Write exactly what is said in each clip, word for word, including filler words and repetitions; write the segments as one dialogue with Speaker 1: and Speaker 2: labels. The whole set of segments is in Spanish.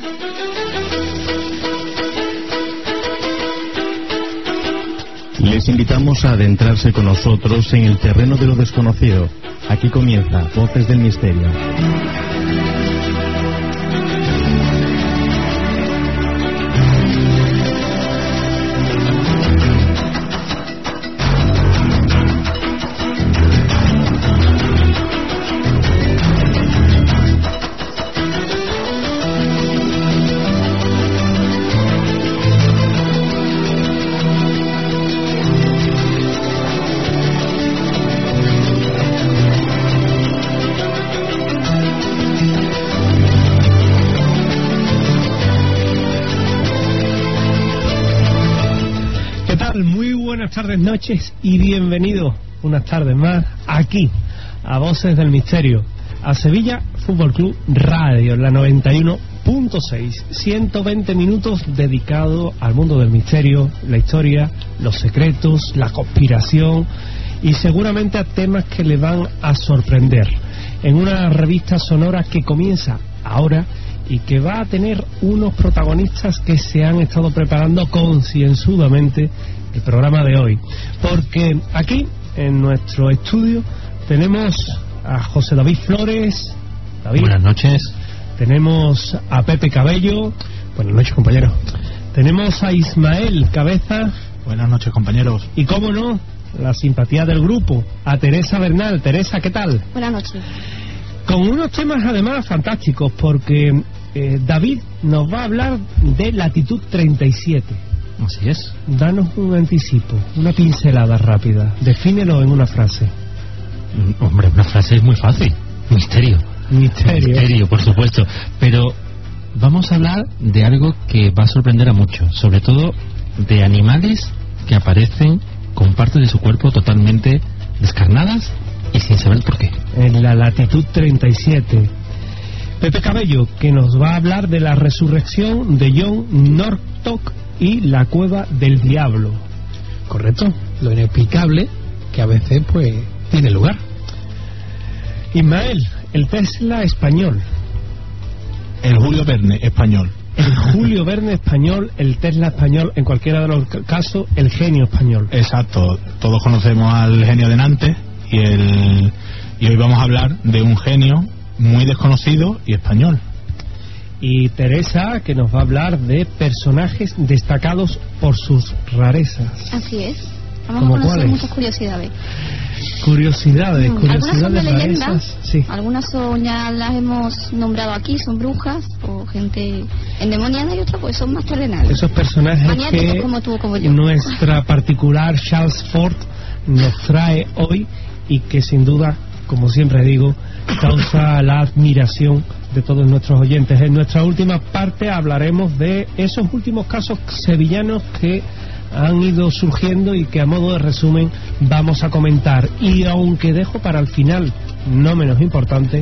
Speaker 1: Les invitamos a adentrarse con nosotros en el terreno de lo desconocido. Aquí comienza Voces del Misterio.
Speaker 2: Buenas tardes, noches y bienvenidos unas tardes más aquí a Voces del Misterio, a Sevilla Fútbol Club Radio, la noventa y uno punto seis, ciento veinte minutos dedicados al mundo del misterio, la historia, los secretos, la conspiración y seguramente a temas que le van a sorprender en una revista sonora que comienza ahora y que va a tener unos protagonistas que se han estado preparando concienzudamente el programa de hoy, porque aquí en nuestro estudio tenemos a José David Flores. David.
Speaker 3: Buenas noches.
Speaker 2: Tenemos a Pepe Cabello. Buenas noches, compañero. Tenemos a Ismael Cabeza.
Speaker 3: Buenas noches, compañeros.
Speaker 2: Y cómo no, la simpatía del grupo, a Teresa Bernal. Teresa, ¿qué tal?
Speaker 4: Buenas noches.
Speaker 2: Con unos temas además fantásticos, porque eh, David nos va a hablar de Latitud treinta y siete.
Speaker 3: Así es.
Speaker 2: Danos un anticipo, una pincelada rápida. Defínelo en una frase.
Speaker 3: Hombre, una frase es muy fácil. Misterio.
Speaker 2: Misterio.
Speaker 3: Misterio, por supuesto. Pero vamos a hablar de algo que va a sorprender a muchos. Sobre todo de animales que aparecen con partes de su cuerpo totalmente descarnadas y sin saber por qué.
Speaker 2: En la latitud treinta y siete. Pepe Cabello, que nos va a hablar de la resurrección de John Northock y la cueva del diablo.
Speaker 5: Correcto, lo inexplicable que a veces pues tiene lugar.
Speaker 2: Ismael, el Tesla español.
Speaker 6: El Julio Verne español.
Speaker 2: El Julio Verne español, el Tesla español, en cualquiera de los casos, el genio español.
Speaker 6: Exacto, todos conocemos al genio de Nantes y, el, y hoy vamos a hablar de un genio muy desconocido y español.
Speaker 2: Y Teresa, que nos va a hablar de personajes destacados por sus rarezas.
Speaker 4: Así es. Vamos a conocer muchas curiosidades.
Speaker 2: Curiosidades, curiosidades.
Speaker 4: Algunas son de leyendas,
Speaker 2: rarezas, sí.
Speaker 4: Algunas son, ya las hemos nombrado aquí, son brujas o gente endemoniada, y otras pues son más terrenales.
Speaker 2: Esos personajes
Speaker 4: maniáticos
Speaker 2: que
Speaker 4: como tú o como yo.
Speaker 2: Nuestra particular Charles Ford nos trae hoy y que sin duda, como siempre digo, causa la admiración de todos nuestros oyentes. En nuestra última parte hablaremos de esos últimos casos sevillanos que han ido surgiendo y que a modo de resumen vamos a comentar. Y aunque dejo para el final, no menos importante,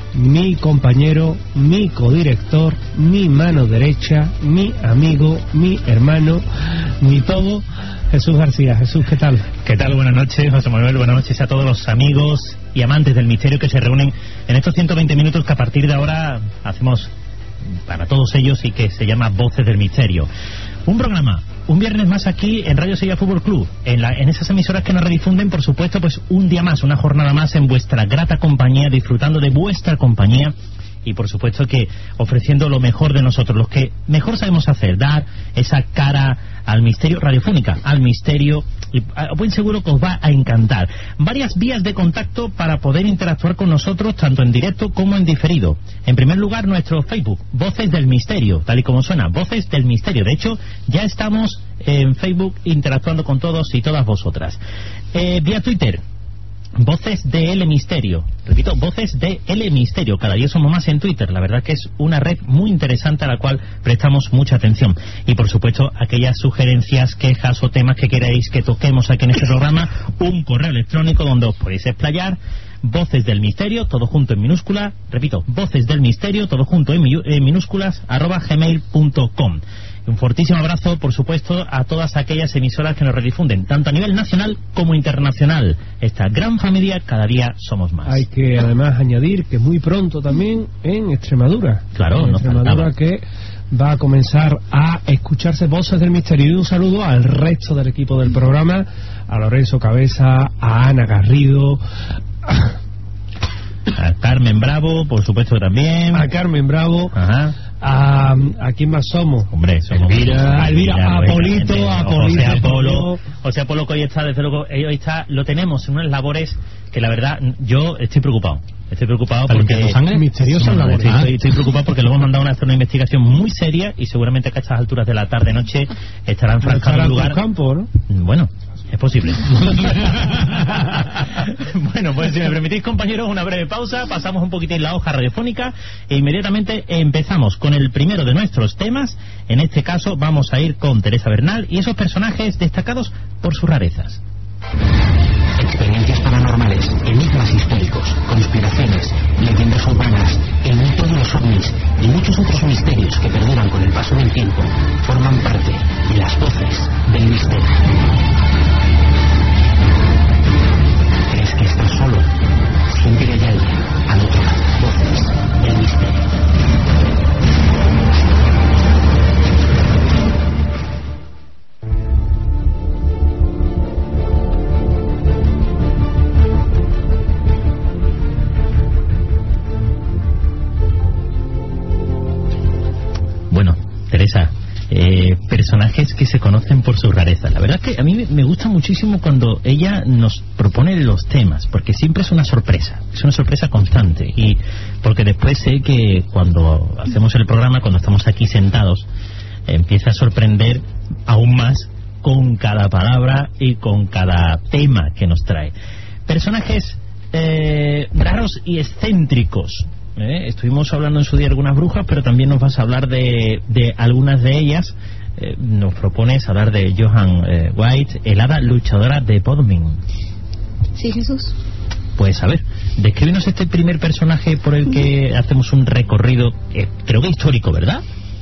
Speaker 2: mi compañero, mi codirector, mi mano derecha, mi amigo, mi hermano, mi todo, Jesús García. Jesús, ¿qué tal?
Speaker 7: ¿Qué tal? Buenas noches, José Manuel. Buenas noches a todos los amigos y amantes del misterio que se reúnen en estos ciento veinte minutos que a partir de ahora hacemos para todos ellos y que se llama Voces del Misterio. Un programa, un viernes más aquí en Radio Sevilla Fútbol Club, en, la, en esas emisoras que nos redifunden, por supuesto, pues un día más, una jornada más en vuestra grata compañía, disfrutando de vuestra compañía y por supuesto que ofreciendo lo mejor de nosotros, los que mejor sabemos hacer, dar esa cara al misterio, radiofónica, al misterio, y a buen seguro que os va a encantar. Varias vías de contacto para poder interactuar con nosotros, tanto en directo como en diferido. En primer lugar, nuestro Facebook, Voces del Misterio, tal y como suena, Voces del Misterio. De hecho, ya estamos en Facebook interactuando con todos y todas vosotras. Eh, vía Twitter, Voces de El Misterio. Repito, Voces de El Misterio. Cada día somos más en Twitter. La verdad que es una red muy interesante a la cual prestamos mucha atención. Y por supuesto, aquellas sugerencias, quejas o temas que queráis que toquemos aquí en este programa, un correo electrónico donde os podéis explayar. Voces del Misterio, todo junto en minúscula. Repito, Voces del Misterio, todo junto en, mi, en minúsculas, arroba gmail punto com. Un fortísimo abrazo, por supuesto, a todas aquellas emisoras que nos redifunden, tanto a nivel nacional como internacional. Esta gran familia, cada día somos más.
Speaker 2: Hay que además añadir que muy pronto también en Extremadura.
Speaker 7: Claro,
Speaker 2: en
Speaker 7: nos
Speaker 2: Extremadura
Speaker 7: faltaba.
Speaker 2: Que va a comenzar a escucharse Voces del Misterio. Y un saludo al resto del equipo del programa, a Lorenzo Cabeza, a Ana Garrido,
Speaker 7: a Carmen Bravo, por supuesto también.
Speaker 2: A Carmen Bravo.
Speaker 7: Ajá.
Speaker 2: A, ¿a quién más somos?
Speaker 7: Hombre, somos
Speaker 2: Elvira, a Elvira, a Apolito, a Apolito,
Speaker 7: José Apolo, José Apolo, que hoy está, desde luego, hoy está, lo tenemos en unas labores que la verdad, yo estoy preocupado. Estoy preocupado porque
Speaker 5: sangre misteriosa
Speaker 7: no,
Speaker 5: la
Speaker 7: estoy, estoy, estoy preocupado porque lo hemos mandado a hacer una investigación muy seria y seguramente que a estas alturas de la tarde noche estarán franjando el lugar.
Speaker 2: Campo, ¿no?
Speaker 7: Bueno, es posible. Bueno, pues si me permitís, compañeros, una breve pausa, pasamos un poquitín la hoja radiofónica e inmediatamente empezamos con el primero de nuestros temas. En este caso vamos a ir con Teresa Bernal y esos personajes destacados por sus rarezas.
Speaker 8: Experiencias paranormales, enigmas históricos, conspiraciones, leyendas urbanas, el mito de los ovnis y muchos otros misterios que perduran con el paso del tiempo forman parte de las Voces del Misterio. ¿Crees que estás solo? Siempre hay alguien al otro lado. Voces del Misterio.
Speaker 7: Bueno, Teresa, eh, personajes que se conocen por sus rarezas. La verdad es que a mí me gusta muchísimo cuando ella nos propone los temas, porque siempre es una sorpresa, es una sorpresa constante. Y porque después sé que cuando hacemos el programa, cuando estamos aquí sentados, empieza a sorprender aún más con cada palabra y con cada tema que nos trae. Personajes eh, raros y excéntricos. Eh, estuvimos hablando en su día de algunas brujas, pero también nos vas a hablar de, de algunas de ellas. Eh, nos propones hablar de Joan eh, White, el hada luchadora de Bodmin.
Speaker 4: Sí, Jesús.
Speaker 7: Pues a ver, descríbenos este primer personaje por el que hacemos un recorrido, eh, creo que histórico, ¿verdad?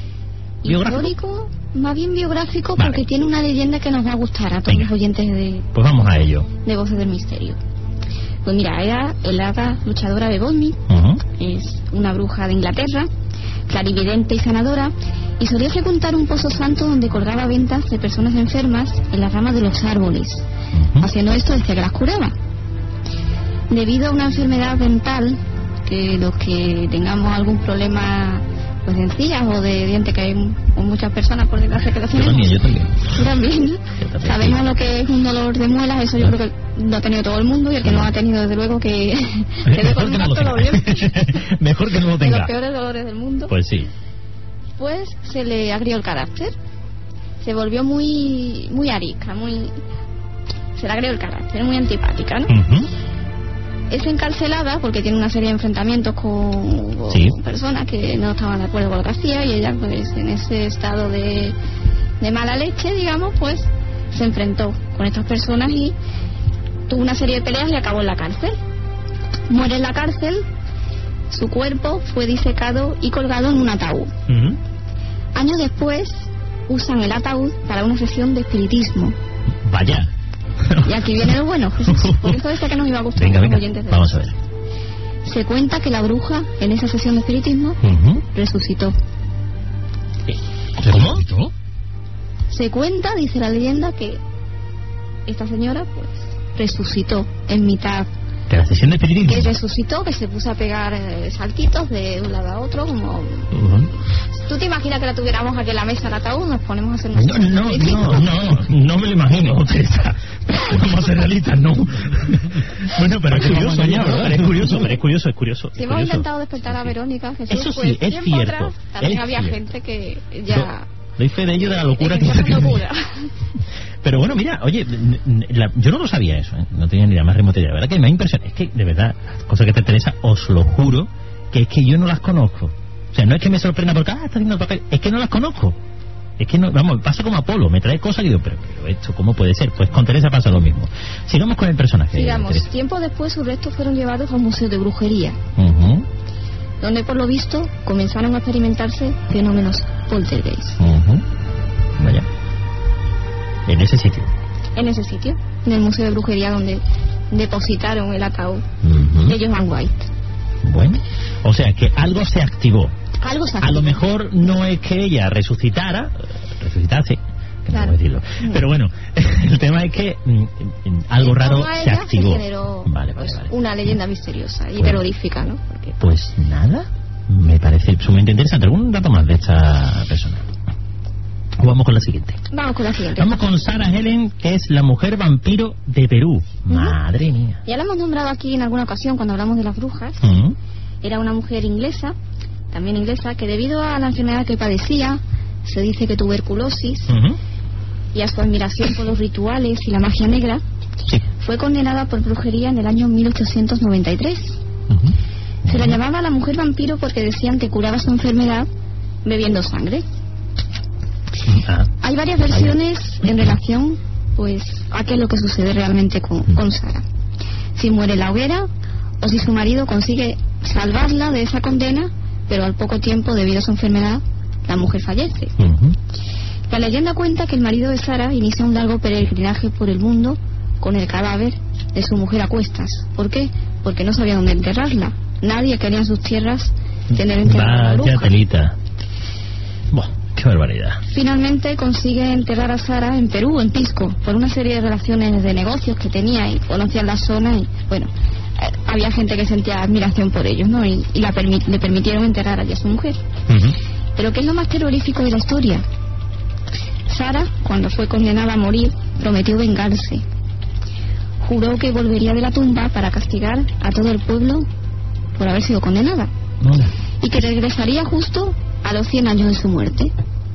Speaker 4: Histórico, más bien biográfico,
Speaker 7: vale,
Speaker 4: porque tiene una leyenda que nos va a gustar a todos
Speaker 7: Venga,
Speaker 4: los oyentes de,
Speaker 7: pues vamos a ello.
Speaker 4: de Voces del Misterio. Pues mira, era el hada luchadora de Bodmin.
Speaker 7: Uh-huh.
Speaker 4: Es una bruja de Inglaterra, clarividente y sanadora, y solía frecuentar un pozo santo donde colgaba ventas de personas enfermas en las ramas de los árboles, uh-huh, haciendo esto desde que las curaba. Debido a una enfermedad dental, que los que tengamos algún problema pues de encías o de dientes, que hay m- muchas personas por desgracia que lo tienen.
Speaker 7: Yo también, yo también.
Speaker 4: Tú también, ¿no?
Speaker 7: Yo también,
Speaker 4: Sabemos
Speaker 7: sí.
Speaker 4: lo que es un dolor de muelas, eso yo creo que lo ha tenido todo el mundo, y el que no lo ha tenido, desde luego, que quede con un
Speaker 7: no lo
Speaker 4: acto
Speaker 7: tenga.
Speaker 4: doble.
Speaker 7: Mejor que no lo
Speaker 4: De
Speaker 7: tenga.
Speaker 4: los peores dolores del mundo.
Speaker 7: Pues sí.
Speaker 4: Pues se le agrió el carácter, se volvió muy muy arisca, muy se le agrió el carácter, muy antipática, ¿no?
Speaker 7: Uh-huh.
Speaker 4: Es encarcelada porque tiene una serie de enfrentamientos con, con
Speaker 7: Sí.
Speaker 4: personas que no estaban de acuerdo con lo que hacía, y ella, pues en ese estado de, de mala leche, digamos, pues se enfrentó con estas personas y tuvo una serie de peleas y acabó en la cárcel. Muere en la cárcel, su cuerpo fue disecado y colgado en un ataúd.
Speaker 7: Uh-huh.
Speaker 4: Años después usan el ataúd para una sesión de espiritismo.
Speaker 7: Vaya.
Speaker 4: Y aquí viene lo bueno, Jesús. Por eso decía que nos iba a gustar.
Speaker 7: Venga,
Speaker 4: a los
Speaker 7: venga,
Speaker 4: oyentes de
Speaker 7: vamos a ver.
Speaker 4: Se cuenta que la bruja en esa sesión de espiritismo
Speaker 7: Uh-huh.
Speaker 4: resucitó.
Speaker 7: ¿Cómo?
Speaker 4: Se cuenta, dice la leyenda, que esta señora pues resucitó en mitad.
Speaker 7: Que la sesión de espiritismo.
Speaker 4: Que resucitó, que se puso a pegar eh, saltitos de un lado a otro, como...
Speaker 7: Uh-huh.
Speaker 4: ¿Tú te imaginas que la tuviéramos aquí en la mesa al ataúd? Nos ponemos a hacer una
Speaker 7: No,
Speaker 4: sesión de
Speaker 7: no,
Speaker 4: espiritismo.
Speaker 7: no, no, no me lo imagino, Teresa. Vamos a ser realistas, no. Bueno, pero es curioso,
Speaker 5: engañar,
Speaker 7: ¿no?
Speaker 5: ¿verdad?
Speaker 7: Pero es curioso, pero es curioso, es curioso.
Speaker 4: Si
Speaker 7: es
Speaker 4: hemos
Speaker 7: curioso.
Speaker 4: intentado despertar a Verónica, Jesús,
Speaker 7: Eso sí,
Speaker 4: pues
Speaker 7: es
Speaker 4: tiempo
Speaker 7: cierto,
Speaker 4: atrás también
Speaker 7: es
Speaker 4: había
Speaker 7: cierto.
Speaker 4: gente que ya...
Speaker 7: Doy fe de ello, de la locura
Speaker 4: es
Speaker 7: que
Speaker 4: que
Speaker 7: está
Speaker 4: es una
Speaker 7: teniendo.
Speaker 4: locura.
Speaker 7: Pero bueno, mira, oye, n- n- la- yo no lo sabía eso, ¿eh? No tenía ni la más remota idea. La verdad que me ha impresionado. Es que, de verdad, cosa que te interesa, os lo juro, que es que yo no las conozco. O sea, no es que me sorprenda porque, ah, está haciendo el papel, es que no las conozco. Es que no, vamos, pasa como Apolo, me trae cosas y digo, pero, pero esto, ¿cómo puede ser? Pues con Teresa pasa lo mismo. Sigamos con el personaje.
Speaker 4: Sigamos.
Speaker 7: Teresa.
Speaker 4: Tiempo después sus restos fueron llevados a un museo de brujería,
Speaker 7: Ujú,
Speaker 4: donde por lo visto comenzaron a experimentarse fenómenos poltergeist.
Speaker 7: ujú. Vaya. En ese sitio.
Speaker 4: En ese sitio, en el museo de brujería donde depositaron el ataúd
Speaker 7: Ujú.
Speaker 4: de Joan White.
Speaker 7: Bueno, o sea que algo se activó.
Speaker 4: algo se
Speaker 7: a lo mejor no es que ella resucitara, resucitase, que
Speaker 4: Claro.
Speaker 7: no puedo decirlo. Pero bueno, el tema es que mm, mm, algo
Speaker 4: En
Speaker 7: raro
Speaker 4: torno a
Speaker 7: se
Speaker 4: ella
Speaker 7: activó.
Speaker 4: Se generó,
Speaker 7: Vale, vale,
Speaker 4: pues,
Speaker 7: vale.
Speaker 4: una leyenda misteriosa y
Speaker 7: Pues-
Speaker 4: terrorífica, ¿no? Porque
Speaker 7: Pues nada, me parece sumamente interesante. ¿Algún dato más de esta persona? O vamos con la siguiente.
Speaker 4: vamos con la siguiente.
Speaker 7: Vamos con Sarah Helen, que es la mujer vampiro de Perú. Madre mía.
Speaker 4: Ya la hemos nombrado aquí en alguna ocasión cuando hablamos de las brujas.
Speaker 7: Mm.
Speaker 4: Era una mujer inglesa, también inglesa, que debido a la enfermedad que padecía, se dice que tuberculosis,
Speaker 7: Ujú.
Speaker 4: y a su admiración por los rituales y la magia negra,
Speaker 7: Sí.
Speaker 4: fue condenada por brujería en el año mil ochocientos noventa y tres.
Speaker 7: Ujú.
Speaker 4: Se la llamaba la mujer vampiro porque decían que curaba su enfermedad bebiendo sangre.
Speaker 7: Ah.
Speaker 4: Hay varias versiones en relación pues a qué es lo que sucede realmente con, con Sara. Si muere en la hoguera o si su marido consigue salvarla de esa condena, pero al poco tiempo, debido a su enfermedad, la mujer fallece.
Speaker 7: Ujú.
Speaker 4: La leyenda cuenta que el marido de Sara inicia un largo peregrinaje por el mundo con el cadáver de su mujer a cuestas. ¿Por qué? Porque no sabía dónde enterrarla. Nadie quería en sus tierras tener enterrada a la
Speaker 7: Vaya
Speaker 4: bruja.
Speaker 7: telita. Buah, qué barbaridad.
Speaker 4: Finalmente consigue enterrar a Sara en Perú, en Pisco, por una serie de relaciones de negocios que tenía y conocían la zona y, bueno, eh, había gente que sentía admiración por ellos, ¿no? Y, y la permi- le permitieron enterrar allí a su mujer.
Speaker 7: Ujú.
Speaker 4: Pero ¿qué es lo más terrorífico de la historia? Sara, cuando fue condenada a morir, prometió vengarse. Juró que volvería de la tumba para castigar a todo el pueblo por haber sido condenada.
Speaker 7: Hola.
Speaker 4: Y que regresaría justo a los cien años de su muerte.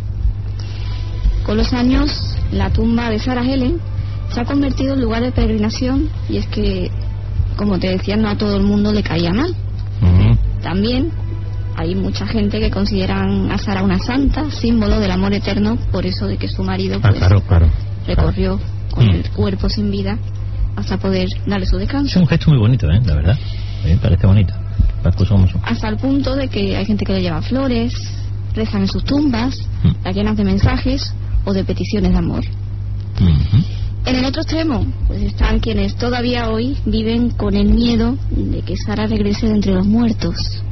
Speaker 4: Con los años, la tumba de Sarah Helen se ha convertido en lugar de peregrinación, y es que, como te decía, no a todo el mundo le caía mal.
Speaker 7: Ujú.
Speaker 4: También hay mucha gente que consideran a Sara una santa, símbolo del amor eterno, por eso de que su marido
Speaker 7: Ah,
Speaker 4: pues,
Speaker 7: claro, claro.
Speaker 4: recorrió con
Speaker 7: Mm.
Speaker 4: el cuerpo sin vida hasta poder darle su
Speaker 7: Es
Speaker 4: descanso.
Speaker 7: un gesto muy bonito, ¿eh? La verdad. A mí me parece bonito. Las cosas como son.
Speaker 4: Hasta el punto de que hay gente que le lleva flores, rezan en sus tumbas,
Speaker 7: Mm.
Speaker 4: las llenan de mensajes o de peticiones de amor.
Speaker 7: Ujú.
Speaker 4: En el otro extremo, pues están quienes todavía hoy viven con el miedo de que Sara regrese de entre los muertos.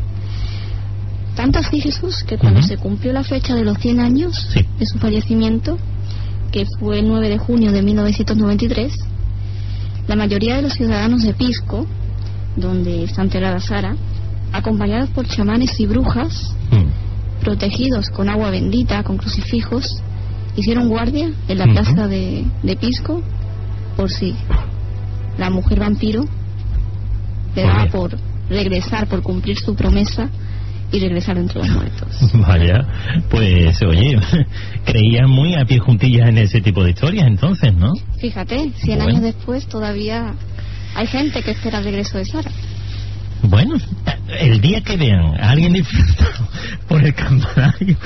Speaker 4: Tanto así, Jesús, que cuando
Speaker 7: Ujú.
Speaker 4: se cumplió la fecha de los cien años
Speaker 7: Sí.
Speaker 4: de su fallecimiento, que fue el nueve de junio de mil novecientos noventa y tres, la mayoría de los ciudadanos de Pisco, donde está enterrada Sara, acompañados por chamanes y brujas,
Speaker 7: Mm.
Speaker 4: protegidos con agua bendita, con crucifijos, hicieron guardia en la
Speaker 7: Ujú.
Speaker 4: plaza de, de Pisco por si la mujer vampiro le
Speaker 7: Muy
Speaker 4: daba
Speaker 7: bien.
Speaker 4: por regresar, por cumplir su promesa y regresar entre los muertos.
Speaker 7: Vaya, pues oye, creía muy a pie juntillas en ese tipo de historias entonces, ¿no?
Speaker 4: Fíjate, cien
Speaker 7: Bueno.
Speaker 4: años después todavía hay gente que espera el regreso de Sara.
Speaker 7: Bueno, el día que vean a alguien disfrutado por el campanario,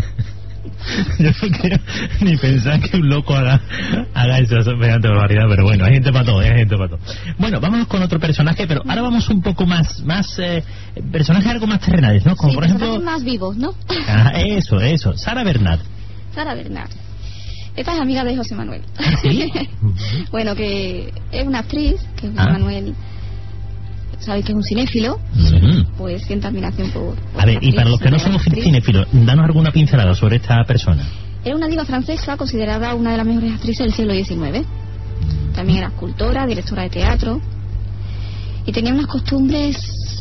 Speaker 7: yo no quiero ni pensar que un loco haga, haga eso, eso es mediante barbaridad, pero bueno, hay gente para todo, hay gente para todo. Bueno, vámonos con otro personaje, pero ahora vamos un poco más, más eh, personajes algo más terrenales, ¿no? Como
Speaker 4: Sí,
Speaker 7: por
Speaker 4: personajes
Speaker 7: ejemplo,
Speaker 4: más vivos, ¿no?
Speaker 7: ah, eso, eso, Sara Bernat.
Speaker 4: Sara Bernat. Esta es amiga de José Manuel.
Speaker 7: ¿Sí?
Speaker 4: Bueno, que es una actriz, que José
Speaker 7: Ah.
Speaker 4: Manuel sabe que es un cinéfilo,
Speaker 7: Mm.
Speaker 4: pues siente admiración por... por
Speaker 7: A ver,
Speaker 4: esta
Speaker 7: y para
Speaker 4: actriz,
Speaker 7: los que no
Speaker 4: una
Speaker 7: somos
Speaker 4: actriz.
Speaker 7: cinéfilos, danos alguna pincelada sobre esta persona.
Speaker 4: Era una diva francesa considerada una de las mejores actrices del siglo diecinueve. También era escultora, directora de teatro, y tenía unas costumbres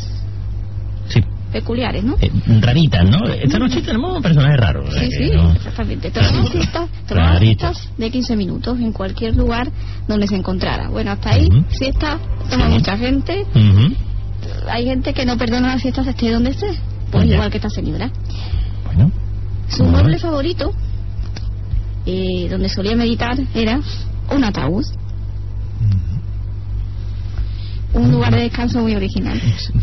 Speaker 7: Sí.
Speaker 4: peculiares, ¿no?
Speaker 7: Eh, raritas, ¿no? Esta noche tenemos un personaje raro.
Speaker 4: Sí,
Speaker 7: eh,
Speaker 4: sí,
Speaker 7: ¿no?
Speaker 4: exactamente. Tomaba
Speaker 7: Rarito.
Speaker 4: siestas, tomaba
Speaker 7: Rarito.
Speaker 4: siestas de quince minutos en cualquier lugar donde se encontrara. Bueno, hasta ahí,
Speaker 7: Ujú.
Speaker 4: siesta, toma
Speaker 7: Sí.
Speaker 4: mucha gente.
Speaker 7: Ujú.
Speaker 4: Hay gente que no perdona las siestas esté donde esté. Pues
Speaker 7: Ya.
Speaker 4: igual que esta señora.
Speaker 7: Bueno.
Speaker 4: Su
Speaker 7: Bueno.
Speaker 4: mueble favorito, eh, donde solía meditar, era un ataúd. Un lugar de descanso muy original.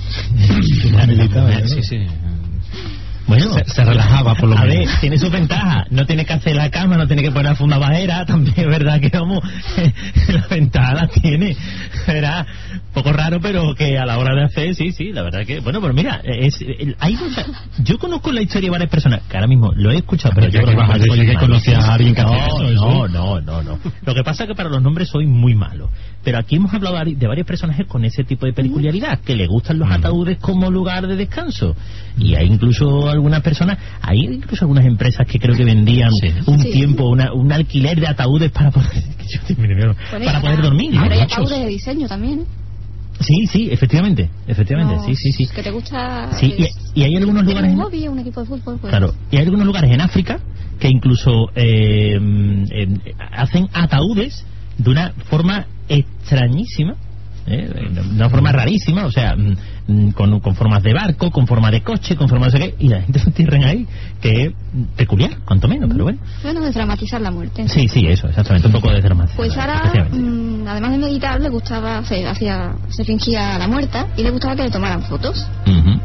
Speaker 3: Sí, sí.
Speaker 7: Bueno,
Speaker 3: Se- se relajaba, por lo
Speaker 7: a
Speaker 3: menos.
Speaker 7: ver, tiene su ventaja. No tiene que hacer la cama, no tiene que poner la funda bajera. También es verdad que, vamos, la ventaja la tiene. Era poco raro, pero que a la hora de hacer, sí, sí, la verdad que. Bueno, pues mira, es, el- hay mucha- yo conozco la historia de varias personas que ahora mismo lo he escuchado, pero yo
Speaker 3: Ya que
Speaker 7: creo
Speaker 3: vas a
Speaker 7: soy
Speaker 3: decir que
Speaker 7: malo.
Speaker 3: conocías a alguien que hacía
Speaker 7: no,
Speaker 3: eso,
Speaker 7: no,
Speaker 3: eso.
Speaker 7: no, no, no. Lo que pasa es que para los nombres soy muy malo. Pero aquí hemos hablado de varios personajes con ese tipo de peculiaridad, que le gustan los ataúdes como lugar de descanso. Y hay incluso algunas personas, hay incluso algunas empresas que creo que vendían sí. un sí. tiempo, una, un alquiler de ataúdes para poder, para poder dormir.
Speaker 4: Ahora hay ataúdes de diseño también, ¿eh?
Speaker 7: Sí, sí, efectivamente, efectivamente,
Speaker 4: no,
Speaker 7: sí, sí, sí.
Speaker 4: Que te gusta.
Speaker 7: Sí, y, y hay algunos lugares.
Speaker 4: Un hobby, un equipo de fútbol. Pues.
Speaker 7: Claro, y hay algunos lugares en África que incluso eh, eh, hacen ataúdes de una forma extrañísima, ¿eh? de una forma rarísima, o sea, con, con formas de barco, con forma de coche, con forma de no sé qué, y la gente se entierran ahí, que es peculiar, cuanto menos, pero bueno.
Speaker 4: Bueno, desdramatizar la muerte.
Speaker 7: Sí, sí, eso, exactamente, un poco de desdramatizar.
Speaker 4: Pues ahora, mmm, además de meditar, le gustaba, se, hacía, se fingía la muerta y le gustaba que le tomaran fotos.
Speaker 7: Uh-huh.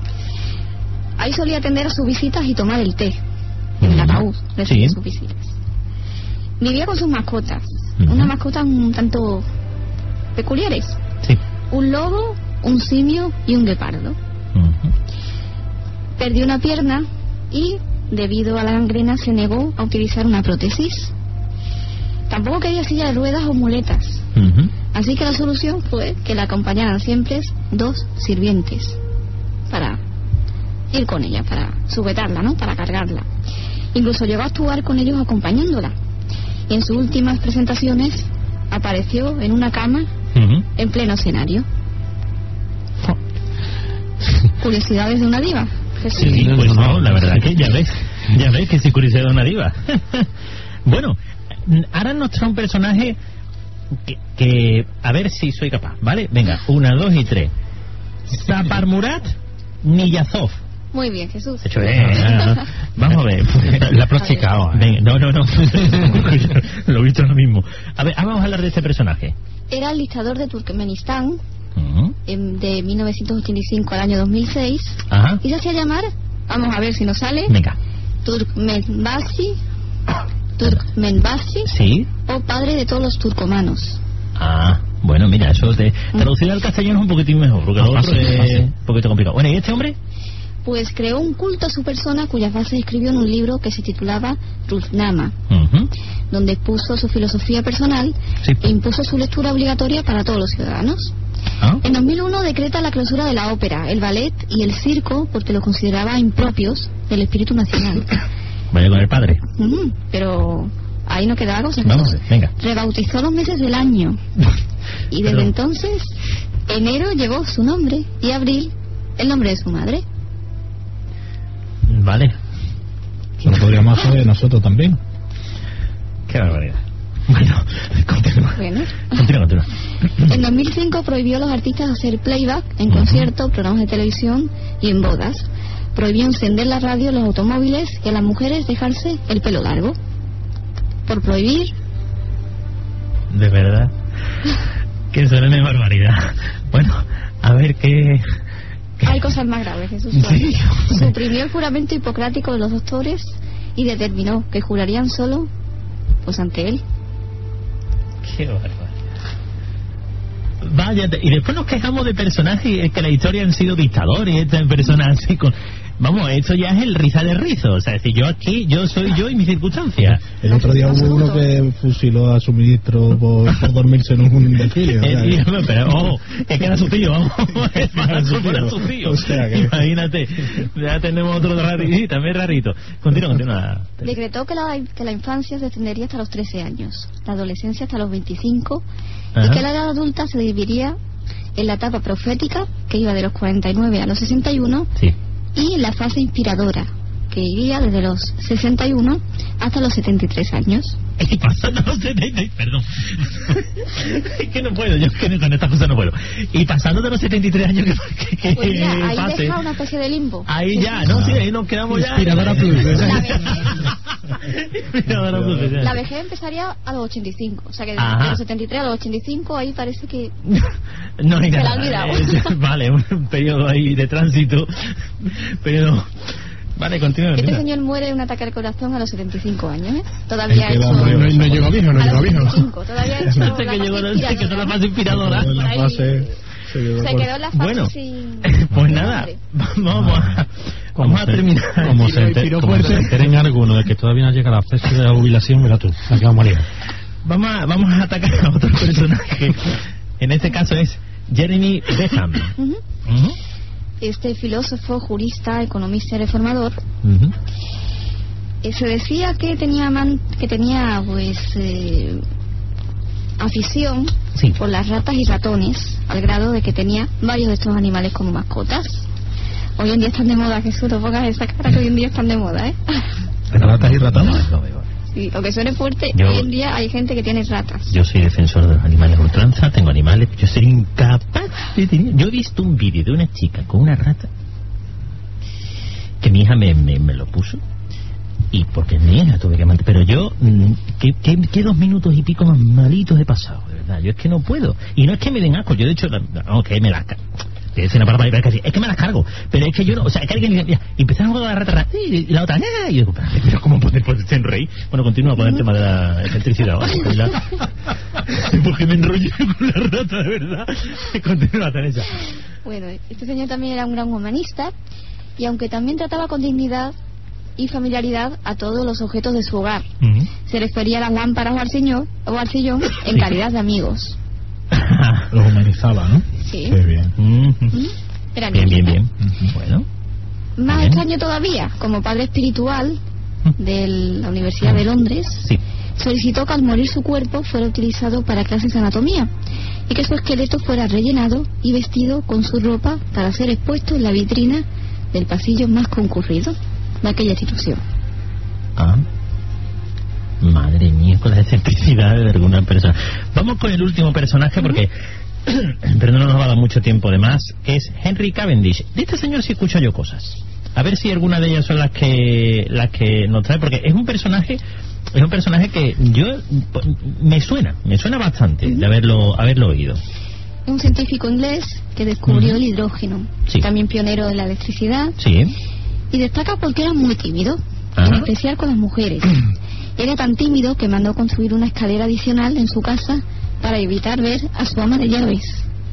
Speaker 4: Ahí solía atender a sus visitas y tomar el té. En el ataúd de sí. sus visitas. Vivía con sus mascotas, uh-huh. unas mascotas un tanto peculiares.
Speaker 7: Sí.
Speaker 4: Un lobo, un simio y un guepardo.
Speaker 7: Uh-huh.
Speaker 4: Perdió una pierna y, debido a la gangrena, se negó a utilizar una prótesis. Tampoco quería silla de ruedas o muletas.
Speaker 7: Uh-huh.
Speaker 4: Así que la solución fue que la acompañaran siempre dos sirvientes para ir con ella, para sujetarla, ¿no? Para cargarla. Incluso llegó a actuar con ellos acompañándola. Y en sus últimas presentaciones apareció en una cama uh-huh. en pleno escenario. Oh. Curiosidades de una diva.
Speaker 7: Jesús. Sí, pues no, la verdad que ya ves, ya ves que sí, curiosidad de una diva. Bueno, ahora nos trae un personaje que, que, a ver si soy capaz, ¿vale? Venga, una, dos y tres. Saparmurat Niyazov.
Speaker 4: Muy bien, Jesús.
Speaker 7: Hecho, eh, eh, vamos a ver.
Speaker 3: La practicado.
Speaker 7: Eh. No, no, no. Lo he visto lo mismo. A ver, vamos a hablar de este personaje.
Speaker 4: Era el dictador de Turkmenistán
Speaker 7: uh-huh.
Speaker 4: en, de mil novecientos ochenta y cinco al año dos mil seis.
Speaker 7: Ajá.
Speaker 4: Y se hacía llamar, vamos a ver si nos sale.
Speaker 7: Venga.
Speaker 4: Turkmenbashi. Turkmenbashi.
Speaker 7: Sí.
Speaker 4: O padre de todos los turcomanos.
Speaker 7: Ah, bueno, mira, eso de traducido al castellano es un poquitín mejor, porque lo otro es un poquito complicado. Bueno, ¿y este hombre?
Speaker 4: Pues creó un culto a su persona cuyas bases escribió en un libro que se titulaba Ruznama,
Speaker 7: uh-huh.
Speaker 4: donde expuso su filosofía personal
Speaker 7: sí.
Speaker 4: e impuso su lectura obligatoria para todos los ciudadanos.
Speaker 7: ¿Ah?
Speaker 4: En dos mil uno decreta la clausura de la ópera, el ballet y el circo porque los consideraba impropios del espíritu nacional.
Speaker 7: Vaya con el padre.
Speaker 4: Uh-huh. Pero ahí no quedaba cosa.
Speaker 7: Vamos, venga.
Speaker 4: Rebautizó los meses del año y desde
Speaker 7: Pero...
Speaker 4: entonces enero llevó su nombre y abril el nombre de su madre.
Speaker 7: Vale.
Speaker 6: Eso lo podríamos hacer nosotros también.
Speaker 7: Qué barbaridad. Bueno, continúa.
Speaker 4: Bueno.
Speaker 7: Continúa, continúa.
Speaker 4: En dos mil cinco prohibió a los artistas hacer playback en uh-huh. conciertos, programas de televisión y en bodas. Prohibió encender la radio en los automóviles y a las mujeres dejarse el pelo largo. Por prohibir.
Speaker 7: De verdad. Que suena de barbaridad. Bueno, a ver qué.
Speaker 4: Hay cosas más graves, Jesús.
Speaker 7: Sí.
Speaker 4: Suprimió el juramento hipocrático de los doctores y determinó que jurarían solo pues ante él.
Speaker 7: Qué barbaridad. Vaya, y después nos quejamos de personajes que la historia han sido dictadores, estas personas así con... Vamos, esto ya es el riza de rizo. O sea, es decir, yo aquí, yo soy yo y mis circunstancias.
Speaker 6: El otro día hubo uno que fusiló a su ministro por, por dormirse en un desfile. O sea,
Speaker 7: eh, pero, oh, es que era su tío, vamos. Era su, era su tío.
Speaker 6: O sea, que...
Speaker 7: Imagínate, ya tenemos otro rarito, sí, también rarito. Continúa, continúa.
Speaker 4: Decretó que la, que la infancia se extendería hasta los trece años, la adolescencia hasta los veinticinco,
Speaker 7: Ajá.
Speaker 4: y que la edad adulta se dividiría en la etapa profética, que iba de los cuarenta y nueve a los sesenta y uno,
Speaker 7: sí.
Speaker 4: y la fase inspiradora, que iría desde los sesenta y uno hasta los setenta y tres años.
Speaker 7: Y pasando los setenta, perdón, es que no puedo, yo es que con estas cosas no puedo. Y pasando de los setenta y tres años que, que,
Speaker 4: pues mira, ahí
Speaker 7: pase,
Speaker 4: deja una especie de limbo.
Speaker 7: Ahí ya, no, sí, ahí nos quedamos ya.
Speaker 6: Inspiradora plus.
Speaker 4: La vejez, la vejez empezaría a los ochenta y cinco, o sea que de
Speaker 7: Ajá.
Speaker 4: los setenta y tres a los ochenta y cinco ahí parece que
Speaker 7: no hay
Speaker 4: se
Speaker 7: nada.
Speaker 4: la ha olvidado.
Speaker 7: Vale, un periodo ahí de tránsito, pero vale, continúa.
Speaker 4: Este señor muere de un ataque al corazón a los setenta y cinco años, ¿eh? Todavía ha hecho...
Speaker 5: No, no, no llegó viejo, no llegó viejo.
Speaker 4: Todavía ha hecho
Speaker 7: no sé que llegó, no sé que es la fase inspiradora.
Speaker 6: La fase,
Speaker 4: se quedó en la fase
Speaker 7: bueno,
Speaker 4: sin...
Speaker 7: pues nada, vamos a, vamos a terminar.
Speaker 3: Como se enteren alguno de que todavía no llega la fecha de la jubilación, mira tú, aquí vamos a liar.
Speaker 7: Vamos a, vamos a atacar a otro personaje. En este caso es Jeremy Bentham.
Speaker 4: Uh-huh.
Speaker 7: Uh-huh.
Speaker 4: este filósofo, jurista, economista y reformador,
Speaker 7: Uh-huh.
Speaker 4: eh, se decía que tenía man, que tenía pues eh, afición
Speaker 7: Sí.
Speaker 4: por las ratas y ratones, al grado de que tenía varios de estos animales como mascotas. Hoy en día están de moda, Jesús, no pongas esa cara, que hoy en día están de moda, ¿eh?
Speaker 6: Ratas y ratones.
Speaker 7: No, no veo.
Speaker 4: Sí, aunque suene fuerte,
Speaker 7: Yo-
Speaker 4: hoy en día hay gente que tiene ratas.
Speaker 7: Yo soy defensor de los animales a ultranza, tengo animales, yo sería incapaz de tener... Yo he visto un vídeo de una chica con una rata, que mi hija me, me, me lo puso, y porque es mi hija, tuve que mantener... Pero yo, mm, ¿qué, qué, qué dos minutos y pico más malitos he pasado, de verdad? Yo es que no puedo. Y no es que me den asco, yo de hecho, no, que me las... Que es una palabra que casi, es que me las cargo, pero es que yo no, o sea, que alguien dice, y empezaron a jugar a la rata, rata, y la otra, ¡ah! Y yo digo, pero ¿cómo puede ponerse reír? Bueno, continúa con el tema de la excentricidad, ¿vale? Porque la- porque me enrollé con la rata, de verdad. Continúa, Teresa.
Speaker 4: Bueno, este señor también era un gran humanista, y aunque también trataba con dignidad y familiaridad a todos los objetos de su hogar,
Speaker 7: Uh-huh.
Speaker 4: se refería a las lámparas o al señor o al sillón en
Speaker 7: Sí.
Speaker 4: calidad de amigos.
Speaker 6: Los humanizaba, ¿no?
Speaker 4: Sí.
Speaker 6: Qué bien.
Speaker 7: Uh-huh.
Speaker 4: ¿Mm? Era
Speaker 7: Bien, bien,
Speaker 4: niñita.
Speaker 7: bien.
Speaker 6: Ujú.
Speaker 7: Bueno.
Speaker 4: Más
Speaker 7: Bien.
Speaker 4: extraño todavía, como padre espiritual de la Universidad de Londres,
Speaker 7: Sí.
Speaker 4: solicitó que al morir su cuerpo fuera utilizado para clases de anatomía y que su esqueleto fuera rellenado y vestido con su ropa para ser expuesto en la vitrina del pasillo más concurrido de aquella institución.
Speaker 7: Ah. Madre mía, con las excentricidades de alguna persona. Vamos con el último personaje porque pero no nos va a dar mucho tiempo de más, que es Henry Cavendish. De este señor sí escucho yo cosas. A ver si alguna de ellas son las que las que nos trae, porque es un personaje es un personaje que yo me suena, me suena bastante de haberlo haberlo oído.
Speaker 4: Un científico inglés que descubrió
Speaker 7: Ujú.
Speaker 4: el hidrógeno,
Speaker 7: Sí.
Speaker 4: también pionero de la electricidad,
Speaker 7: Sí.
Speaker 4: y destaca porque era muy tímido,
Speaker 7: Ah.
Speaker 4: en especial con las mujeres. Era tan tímido que mandó construir una escalera adicional en su casa para evitar ver a su ama de llaves.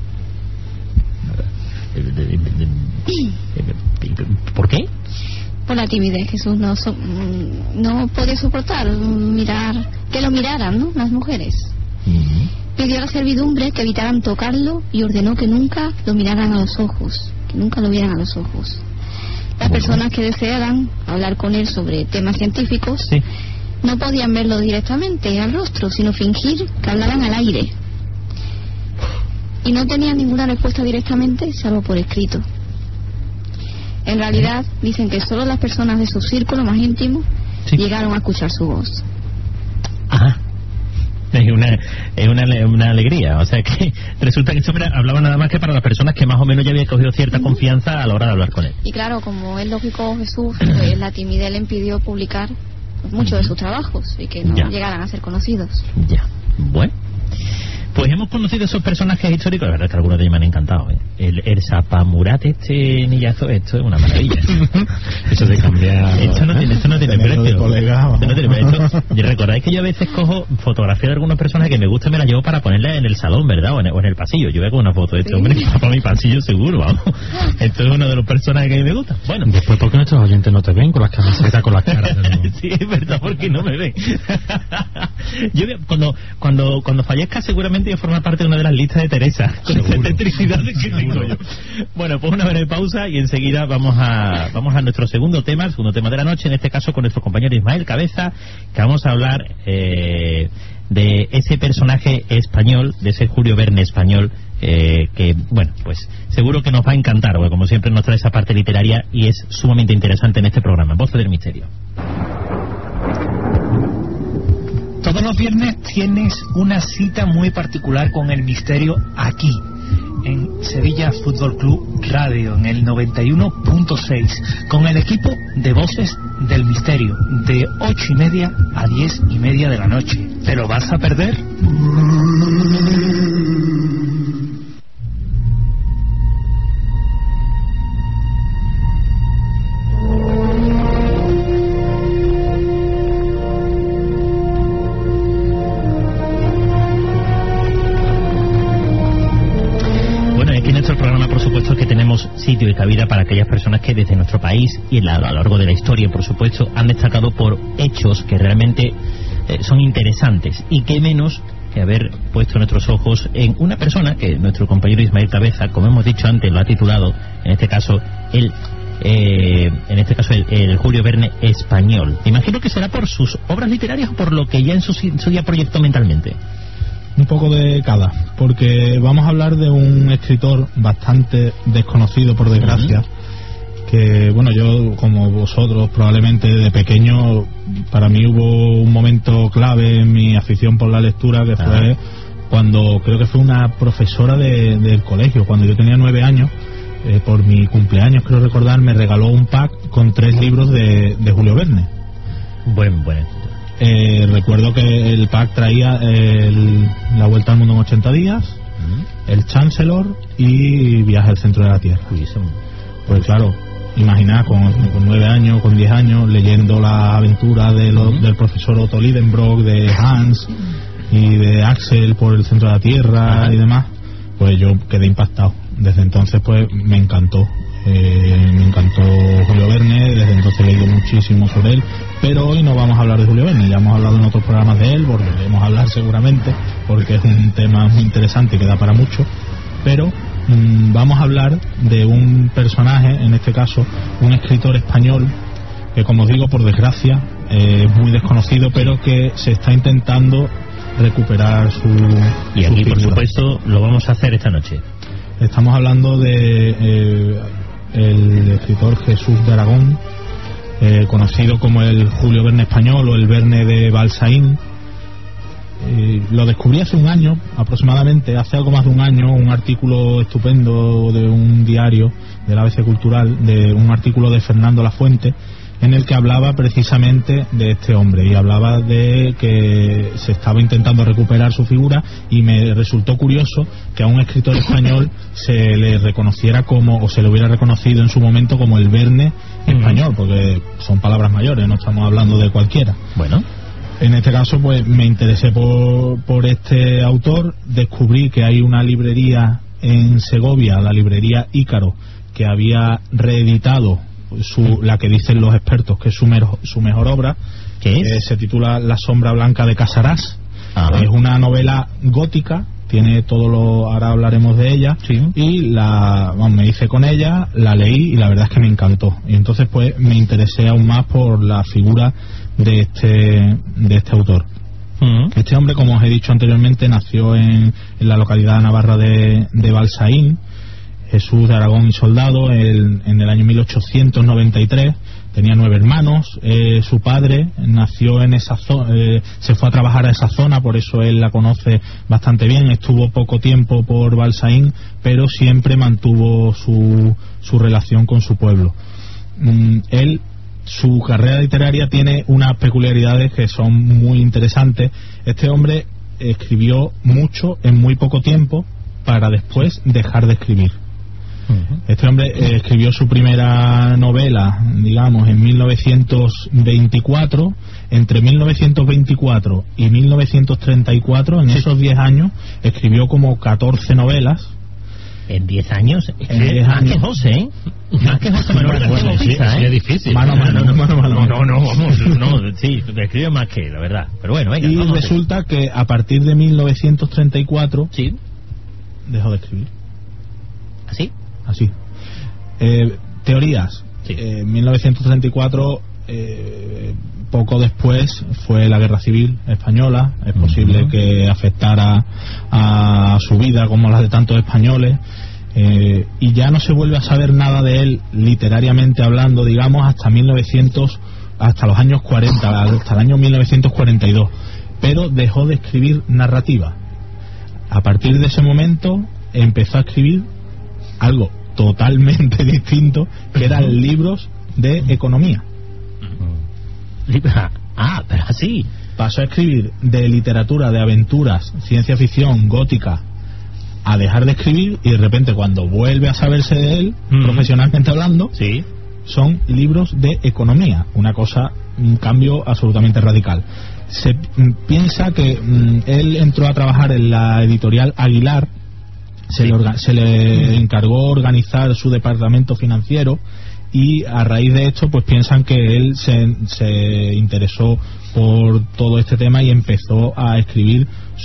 Speaker 7: ¿Por qué?
Speaker 4: Por la timidez, Jesús no so- mm, no podía soportar mirar que lo miraran, ¿no? Las mujeres. Pidió a la servidumbre que evitaran tocarlo y ordenó que nunca lo miraran a los ojos, que nunca lo vieran a los ojos. Las personas que desearan hablar con él sobre temas científicos
Speaker 7: Sí.
Speaker 4: no podían verlo directamente al rostro, sino fingir que hablaban al aire. Y no tenían ninguna respuesta directamente, salvo por escrito. En realidad, dicen que solo las personas de su círculo más íntimo
Speaker 7: Sí.
Speaker 4: llegaron a escuchar su voz.
Speaker 7: Ajá. Es una, es una, una alegría. O sea que resulta que este hombre hablaba nada más que para las personas que más o menos ya habían cogido cierta confianza a la hora de hablar con él.
Speaker 4: Y claro, como es lógico, Jesús, pues la timidez le impidió publicar pues, muchos de sus trabajos y que no
Speaker 7: Ya.
Speaker 4: llegaran a ser conocidos.
Speaker 7: Ya. Bueno. Pues hemos conocido esos personajes históricos. La verdad es que algunos de ellos me han encantado, ¿eh? El, el Zapamurat, este niñazo, esto es una maravilla.
Speaker 6: Eso de cambiar.
Speaker 7: Esto no tiene, esto no tiene
Speaker 6: Tenerlo de
Speaker 7: precio.
Speaker 6: colega,
Speaker 7: Esto no tiene precio. Esto- y recordáis que yo a veces cojo fotografías de algunas personas que me gustan y me las llevo para ponerlas en el salón, ¿verdad? O en el, o en el pasillo. Yo veo con una foto de este hombre para mi pasillo seguro, vamos. Esto es uno de los personajes que a mí me gusta. Bueno.
Speaker 3: Después, ¿por qué nuestros oyentes no te ven con las camisetas, con las caras de los...
Speaker 7: Sí, es verdad, porque no me ven. Yo veo- cuando cuando cuando fallezca seguramente voy a formar parte de una de las listas de Teresa, con esa electricidad que tengo yo. Bueno, pues una breve pausa y enseguida vamos a vamos a nuestro segundo tema, el segundo tema de la noche, en este caso con nuestro compañero Ismael Cabeza, que vamos a hablar eh, de ese personaje español, de ese Julio Verne español, eh, que, bueno, pues seguro que nos va a encantar, porque como siempre nos trae esa parte literaria y es sumamente interesante en este programa, Voces del Misterio.
Speaker 2: Todos los viernes tienes una cita muy particular con el misterio aquí, en Sevilla Fútbol Club Radio, en el noventa y uno punto seis, con el equipo de Voces del Misterio, de ocho y media a diez y media de la noche. ¿Te lo vas a perder?
Speaker 7: Bueno, aquí en nuestro programa, por supuesto, que tenemos sitio y cabida para aquellas personas que desde nuestro país y a lo largo de la historia, por supuesto, han destacado por hechos que realmente eh, son interesantes. Y qué menos y haber puesto nuestros ojos en una persona que nuestro compañero Ismael Cabeza, como hemos dicho antes, lo ha titulado, en este caso, el eh, en este caso el, el Julio Verne español. Imagino que será por sus obras literarias o por lo que ya en su, en su día proyectó mentalmente.
Speaker 6: Un poco de cada, porque vamos a hablar de un escritor bastante desconocido, por desgracia, uh-huh. que, bueno, yo, como vosotros, probablemente de pequeño, para mí hubo un momento clave en mi afición por la lectura, que fue uh-huh. cuando, creo que fue una profesora de, del colegio, cuando yo tenía nueve años, eh, por mi cumpleaños, creo recordar, me regaló un pack con tres libros de, de Julio Verne.
Speaker 7: Buen, buen.
Speaker 6: Eh, recuerdo que el pack traía el, La Vuelta al Mundo en ochenta días, uh-huh. El Chancellor y Viaje al Centro de la Tierra.
Speaker 7: Uy, eso...
Speaker 6: Pues claro, imaginad con, con nueve años, con diez años, leyendo las aventuras de lo, uh-huh. del profesor Otto Lidenbrock, de Hans y de Axel por el Centro de la Tierra uh-huh. y demás, pues yo quedé impactado. Desde entonces pues me encantó. Eh, me encantó Julio Verne, desde entonces he leído muchísimo sobre él, pero hoy no vamos a hablar de Julio Verne, ya hemos hablado en otros programas de él, volveremos a hablar seguramente, porque es un tema muy interesante que da para mucho, pero mmm, vamos a hablar de un personaje, en este caso un escritor español, que como os digo, por desgracia, eh, es muy desconocido, pero que se está intentando recuperar su...
Speaker 7: Y aquí, por supuesto, lo vamos a hacer esta noche.
Speaker 6: Estamos hablando de... Eh, el escritor Jesús de Aragón, eh, conocido como el Julio Verne español o el Verne de Balsaín. Eh, lo descubrí hace un año aproximadamente, hace algo más de un año, un artículo estupendo de un diario del A B C Cultural, de un artículo de Fernando Lafuente, en el que hablaba precisamente de este hombre y hablaba de que se estaba intentando recuperar su figura, y me resultó curioso que a un escritor español se le reconociera como, o se le hubiera reconocido en su momento como el Verne español, porque son palabras mayores, no estamos hablando de cualquiera.
Speaker 7: Bueno,
Speaker 6: en este caso pues me interesé por, por este autor, descubrí que hay una librería en Segovia, la librería Ícaro, que había reeditado Su, la que dicen los expertos que es su, mero, su mejor obra,
Speaker 7: que
Speaker 6: eh, se titula La sombra blanca de Casarás.
Speaker 7: Ajá.
Speaker 6: Es una novela gótica, tiene todo lo, ahora hablaremos de ella,
Speaker 7: sí.
Speaker 6: y la bueno, me hice con ella, la leí y la verdad es que me encantó, y entonces pues me interesé aún más por la figura de este de este autor.
Speaker 7: Uh-huh.
Speaker 6: Este hombre, como os he dicho anteriormente, nació en, en la localidad navarra de, de Balsaín, Jesús de Aragón y Soldado, el, en el año mil ochocientos noventa y tres. Tenía nueve hermanos. Eh, su padre nació en esa zona, eh, se fue a trabajar a esa zona, por eso él la conoce bastante bien. Estuvo poco tiempo por Balsaín, pero siempre mantuvo su, su relación con su pueblo. Mm, él, su carrera literaria tiene unas peculiaridades que son muy interesantes. Este hombre escribió mucho en muy poco tiempo para después dejar de escribir. Este hombre eh, escribió su primera novela, digamos, en mil novecientos veinticuatro. Entre mil novecientos veinticuatro y mil novecientos treinta y cuatro, en esos diez años, escribió como catorce novelas.
Speaker 7: ¿En diez años?
Speaker 6: En diez
Speaker 7: más
Speaker 6: años.
Speaker 7: que José, ¿eh? Más que José Manuel García
Speaker 3: Bueno, sí,
Speaker 7: Bautista,
Speaker 3: sería
Speaker 7: ¿eh?
Speaker 3: difícil.
Speaker 6: Mano a mano,
Speaker 7: no, no,
Speaker 6: mano a mano.
Speaker 7: no, no, vamos, no, sí, escribe más que, la verdad. Pero bueno, venga,
Speaker 6: Y
Speaker 7: vamos
Speaker 6: resulta que a partir de mil novecientos treinta y cuatro
Speaker 7: sí,
Speaker 6: dejó de escribir.
Speaker 7: ¿así?
Speaker 6: Así. Eh, teorías.
Speaker 7: Sí.
Speaker 6: Eh, en mil novecientos treinta y cuatro, eh, poco después, fue la Guerra Civil Española. Es posible uh-huh. que afectara a su vida como la de tantos españoles. Eh, y ya no se vuelve a saber nada de él, literariamente hablando, digamos, hasta mil novecientos, hasta los años cuarenta, hasta el año mil novecientos cuarenta y dos. Pero dejó de escribir narrativa. A partir de ese momento empezó a escribir algo totalmente distinto, que eran libros de economía.
Speaker 7: Ah, pero así.
Speaker 6: Pasó a escribir de literatura, de aventuras, ciencia ficción, gótica, a dejar de escribir, y de repente cuando vuelve a saberse de él, mm. profesionalmente hablando,
Speaker 7: sí,
Speaker 6: son libros de economía. Una cosa, un cambio absolutamente radical. Se m, piensa que m, él entró a trabajar en la editorial Aguilar. Se, sí. le, orga, se le encargó organizar su departamento financiero, y a raíz de esto pues piensan que él se, se interesó por todo este tema y empezó a escribir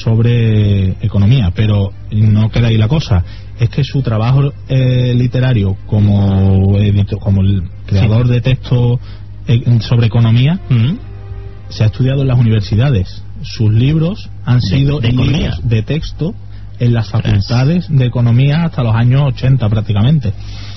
Speaker 6: sobre economía, pero no queda ahí la cosa. Es que su trabajo eh, literario como editor, como el creador sí. de textos eh, sobre economía uh-huh. se ha estudiado en las universidades. Sus libros han sido
Speaker 7: de, de
Speaker 6: libros de texto en las facultades de economía hasta los años ochenta prácticamente.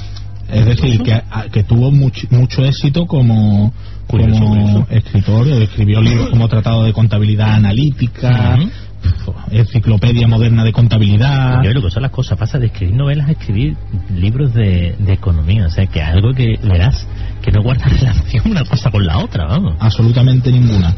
Speaker 6: Es decir, que, que tuvo much, mucho éxito como, curioso, como curioso. escritor. Escribió libros como Tratado de Contabilidad Analítica, uh-huh. Enciclopedia Moderna de Contabilidad.
Speaker 7: Yo lo que son las cosas, pasa de escribir novelas a escribir libros de, de economía. O sea, que algo que leerás que no guarda relación una cosa con la otra, vamos.
Speaker 6: Absolutamente ninguna.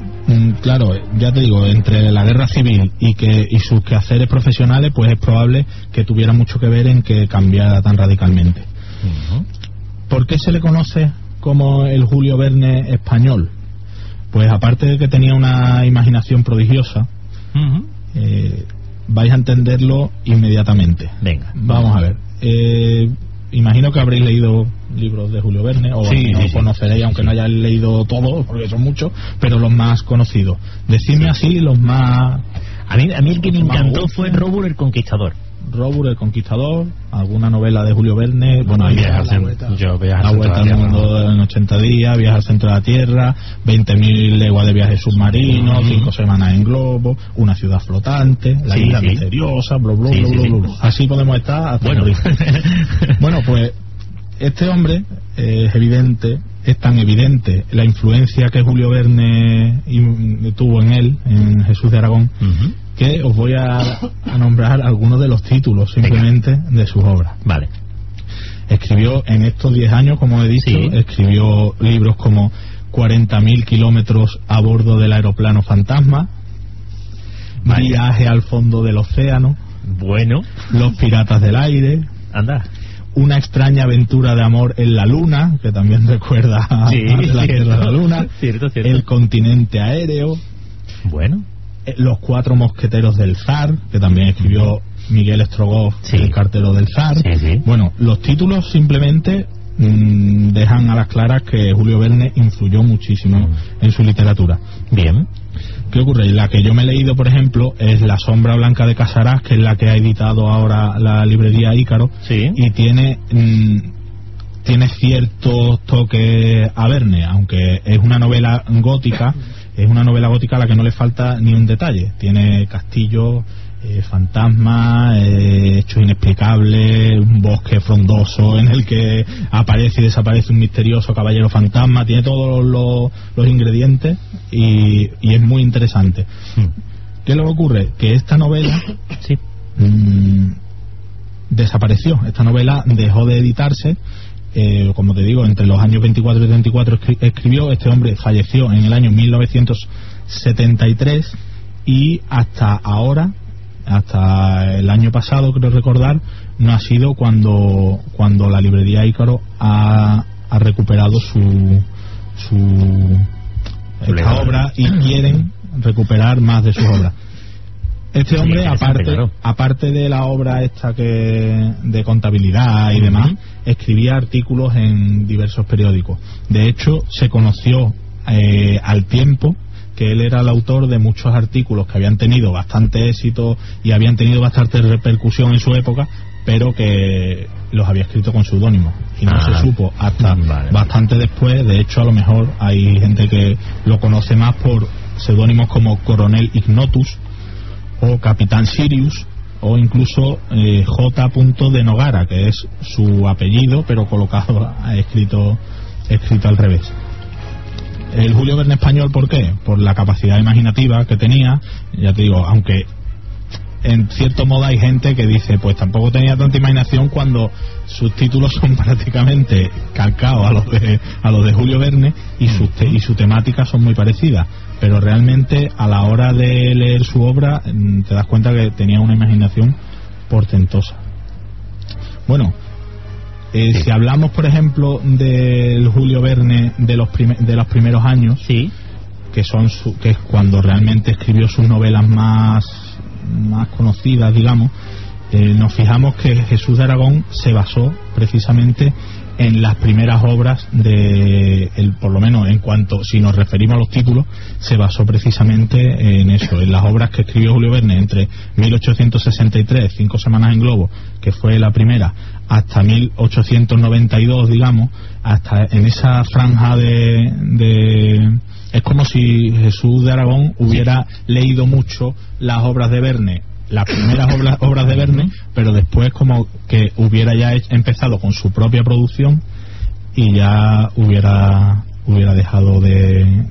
Speaker 6: Claro, ya te digo, entre la guerra civil y que y sus quehaceres profesionales, pues es probable que tuviera mucho que ver en que cambiara tan radicalmente. Uh-huh. ¿Por qué se le conoce como el Julio Verne español? Pues aparte de que tenía una imaginación prodigiosa, uh-huh. eh, vais a entenderlo inmediatamente.
Speaker 7: Venga,
Speaker 6: vamos a ver. Eh, imagino que habréis leído libros de Julio Verne, o
Speaker 7: sí,
Speaker 6: no
Speaker 7: sí,
Speaker 6: conoceréis,
Speaker 7: sí,
Speaker 6: aunque
Speaker 7: sí.
Speaker 6: no hayáis leído todos, porque son muchos, pero los más conocidos. Decidme sí. así los más...
Speaker 7: A mí, a mí el que me encantó fue Rómulo el Conquistador.
Speaker 6: Rómulo el Conquistador, alguna novela de Julio Verne, bueno, ahí
Speaker 3: viaja la vuelta, yo viaja
Speaker 6: la vuelta al mundo en ochenta días, Viaje al centro de la Tierra, veinte mil leguas de viaje submarino, uh-huh. cinco semanas en globo, Una ciudad flotante, La
Speaker 7: sí,
Speaker 6: isla
Speaker 7: sí.
Speaker 6: misteriosa, bla bla
Speaker 7: sí,
Speaker 6: bla
Speaker 7: sí,
Speaker 6: bla,
Speaker 7: sí.
Speaker 6: bla. Así podemos estar hasta
Speaker 7: bueno.
Speaker 6: bueno, pues este hombre eh, es evidente, es tan evidente la influencia que Julio Verne tuvo en él, en Jesús de Aragón, uh-huh. que os voy a, a nombrar algunos de los títulos simplemente Venga. de sus obras.
Speaker 7: Vale.
Speaker 6: Escribió en estos diez años, como he dicho, sí. escribió libros como cuarenta mil kilómetros a bordo del aeroplano fantasma, vale. Viaje al fondo del océano,
Speaker 7: bueno,
Speaker 6: Los piratas del aire,
Speaker 7: anda,
Speaker 6: Una extraña aventura de amor en la luna, que también recuerda a,
Speaker 7: sí,
Speaker 6: a la Tierra de la Luna,
Speaker 7: cierto, cierto.
Speaker 6: El continente aéreo,
Speaker 7: bueno,
Speaker 6: Los cuatro mosqueteros del zar, que también escribió Miguel Strogoff, sí. El cartero del zar.
Speaker 7: Sí, sí.
Speaker 6: Bueno, los títulos simplemente mmm, dejan a las claras que Julio Verne influyó muchísimo mm. en su literatura.
Speaker 7: Bien.
Speaker 6: ¿Qué ocurre? La que yo me he leído, por ejemplo, es La sombra blanca de Casarás, que es la que ha editado ahora la librería Ícaro,
Speaker 7: sí.
Speaker 6: y tiene mmm, tiene ciertos toques a Verne, aunque es una novela gótica. Es una novela gótica a la que no le falta ni un detalle. Tiene castillos, eh, fantasmas, eh, hechos inexplicables, un bosque frondoso en el que aparece y desaparece un misterioso caballero fantasma. Tiene todos los, los ingredientes y, y es muy interesante. ¿Qué es lo que ocurre? Que esta novela
Speaker 7: sí.
Speaker 6: mmm, desapareció. Esta novela dejó de editarse. Eh, como te digo, entre los años veinticuatro y treinta y cuatro escri- escribió. Este hombre falleció en el año mil novecientos setenta y tres y hasta ahora, hasta el año pasado, creo recordar, no ha sido cuando cuando la librería Ícaro ha, ha recuperado su su esta obra y quieren recuperar más de sus obras. Este hombre, sí, aparte claro. aparte de la obra esta que de contabilidad y uh-huh. demás, escribía artículos en diversos periódicos. De hecho, se conoció eh, al tiempo que él era el autor de muchos artículos que habían tenido bastante éxito y habían tenido bastante repercusión en su época, pero que los había escrito con seudónimo y no ah, se supo hasta vale. bastante después. De hecho, a lo mejor hay gente que lo conoce más por seudónimos como Coronel Ignotus o Capitán Sirius, o incluso eh, J. de Nogara, que es su apellido pero colocado, escrito escrito al revés. El Julio Verne español, ¿por qué? Por la capacidad imaginativa que tenía. Ya te digo, aunque en cierto modo hay gente que dice pues tampoco tenía tanta imaginación cuando sus títulos son prácticamente calcados a los de a los de Julio Verne y sus te, y su temática son muy parecidas, pero realmente a la hora de leer su obra te das cuenta que tenía una imaginación portentosa. Bueno, eh, sí. si hablamos por ejemplo del Julio Verne de los prim- de los primeros años,
Speaker 7: sí.
Speaker 6: que son su, que es cuando realmente escribió sus novelas más más conocidas, digamos, eh, nos fijamos que Jesús de Aragón se basó precisamente en las primeras obras de, el, por lo menos en cuanto, si nos referimos a los títulos, se basó precisamente en eso, en las obras que escribió Julio Verne entre mil ochocientos sesenta y tres, Cinco semanas en globo, que fue la primera, hasta mil ochocientos noventa y dos, digamos, hasta en esa franja de, de es como si Jesús de Aragón hubiera leído mucho las obras de Verne, las primeras obras, obras de Verne, pero después como que hubiera ya empezado con su propia producción y ya hubiera hubiera dejado de,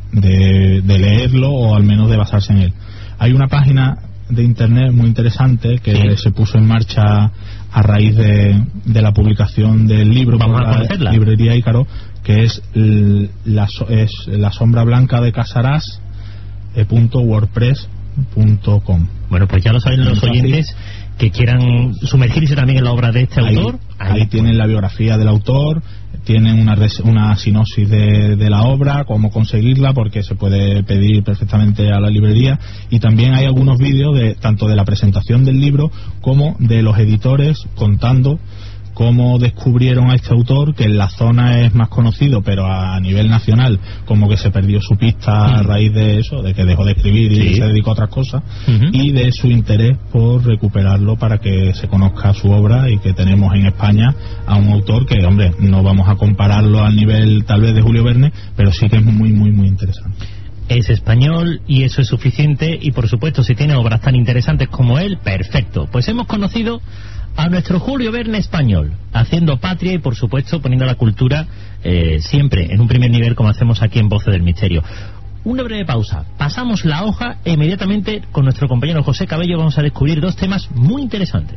Speaker 6: de, de leerlo, o al menos de basarse en él. Hay una página de internet muy interesante que sí. se puso en marcha a raíz de, de la publicación del libro por la librería Ícaro, que es la, es la sombra blanca de Casarás eh, punto wordpress punto com.
Speaker 7: Bueno, pues ya lo saben los oyentes que quieran sumergirse también en la obra de este
Speaker 6: ahí,
Speaker 7: autor.
Speaker 6: Ahí, ahí tienen la biografía del autor, tienen una, res, una sinopsis de, de la obra, cómo conseguirla, porque se puede pedir perfectamente a la librería, y también hay algunos vídeos de tanto de la presentación del libro como de los editores contando cómo descubrieron a este autor, que en la zona es más conocido, pero a nivel nacional como que se perdió su pista a raíz de eso, de que dejó de escribir y sí. se dedicó a otras cosas, uh-huh. y de su interés por recuperarlo para que se conozca su obra, y que tenemos en España a un autor que, hombre, no vamos a compararlo al nivel tal vez de Julio Verne, pero sí que es muy muy muy interesante.
Speaker 7: Es español y eso es suficiente, y por supuesto si tiene obras tan interesantes como él, perfecto. Pues hemos conocido a nuestro Julio Verne español, haciendo patria y por supuesto poniendo la cultura eh, siempre en un primer nivel, como hacemos aquí en Voces del Misterio. Una breve pausa, pasamos la hoja e inmediatamente con nuestro compañero José Cabello vamos a descubrir dos temas muy interesantes.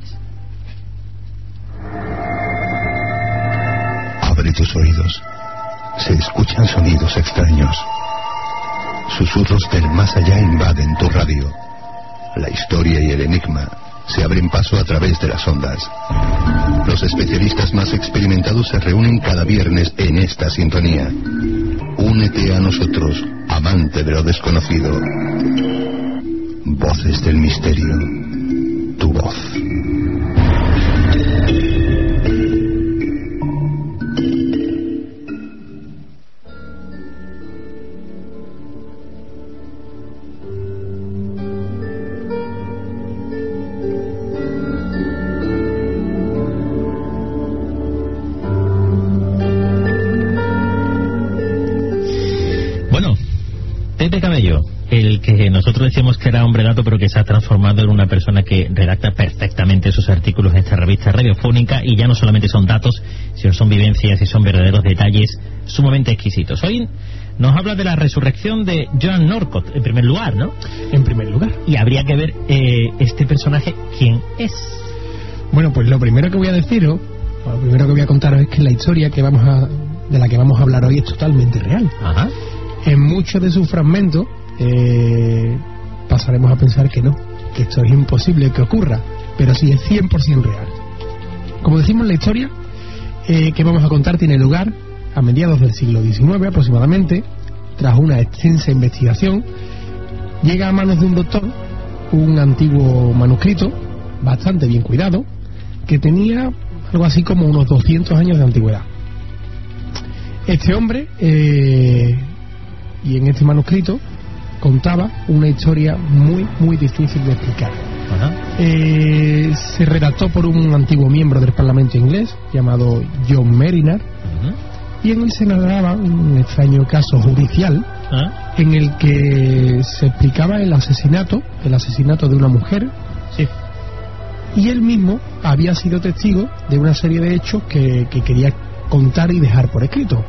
Speaker 9: Abre tus oídos, se escuchan sonidos extraños. Susurros del más allá invaden tu radio. La historia y el enigma se abren paso a través de las ondas. Los especialistas más experimentados se reúnen cada viernes en esta sintonía. Únete a nosotros, amante de lo desconocido. Voces del Misterio. Tu voz.
Speaker 7: El que nosotros decíamos que era hombre dato, pero que se ha transformado en una persona que redacta perfectamente sus artículos en esta revista radiofónica, y ya no solamente son datos, sino son vivencias y son verdaderos detalles sumamente exquisitos. Hoy nos habla de la resurrección de Joan Norcott, en primer lugar, ¿no?
Speaker 2: En primer lugar.
Speaker 7: Y habría que ver eh, este personaje, ¿quién es?
Speaker 2: Bueno, pues lo primero que voy a deciros, lo primero que voy a contaros es que la historia que vamos a, de la que vamos a hablar hoy es totalmente real.
Speaker 7: Ajá.
Speaker 2: En muchos de sus fragmentos Eh, pasaremos a pensar que no, que esto es imposible que ocurra, pero sí es cien por ciento real. Como decimos, la historia eh, que vamos a contar tiene lugar a mediados del siglo diecinueve aproximadamente. Tras una extensa investigación, llega a manos de un doctor un antiguo manuscrito bastante bien cuidado, que tenía algo así como unos doscientos años de antigüedad. Este hombre eh, y en este manuscrito contaba una historia muy muy difícil de explicar.
Speaker 7: Ajá.
Speaker 2: Eh, se redactó por un antiguo miembro del Parlamento inglés llamado John Merrinar, uh-huh. y en él se narraba un extraño caso judicial, uh-huh. en el que se explicaba el asesinato el asesinato de una mujer,
Speaker 7: sí.
Speaker 2: y él mismo había sido testigo de una serie de hechos que, que quería contar y dejar por escrito.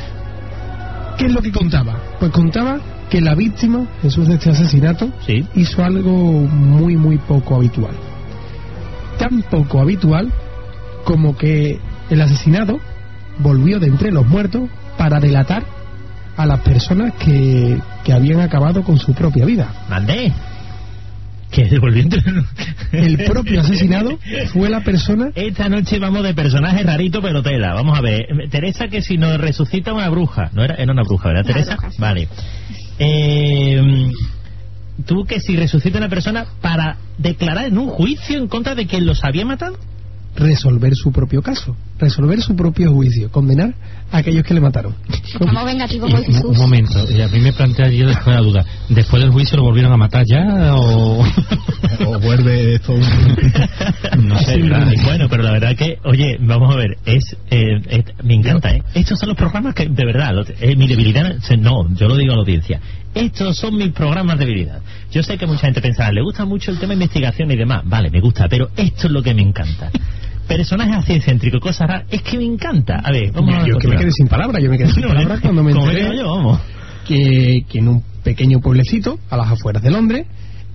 Speaker 2: ¿Qué es lo que contaba? Pues contaba que la víctima, Jesús, de este asesinato,
Speaker 7: sí.
Speaker 2: hizo algo muy muy poco habitual. Tan poco habitual como que el asesinado volvió de entre los muertos para delatar a las personas que, que habían acabado con su propia vida.
Speaker 7: ¡Mandé! ¿Qué devolvió entre los...
Speaker 2: El propio asesinado fue la persona...
Speaker 7: Esta noche vamos de personaje rarito pero tela. Vamos a ver, Teresa, que si nos resucita una bruja. No era, era una bruja, ¿verdad, Teresa?
Speaker 4: Bruja, sí.
Speaker 7: Vale. Eh, tú que si resucita una persona para declarar en un juicio en contra de quien los había matado.
Speaker 2: Resolver su propio caso, resolver su propio juicio, condenar a aquellos que le mataron.
Speaker 4: Estamos vengativos
Speaker 3: Y,
Speaker 4: hoy, Jesús.
Speaker 3: un momento, y a mí me plantea yo después la duda, ¿después del juicio lo volvieron a matar ya o...?
Speaker 6: O vuelve esto un...
Speaker 3: No sé,
Speaker 7: Sí,
Speaker 3: ¿verdad?
Speaker 7: bueno, pero la verdad que, oye, vamos a ver, es, eh, es- me encanta, ¿eh? Estos son los programas que, de verdad, lo- eh, mi debilidad, se- no, yo lo digo a la audiencia, estos son mis programas de debilidad. Yo sé que mucha gente pensará, le gusta mucho el tema de investigación y demás, vale, me gusta, pero esto es lo que me encanta. Personajes así excéntricos, cosas raras, es que me encanta. A ver, vamos a...
Speaker 2: Yo que me quedé sin palabras, yo me quedé sin palabras cuando me
Speaker 7: Como
Speaker 2: enteré
Speaker 7: digo yo, vamos.
Speaker 2: que, que en un pequeño pueblecito, a las afueras de Londres,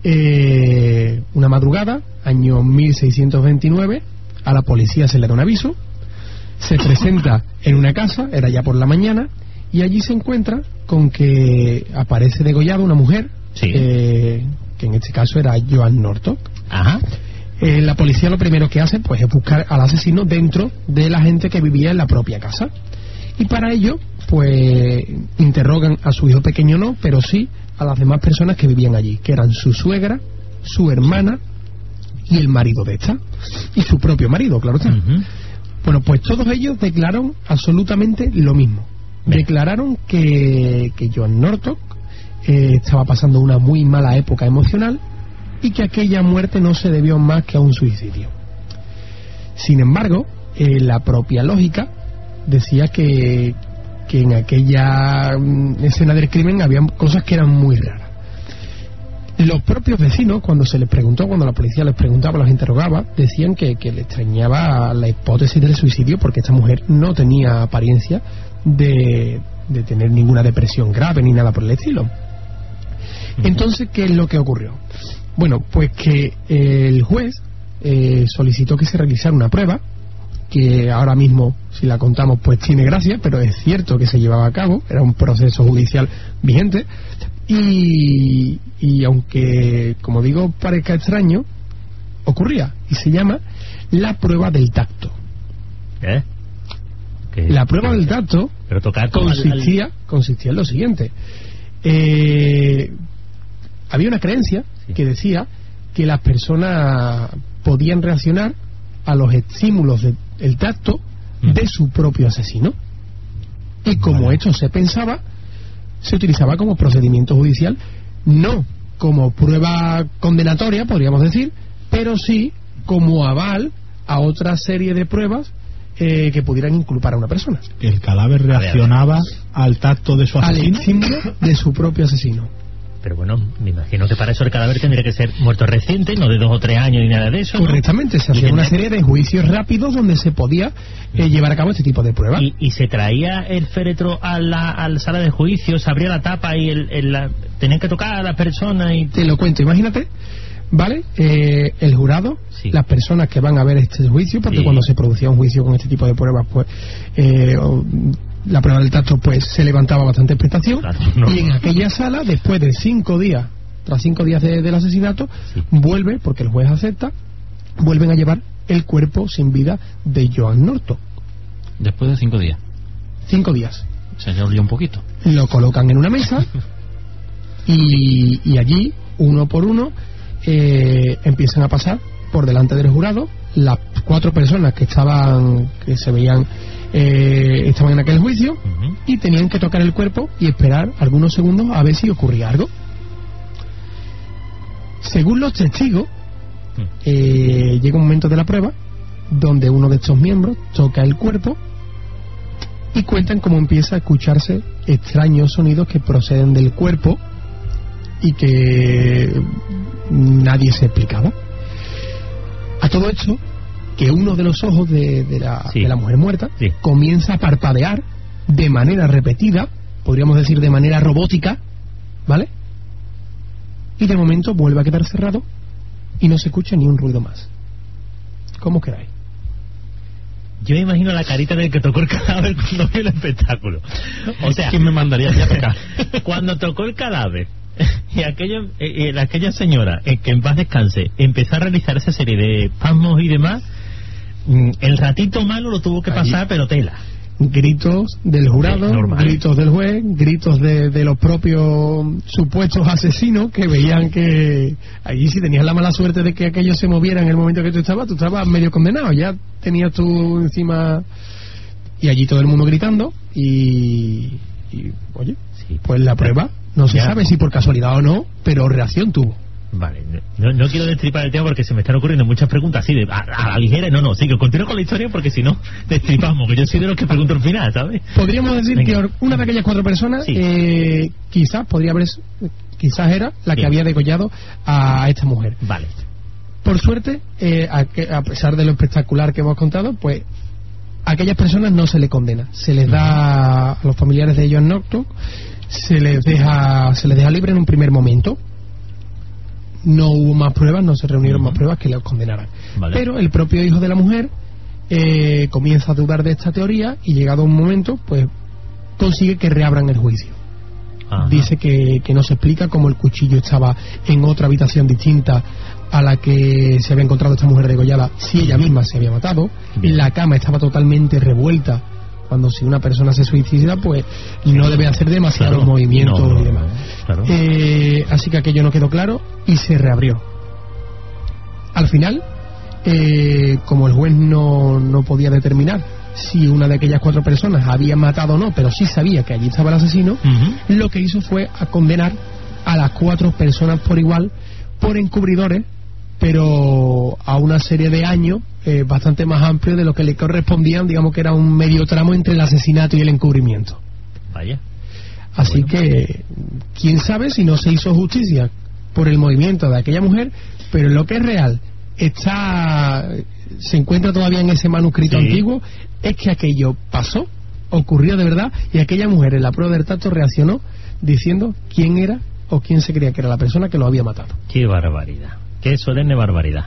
Speaker 2: eh, una madrugada, año mil seiscientos veintinueve, a la policía se le da un aviso, se presenta en una casa, era ya por la mañana, y allí se encuentra con que aparece degollada una mujer,
Speaker 7: Sí.
Speaker 2: eh, que en este caso era Joan Norton.
Speaker 7: Ajá.
Speaker 2: Eh, la policía lo primero que hace pues es buscar al asesino dentro de la gente que vivía en la propia casa, y para ello pues interrogan a su hijo pequeño, no, pero sí a las demás personas que vivían allí, que eran su suegra, su hermana y el marido de esta, y su propio marido, claro está.
Speaker 7: Ujú.
Speaker 2: Bueno, pues todos ellos declararon absolutamente lo mismo.
Speaker 7: Bien.
Speaker 2: Declararon que, que Joan Norton eh, estaba pasando una muy mala época emocional y que aquella muerte no se debió más que a un suicidio. Sin embargo, eh, la propia lógica decía que, que en aquella mm, escena del crimen había cosas que eran muy raras. Los propios vecinos, cuando se les preguntó, cuando la policía les preguntaba, los interrogaba, decían que, que le extrañaba la hipótesis del suicidio porque esta mujer no tenía apariencia de, de tener ninguna depresión grave ni nada por el estilo. Entonces, ¿qué es lo que ocurrió? Bueno, pues que el juez eh, solicitó que se realizara una prueba que ahora mismo, si la contamos, pues tiene gracia, pero es cierto que se llevaba a cabo, era un proceso judicial vigente, y, y aunque, como digo, parezca extraño, ocurría, y se llama la prueba del tacto.
Speaker 7: ¿Eh? ¿Qué?
Speaker 2: La prueba del tacto
Speaker 7: Pero tocar como al-
Speaker 2: consistía, consistía en lo siguiente. Eh, había una creencia
Speaker 7: Sí.
Speaker 2: que decía que las personas podían reaccionar a los estímulos de- del tacto
Speaker 7: Mm.
Speaker 2: de su propio asesino. Y como esto se pensaba, se utilizaba como procedimiento judicial, no como prueba condenatoria, podríamos decir, pero sí como aval a otra serie de pruebas eh, que pudieran inculpar a una persona.
Speaker 6: Que el cadáver
Speaker 7: ver, a ver.
Speaker 6: reaccionaba al tacto de su
Speaker 2: Al
Speaker 6: asesino.
Speaker 2: estímulo de su propio asesino.
Speaker 7: Pero bueno, me imagino que para eso el cadáver tendría que ser muerto reciente, no de dos o tres años ni nada de eso, ¿no?
Speaker 2: Correctamente, se
Speaker 7: Y
Speaker 2: hacía una
Speaker 7: tendría-
Speaker 2: serie de juicios rápidos donde se podía eh, llevar a cabo este tipo de pruebas.
Speaker 7: Y, y se traía el féretro a la, a la sala de juicio, se abría la tapa y el, el- la, tenían que tocar a la persona y...
Speaker 2: Te lo cuento, imagínate, ¿vale? Eh, el jurado,
Speaker 7: Sí.
Speaker 2: las personas que van a ver este juicio, porque
Speaker 7: Sí.
Speaker 2: cuando se producía un juicio con este tipo de pruebas, pues eh, o- la prueba del tacto pues se levantaba bastante expectación,
Speaker 7: Claro, no.
Speaker 2: y en aquella sala, después de cinco días, tras cinco días de- del asesinato,
Speaker 7: Sí.
Speaker 2: vuelve, porque el juez acepta, vuelven a llevar el cuerpo sin vida de Joan Norton.
Speaker 3: Después de cinco días.
Speaker 2: Cinco días.
Speaker 3: Se le olvidó un poquito.
Speaker 2: Lo colocan en una mesa y, y allí, uno por uno, eh, empiezan a pasar por delante del jurado las cuatro personas que estaban, que se veían, eh, estaban en aquel juicio,
Speaker 7: Ujú.
Speaker 2: y tenían que tocar el cuerpo y esperar algunos segundos a ver si ocurría algo. Según los testigos, eh, llega un momento de la prueba donde uno de estos miembros toca el cuerpo y cuentan cómo empieza a escucharse extraños sonidos que proceden del cuerpo y que nadie se explicaba. A todo esto, que uno de los ojos de, de, la,
Speaker 7: Sí.
Speaker 2: de la mujer muerta
Speaker 7: Sí.
Speaker 2: comienza a parpadear de manera repetida, podríamos decir de manera robótica, ¿vale? Y de momento vuelve a quedar cerrado y no se escucha ni un ruido más. ¿Cómo queráis?
Speaker 7: Yo me imagino la carita del que tocó el cadáver cuando vio el espectáculo. O sea,
Speaker 3: ¿quién me mandaría a tocar?
Speaker 7: cuando tocó el cadáver y aquella, eh, eh, aquella señora, eh, que en paz descanse, empezó a realizar esa serie de pasmos y demás, mm, el ratito malo lo tuvo que
Speaker 2: Allí-
Speaker 7: pasar, pero tela.
Speaker 2: gritos del jurado,
Speaker 7: Normal.
Speaker 2: gritos del juez, gritos de, de los propios supuestos asesinos que veían que allí, si tenías la mala suerte de que aquello se moviera en el momento que tú estabas, tú estabas medio condenado, ya tenías tú encima, y allí todo el mundo gritando y, y oye,
Speaker 7: Sí.
Speaker 2: pues la prueba no se
Speaker 7: Ya.
Speaker 2: sabe si por casualidad o no, pero reacción tuvo.
Speaker 7: Vale, no, no quiero destripar el tema porque se me están ocurriendo muchas preguntas así de a, a la ligera. No, no, sí, que continúo con la historia porque si no destripamos, que yo soy de los que pregunto al final, ¿sabes?
Speaker 2: Podríamos decir
Speaker 7: Venga.
Speaker 2: que una de aquellas cuatro personas,
Speaker 7: Sí.
Speaker 2: eh, quizás podría haber, quizás era la que
Speaker 7: Bien.
Speaker 2: había degollado a esta mujer.
Speaker 7: Vale.
Speaker 2: Por suerte, eh, a, que- a pesar de lo espectacular que hemos contado, pues a aquellas personas no se les condena, se les da a los familiares de John Nocturne, se les deja, se les deja libre en un primer momento. No hubo más pruebas, no se reunieron
Speaker 7: Ujú.
Speaker 2: más pruebas que los condenaran.
Speaker 7: Vale.
Speaker 2: Pero el propio hijo de la mujer eh, comienza a dudar de esta teoría y llegado un momento, pues consigue que reabran el juicio.
Speaker 7: Ajá.
Speaker 2: Dice que, que no se explica cómo el cuchillo estaba en otra habitación distinta a la que se había encontrado esta mujer degollada, si ella misma se había matado.
Speaker 7: Bien.
Speaker 2: La cama estaba totalmente revuelta, cuando si una persona se suicida, pues no debe hacer demasiados
Speaker 7: Claro.
Speaker 2: movimientos
Speaker 7: No, no,
Speaker 2: y demás.
Speaker 7: no, claro.
Speaker 2: Eh, así que aquello no quedó claro y se reabrió. Al final, eh, como el juez no, no podía determinar si una de aquellas cuatro personas había matado o no, pero sí sabía que allí estaba el asesino,
Speaker 7: Ujú.
Speaker 2: lo que hizo fue a condenar a las cuatro personas por igual, por encubridores, pero a una serie de años eh, bastante más amplio de lo que le correspondían, digamos que era un medio tramo entre el asesinato y el encubrimiento.
Speaker 7: Vaya.
Speaker 2: Así
Speaker 7: Bueno.
Speaker 2: que, quién sabe si no se hizo justicia por el movimiento de aquella mujer, pero lo que es real está, se encuentra todavía en ese manuscrito
Speaker 7: Sí.
Speaker 2: antiguo, es que aquello pasó, ocurrió de verdad, y aquella mujer en la prueba del tacto reaccionó diciendo quién era o quién se creía que era la persona que lo había matado.
Speaker 7: Qué barbaridad. Qué solemne barbaridad.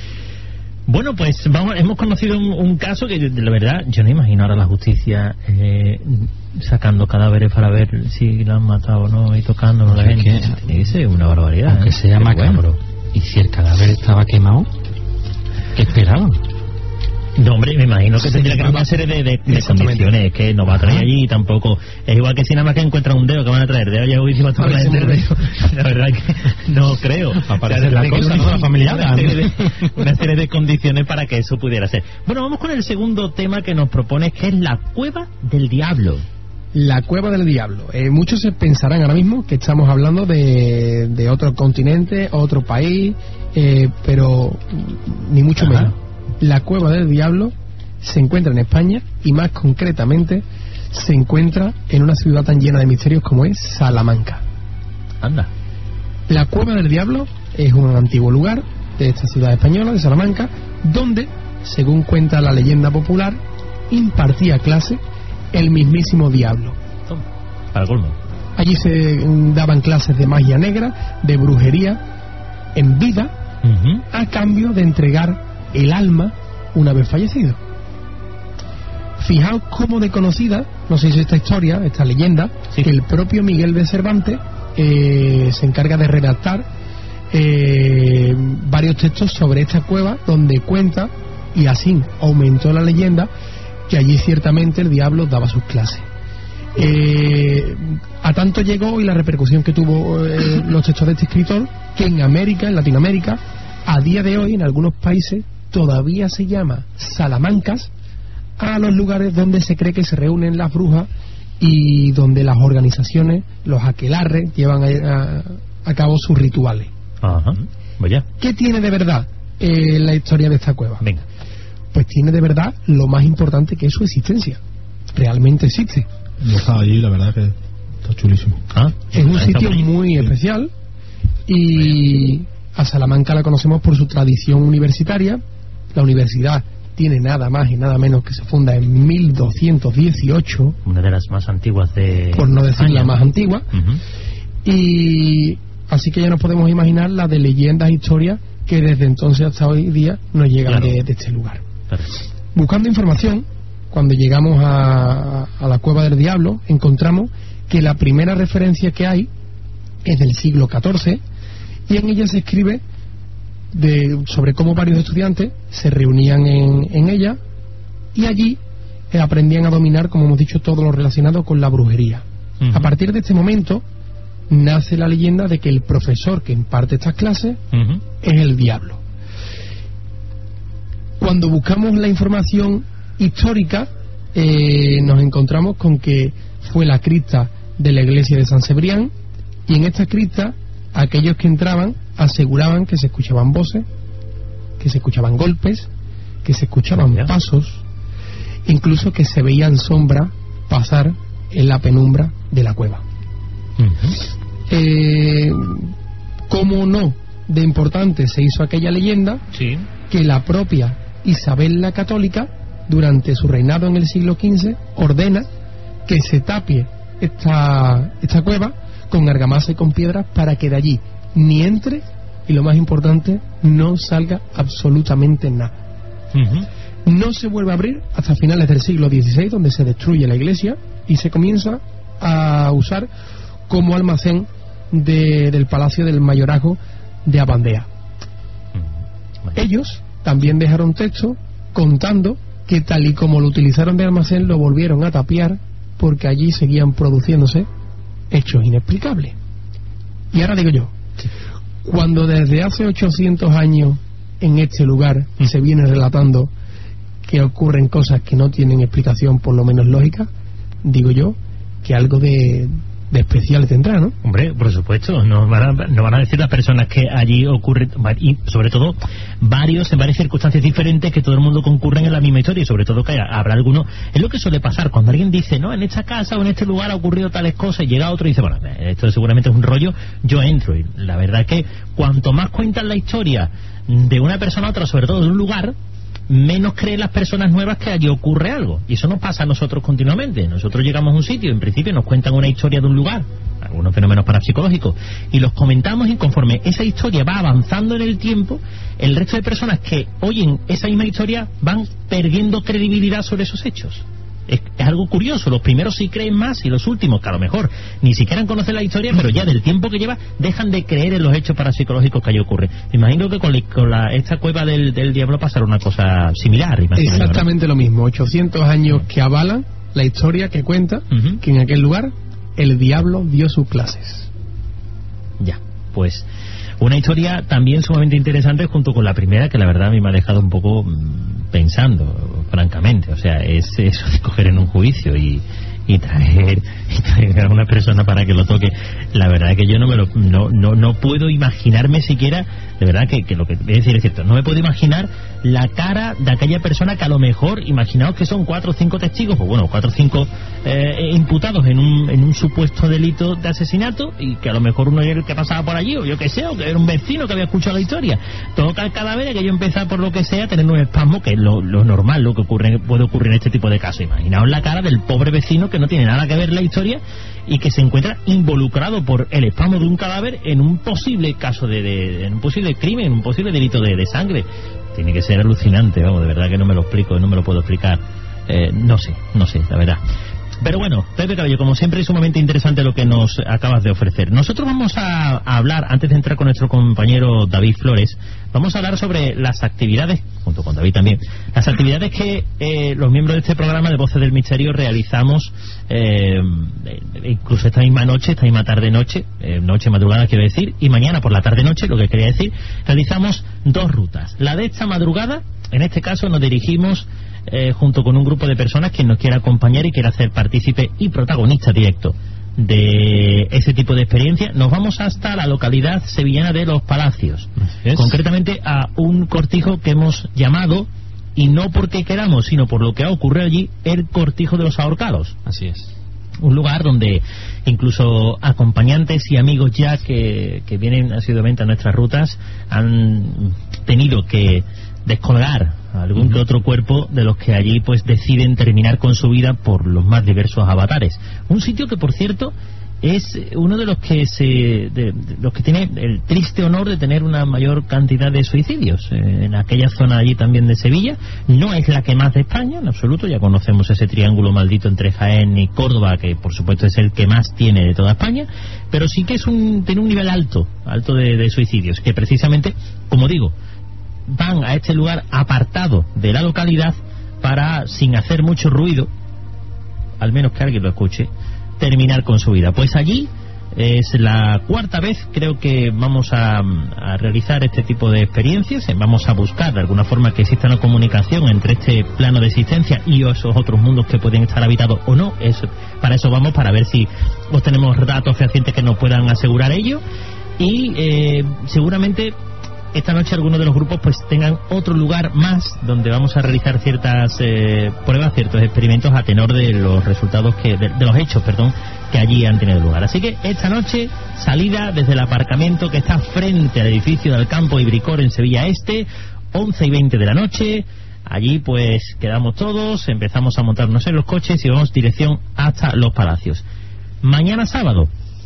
Speaker 7: Bueno, pues vamos, hemos conocido un, un caso que de la verdad yo no imagino ahora la justicia eh, sacando cadáveres para ver si la han matado o no y tocándolo la
Speaker 3: Es
Speaker 7: gente.
Speaker 3: que-
Speaker 7: Tiene que ser una barbaridad.
Speaker 3: Aunque
Speaker 7: ¿eh?
Speaker 3: sea
Speaker 7: Pero
Speaker 3: macabro.
Speaker 7: bueno.
Speaker 3: Y si el cadáver estaba quemado, ¿qué esperaban?
Speaker 7: No, hombre, me imagino que
Speaker 2: Sí,
Speaker 7: tendría que haber
Speaker 2: va-
Speaker 7: una serie de, de- de
Speaker 2: Exactamente.
Speaker 7: condiciones que no va a traer
Speaker 3: Ajá.
Speaker 7: allí tampoco. Es igual que si nada más que encuentran un dedo que van a traer. Dedo ya última
Speaker 2: Vale,
Speaker 7: la gente
Speaker 2: sí,
Speaker 7: del dedo. La verdad que no creo.
Speaker 3: Aparece
Speaker 7: O sea,
Speaker 3: la
Speaker 7: tendría que
Speaker 3: cosa,
Speaker 7: haber
Speaker 3: ¿no? La familiar.
Speaker 7: Una serie, de, una serie de condiciones para que eso pudiera ser. Bueno, vamos con el segundo tema que nos propone, que es la cueva del diablo.
Speaker 2: La cueva del diablo. Eh, muchos se pensarán ahora mismo que estamos hablando de, de otro continente, otro país, eh, pero ni mucho
Speaker 7: Ajá.
Speaker 2: menos. La cueva del diablo se encuentra en España y más concretamente se encuentra en una ciudad tan llena de misterios como es Salamanca.
Speaker 7: Anda.
Speaker 2: La cueva del diablo es un antiguo lugar de esta ciudad española, de Salamanca, donde, según cuenta la leyenda popular, impartía clase el mismísimo diablo.
Speaker 7: Toma. Para colmo.
Speaker 2: Allí se mm, daban clases de magia negra, de brujería, en vida,
Speaker 7: Ujú.
Speaker 2: a cambio de entregar el alma una vez fallecido. Fijaos cómo de conocida, no sé si esta historia, esta leyenda,
Speaker 7: Sí.
Speaker 2: que el propio Miguel de Cervantes eh, se encarga de redactar eh, varios textos sobre esta cueva, donde cuenta, y así aumentó la leyenda, que allí ciertamente el diablo daba sus clases. Eh, a tanto llegó y la repercusión que tuvo eh, los textos de este escritor, que en América, en Latinoamérica, a día de hoy en algunos países todavía se llama Salamancas a los lugares donde se cree que se reúnen las brujas y donde las organizaciones, los aquelarres, llevan a, a- a cabo sus rituales.
Speaker 7: Ajá. Vaya.
Speaker 2: ¿Qué tiene de verdad eh, la historia de esta cueva?
Speaker 7: Venga.
Speaker 2: Pues tiene de verdad lo más importante, que es su existencia. Realmente existe.
Speaker 6: Yo he estado allí, la verdad que está chulísimo.
Speaker 7: Ah,
Speaker 2: Es un
Speaker 7: está
Speaker 2: sitio
Speaker 7: bonito.
Speaker 2: muy especial y a Salamanca la conocemos por su tradición universitaria. La universidad tiene nada más y nada menos que se funda en mil doscientos dieciocho,
Speaker 7: Una de las más antiguas de
Speaker 2: por no decir la
Speaker 7: España.
Speaker 2: más antigua,
Speaker 7: Ujú.
Speaker 2: y así que ya nos podemos imaginar la de leyendas e historias que desde entonces hasta hoy día nos llegan
Speaker 7: Claro.
Speaker 2: de, de este lugar.
Speaker 7: Perfecto.
Speaker 2: Buscando información, cuando llegamos a, a la Cueva del Diablo, encontramos que la primera referencia que hay es del siglo catorce, y en ella se escribe de, sobre cómo varios estudiantes se reunían en, en ella, y allí
Speaker 5: eh, aprendían a dominar, como hemos dicho, todo lo relacionado con la brujería. Uh-huh. A partir de este momento nace la leyenda de que el profesor que imparte estas clases uh-huh. es el diablo. Cuando buscamos la información histórica, eh, nos encontramos con que fue la cripta de la iglesia de San Cebrián, y en esta cripta aquellos que entraban aseguraban que se escuchaban voces, que se escuchaban golpes, que se escuchaban pasos, incluso que se veían sombras pasar en la penumbra de la cueva. Uh-huh. Eh, ¿Cómo no de importante se hizo aquella leyenda? Sí. Que la propia Isabel la Católica, durante su reinado en el siglo quince, ordena que se tape esta, esta cueva con argamasa y con piedras para que de allí ni entre y, lo más importante, no salga absolutamente nada. Uh-huh. No se vuelve a abrir hasta finales del siglo dieciséis, donde se destruye la iglesia y se comienza a usar como almacén de, del Palacio del Mayorazgo de Abandea. Uh-huh. Ellos también dejaron texto contando que tal y como lo utilizaron de almacén, lo volvieron a tapiar porque allí seguían produciéndose hechos inexplicables. Y ahora digo yo, cuando desde hace ochocientos años en este lugar mm. se viene relatando que ocurren cosas que no tienen explicación, por lo menos lógica, digo yo que algo de, de especial tendrá, ¿no?
Speaker 7: Hombre, por supuesto, nos van a, nos van a decir las personas que allí ocurre, y sobre todo varios, en varias circunstancias diferentes, que todo el mundo concurren en la misma historia, y sobre todo que habrá alguno. Es lo que suele pasar cuando alguien dice, no, en esta casa o en este lugar ha ocurrido tales cosas, y llega otro y dice, bueno, esto seguramente es un rollo, yo entro. Y la verdad es que cuanto más cuentan la historia de una persona a otra, sobre todo de un lugar, menos creen las personas nuevas que allí ocurre algo. Y eso nos pasa a nosotros continuamente. Nosotros llegamos a un sitio, en principio nos cuentan una historia de un lugar, algunos fenómenos parapsicológicos, y los comentamos, y conforme esa historia va avanzando en el tiempo, el resto de personas que oyen esa misma historia van perdiendo credibilidad sobre esos hechos. Es, es algo curioso, los primeros sí creen más y los últimos, que a lo mejor ni siquiera conocen la historia, pero ya del tiempo que lleva dejan de creer en los hechos parapsicológicos que allí ocurre. Me imagino que con, la, con la, esta cueva del, del diablo pasará una cosa similar. Imagino,
Speaker 5: exactamente, ¿no? Lo mismo, ochocientos años que avalan la historia que cuenta uh-huh. que en aquel lugar el diablo dio sus clases.
Speaker 7: Ya, pues una historia también sumamente interesante junto con la primera, que la verdad a mí me ha dejado un poco pensando, francamente. O sea, es eso de coger en un juicio y, y traer y traer a una persona para que lo toque. La verdad es que yo no me lo no no no puedo imaginarme siquiera, de verdad que, que lo que voy a decir es cierto, no me puedo imaginar la cara de aquella persona que a lo mejor, imaginaos que son cuatro o cinco testigos, pues bueno, cuatro o cinco eh, imputados en un en un supuesto delito de asesinato, y que a lo mejor uno era el que pasaba por allí, o yo que sé, o que era un vecino que había escuchado la historia, toca el cadáver y que yo empezar por lo que sea a tener un espasmo, que es lo, lo normal, lo que ocurre puede ocurrir en este tipo de casos. Imaginaos la cara del pobre vecino que no tiene nada que ver la historia y que se encuentra involucrado por el espasmo de un cadáver en un posible caso de, de en un posible crimen, en un posible delito de, de sangre. Tiene que ser alucinante, vamos, de verdad que no me lo explico, no me lo puedo explicar. Eh, no sé, no sé, la verdad. Pero bueno, Pepe Cabello, como siempre es sumamente interesante lo que nos acabas de ofrecer. Nosotros vamos a, a hablar, antes de entrar con nuestro compañero David Flores, vamos a hablar sobre las actividades, junto con David también, las actividades que eh, los miembros de este programa de Voces del Misterio realizamos, eh, incluso esta misma noche, esta misma tarde-noche, eh, noche madrugada quiero decir, y mañana por la tarde-noche, lo que quería decir, realizamos dos rutas. La de esta madrugada, en este caso nos dirigimos Eh, junto con un grupo de personas que nos quiera acompañar y quiera hacer partícipe y protagonista directo de ese tipo de experiencia. Nos vamos hasta la localidad sevillana de Los Palacios, concretamente a un cortijo que hemos llamado, y no porque queramos, sino por lo que ha ocurrido allí, el Cortijo de los Ahorcados.
Speaker 3: Así es.
Speaker 7: Un lugar donde incluso acompañantes y amigos ya que, que vienen asiduamente a nuestras rutas han tenido que descolgar algún uh-huh. que otro cuerpo de los que allí pues deciden terminar con su vida por los más diversos avatares. Un sitio que, por cierto, es uno de los que se de, de los que tiene el triste honor de tener una mayor cantidad de suicidios eh, en aquella zona allí también de Sevilla. No es la que más de España, en absoluto, ya conocemos ese triángulo maldito entre Jaén y Córdoba, que por supuesto es el que más tiene de toda España, pero sí que es un tiene un nivel alto alto de, de suicidios, que precisamente, como digo, van a este lugar apartado de la localidad para, sin hacer mucho ruido, al menos que alguien lo escuche, terminar con su vida. Pues allí es la cuarta vez, creo que vamos a, a realizar este tipo de experiencias. Vamos a buscar de alguna forma que exista una comunicación entre este plano de existencia y esos otros mundos que pueden estar habitados o no. Es, para eso vamos, para ver si obtenemos datos fehacientes que nos puedan asegurar ello. Y eh, seguramente esta noche algunos de los grupos pues tengan otro lugar más donde vamos a realizar ciertas eh, pruebas, ciertos experimentos a tenor de los resultados que de, de los hechos, perdón, que allí han tenido lugar. Así que esta noche, salida desde el aparcamiento que está frente al edificio del Campo Ibricor en Sevilla Este, once y veinte de la noche. Allí pues quedamos todos, empezamos a montarnos en los coches y vamos dirección hasta Los Palacios. Mañana sábado,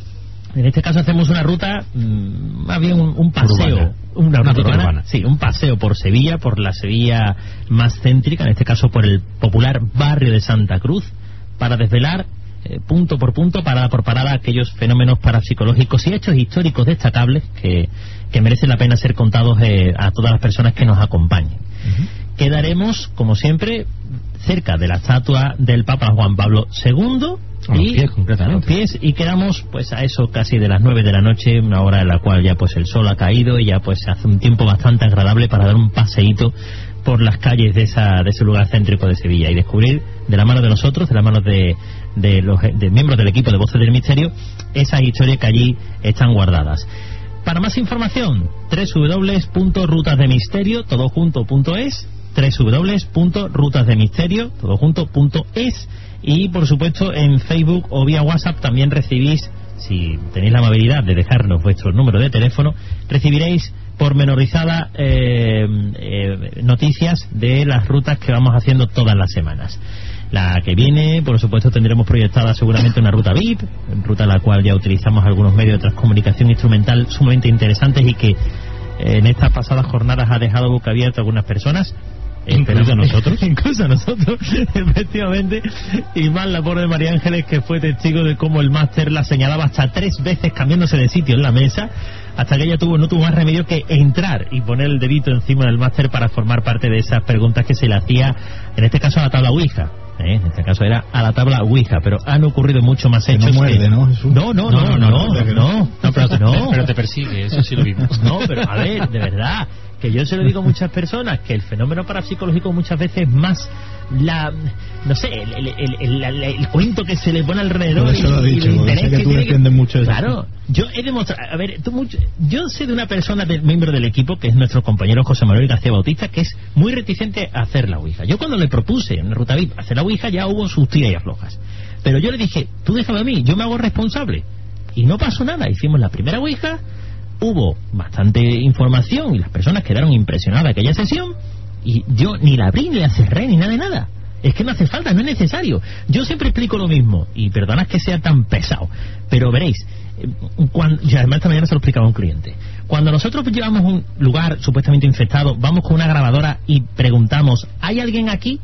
Speaker 7: en este caso hacemos una ruta, mmm, más bien un, un paseo,
Speaker 3: urbana.
Speaker 7: una,
Speaker 3: una
Speaker 7: ruta
Speaker 3: ruta
Speaker 7: urbana,
Speaker 3: urbana.
Speaker 7: Sí, un paseo por Sevilla, por la Sevilla más céntrica, en este caso por el popular barrio de Santa Cruz, para desvelar eh, punto por punto, parada por parada, aquellos fenómenos parapsicológicos y hechos históricos destacables que, que merecen la pena ser contados eh, a todas las personas que nos acompañen. Uh-huh. Quedaremos, como siempre, cerca de la estatua del Papa Juan Pablo segundo,
Speaker 3: a
Speaker 7: y
Speaker 3: los pies, concretamente.
Speaker 7: a los pies, y quedamos pues a eso casi de las nueve de la noche, una hora en la cual ya pues el sol ha caído y ya pues hace un tiempo bastante agradable para dar un paseíto por las calles de esa de ese lugar céntrico de Sevilla y descubrir de la mano de nosotros, de la mano de, de los de miembros del equipo de Voces del Misterio, esas historias que allí están guardadas. Para más información, doble u doble u doble u punto rutas de misterio todo junto punto es, doble u doble u doble u punto rutas de misterio todo junto punto es, y por supuesto en Facebook o vía WhatsApp también recibís, si tenéis la amabilidad de dejarnos vuestro número de teléfono, recibiréis pormenorizada eh, eh, noticias de las rutas que vamos haciendo todas las semanas. La que viene, por supuesto, tendremos proyectada seguramente una ruta V I P, ruta en la cual ya utilizamos algunos medios de transcomunicación instrumental sumamente interesantes y que eh, en estas pasadas jornadas ha dejado boca abierta a algunas personas.
Speaker 3: Incluso a nosotros.
Speaker 7: Incluso a nosotros, efectivamente. Y más la pobre de María Ángeles, que fue testigo de cómo el máster la señalaba hasta tres veces cambiándose de sitio en la mesa, hasta que ella tuvo no tuvo más remedio que entrar y poner el dedito encima del máster para formar parte de esas preguntas que se le hacía, en este caso a la tabla Ouija. ¿Eh? En este caso era a la tabla Ouija, pero han ocurrido mucho más hechos.
Speaker 6: Que no muerde,
Speaker 7: que...
Speaker 6: ¿no, Jesús?
Speaker 7: No, no, no, no, no, no, no, no, no, pero, no.
Speaker 3: Pero te persigue, eso sí lo vimos.
Speaker 7: No, pero a ver, de verdad, que yo se lo digo a muchas personas, que el fenómeno parapsicológico muchas veces es más la, no sé, el, el, el, el, el, el cuento que se le pone alrededor.
Speaker 6: Por eso lo he
Speaker 7: y,
Speaker 6: dicho,
Speaker 7: y el interés
Speaker 6: que
Speaker 7: que
Speaker 6: tú
Speaker 7: tiene
Speaker 6: defiendes
Speaker 7: que...
Speaker 6: mucho eso.
Speaker 7: Claro, yo he demostrado, a ver, tú mucho, yo sé de una persona, del miembro del equipo, que es nuestro compañero José Manuel García Bautista, que es muy reticente a hacer la Ouija. Yo cuando le propuse en la ruta V I P hacer la Ouija, ya hubo sus tiras y aflojas. Pero yo le dije, tú déjame a mí, yo me hago responsable. Y no pasó nada, hicimos la primera Ouija, hubo bastante información y las personas quedaron impresionadas de aquella sesión, y yo ni la abrí, ni la cerré, ni nada de nada. Es que no hace falta, no es necesario. Yo siempre explico lo mismo, y perdonad que sea tan pesado, pero veréis, cuando, y además esta mañana se lo explicaba a un cliente, cuando nosotros llevamos un lugar supuestamente infectado, vamos con una grabadora y preguntamos, ¿hay alguien aquí?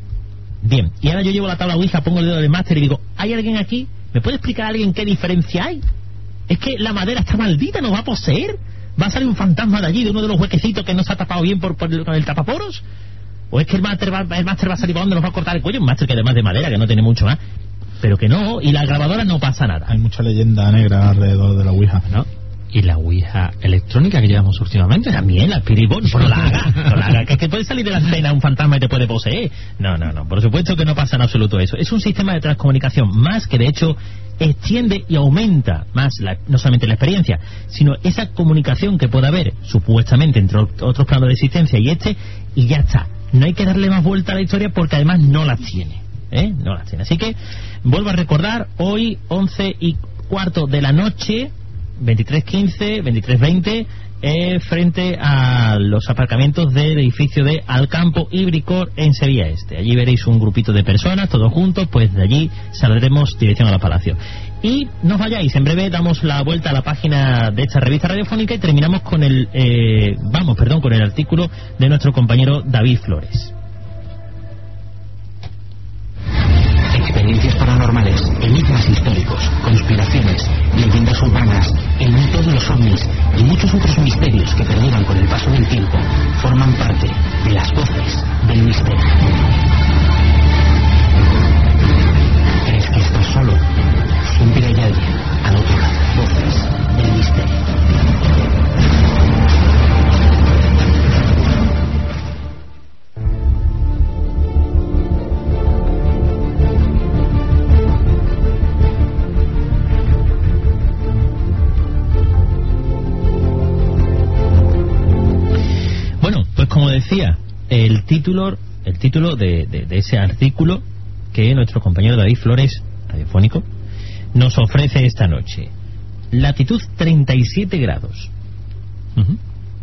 Speaker 7: Bien, y ahora yo llevo la tabla Ouija, pongo el dedo del máster y digo, ¿hay alguien aquí? ¿Me puede explicar a alguien qué diferencia hay? Es que la madera está maldita, nos va a poseer. ¿Va a salir un fantasma de allí, de uno de los huequecitos que no se ha tapado bien por, por el, con el tapaporos? ¿O es que el máster va, el máster va a salir para donde nos va a cortar el cuello? Un máster que además de madera, que no tiene mucho más. Pero que no, y la grabadora no pasa nada.
Speaker 6: Hay mucha leyenda negra alrededor de la Ouija,
Speaker 7: ¿no?
Speaker 3: Y la Ouija electrónica que llevamos últimamente.
Speaker 7: También, la piribón, no la haga, no la haga, que, que puede salir de la cena un fantasma y te puede poseer. No, no, no, por supuesto que no pasa en absoluto eso. Es un sistema de transcomunicación más que de hecho extiende y aumenta más la, no solamente la experiencia, sino esa comunicación que puede haber supuestamente entre otros planos de existencia y este, y ya está. No hay que darle más vuelta a la historia porque además no las tiene, ¿eh? No las tiene. Así que vuelvo a recordar, hoy once y cuarto de la noche, veintitrés quince, veintitrés veinte, eh, frente a los aparcamientos del edificio de Alcampo Ibricor en Sevilla Este. Allí veréis un grupito de personas, todos juntos, pues de allí saldremos dirección a la Palacio. Y no os vayáis, en breve damos la vuelta a la página de esta revista radiofónica y terminamos con el, eh, vamos, perdón, con el artículo de nuestro compañero David Flores.
Speaker 8: Experiencias paranormales, enigmas históricos, conspiraciones, leyendas urbanas, el mito de los ovnis y muchos otros misterios que perduran con el paso del tiempo forman parte de las voces del misterio.
Speaker 7: decía, el título, el título de, de, de ese artículo que nuestro compañero David Flores, radiofónico, nos ofrece esta noche. Latitud treinta y siete grados. Uh-huh.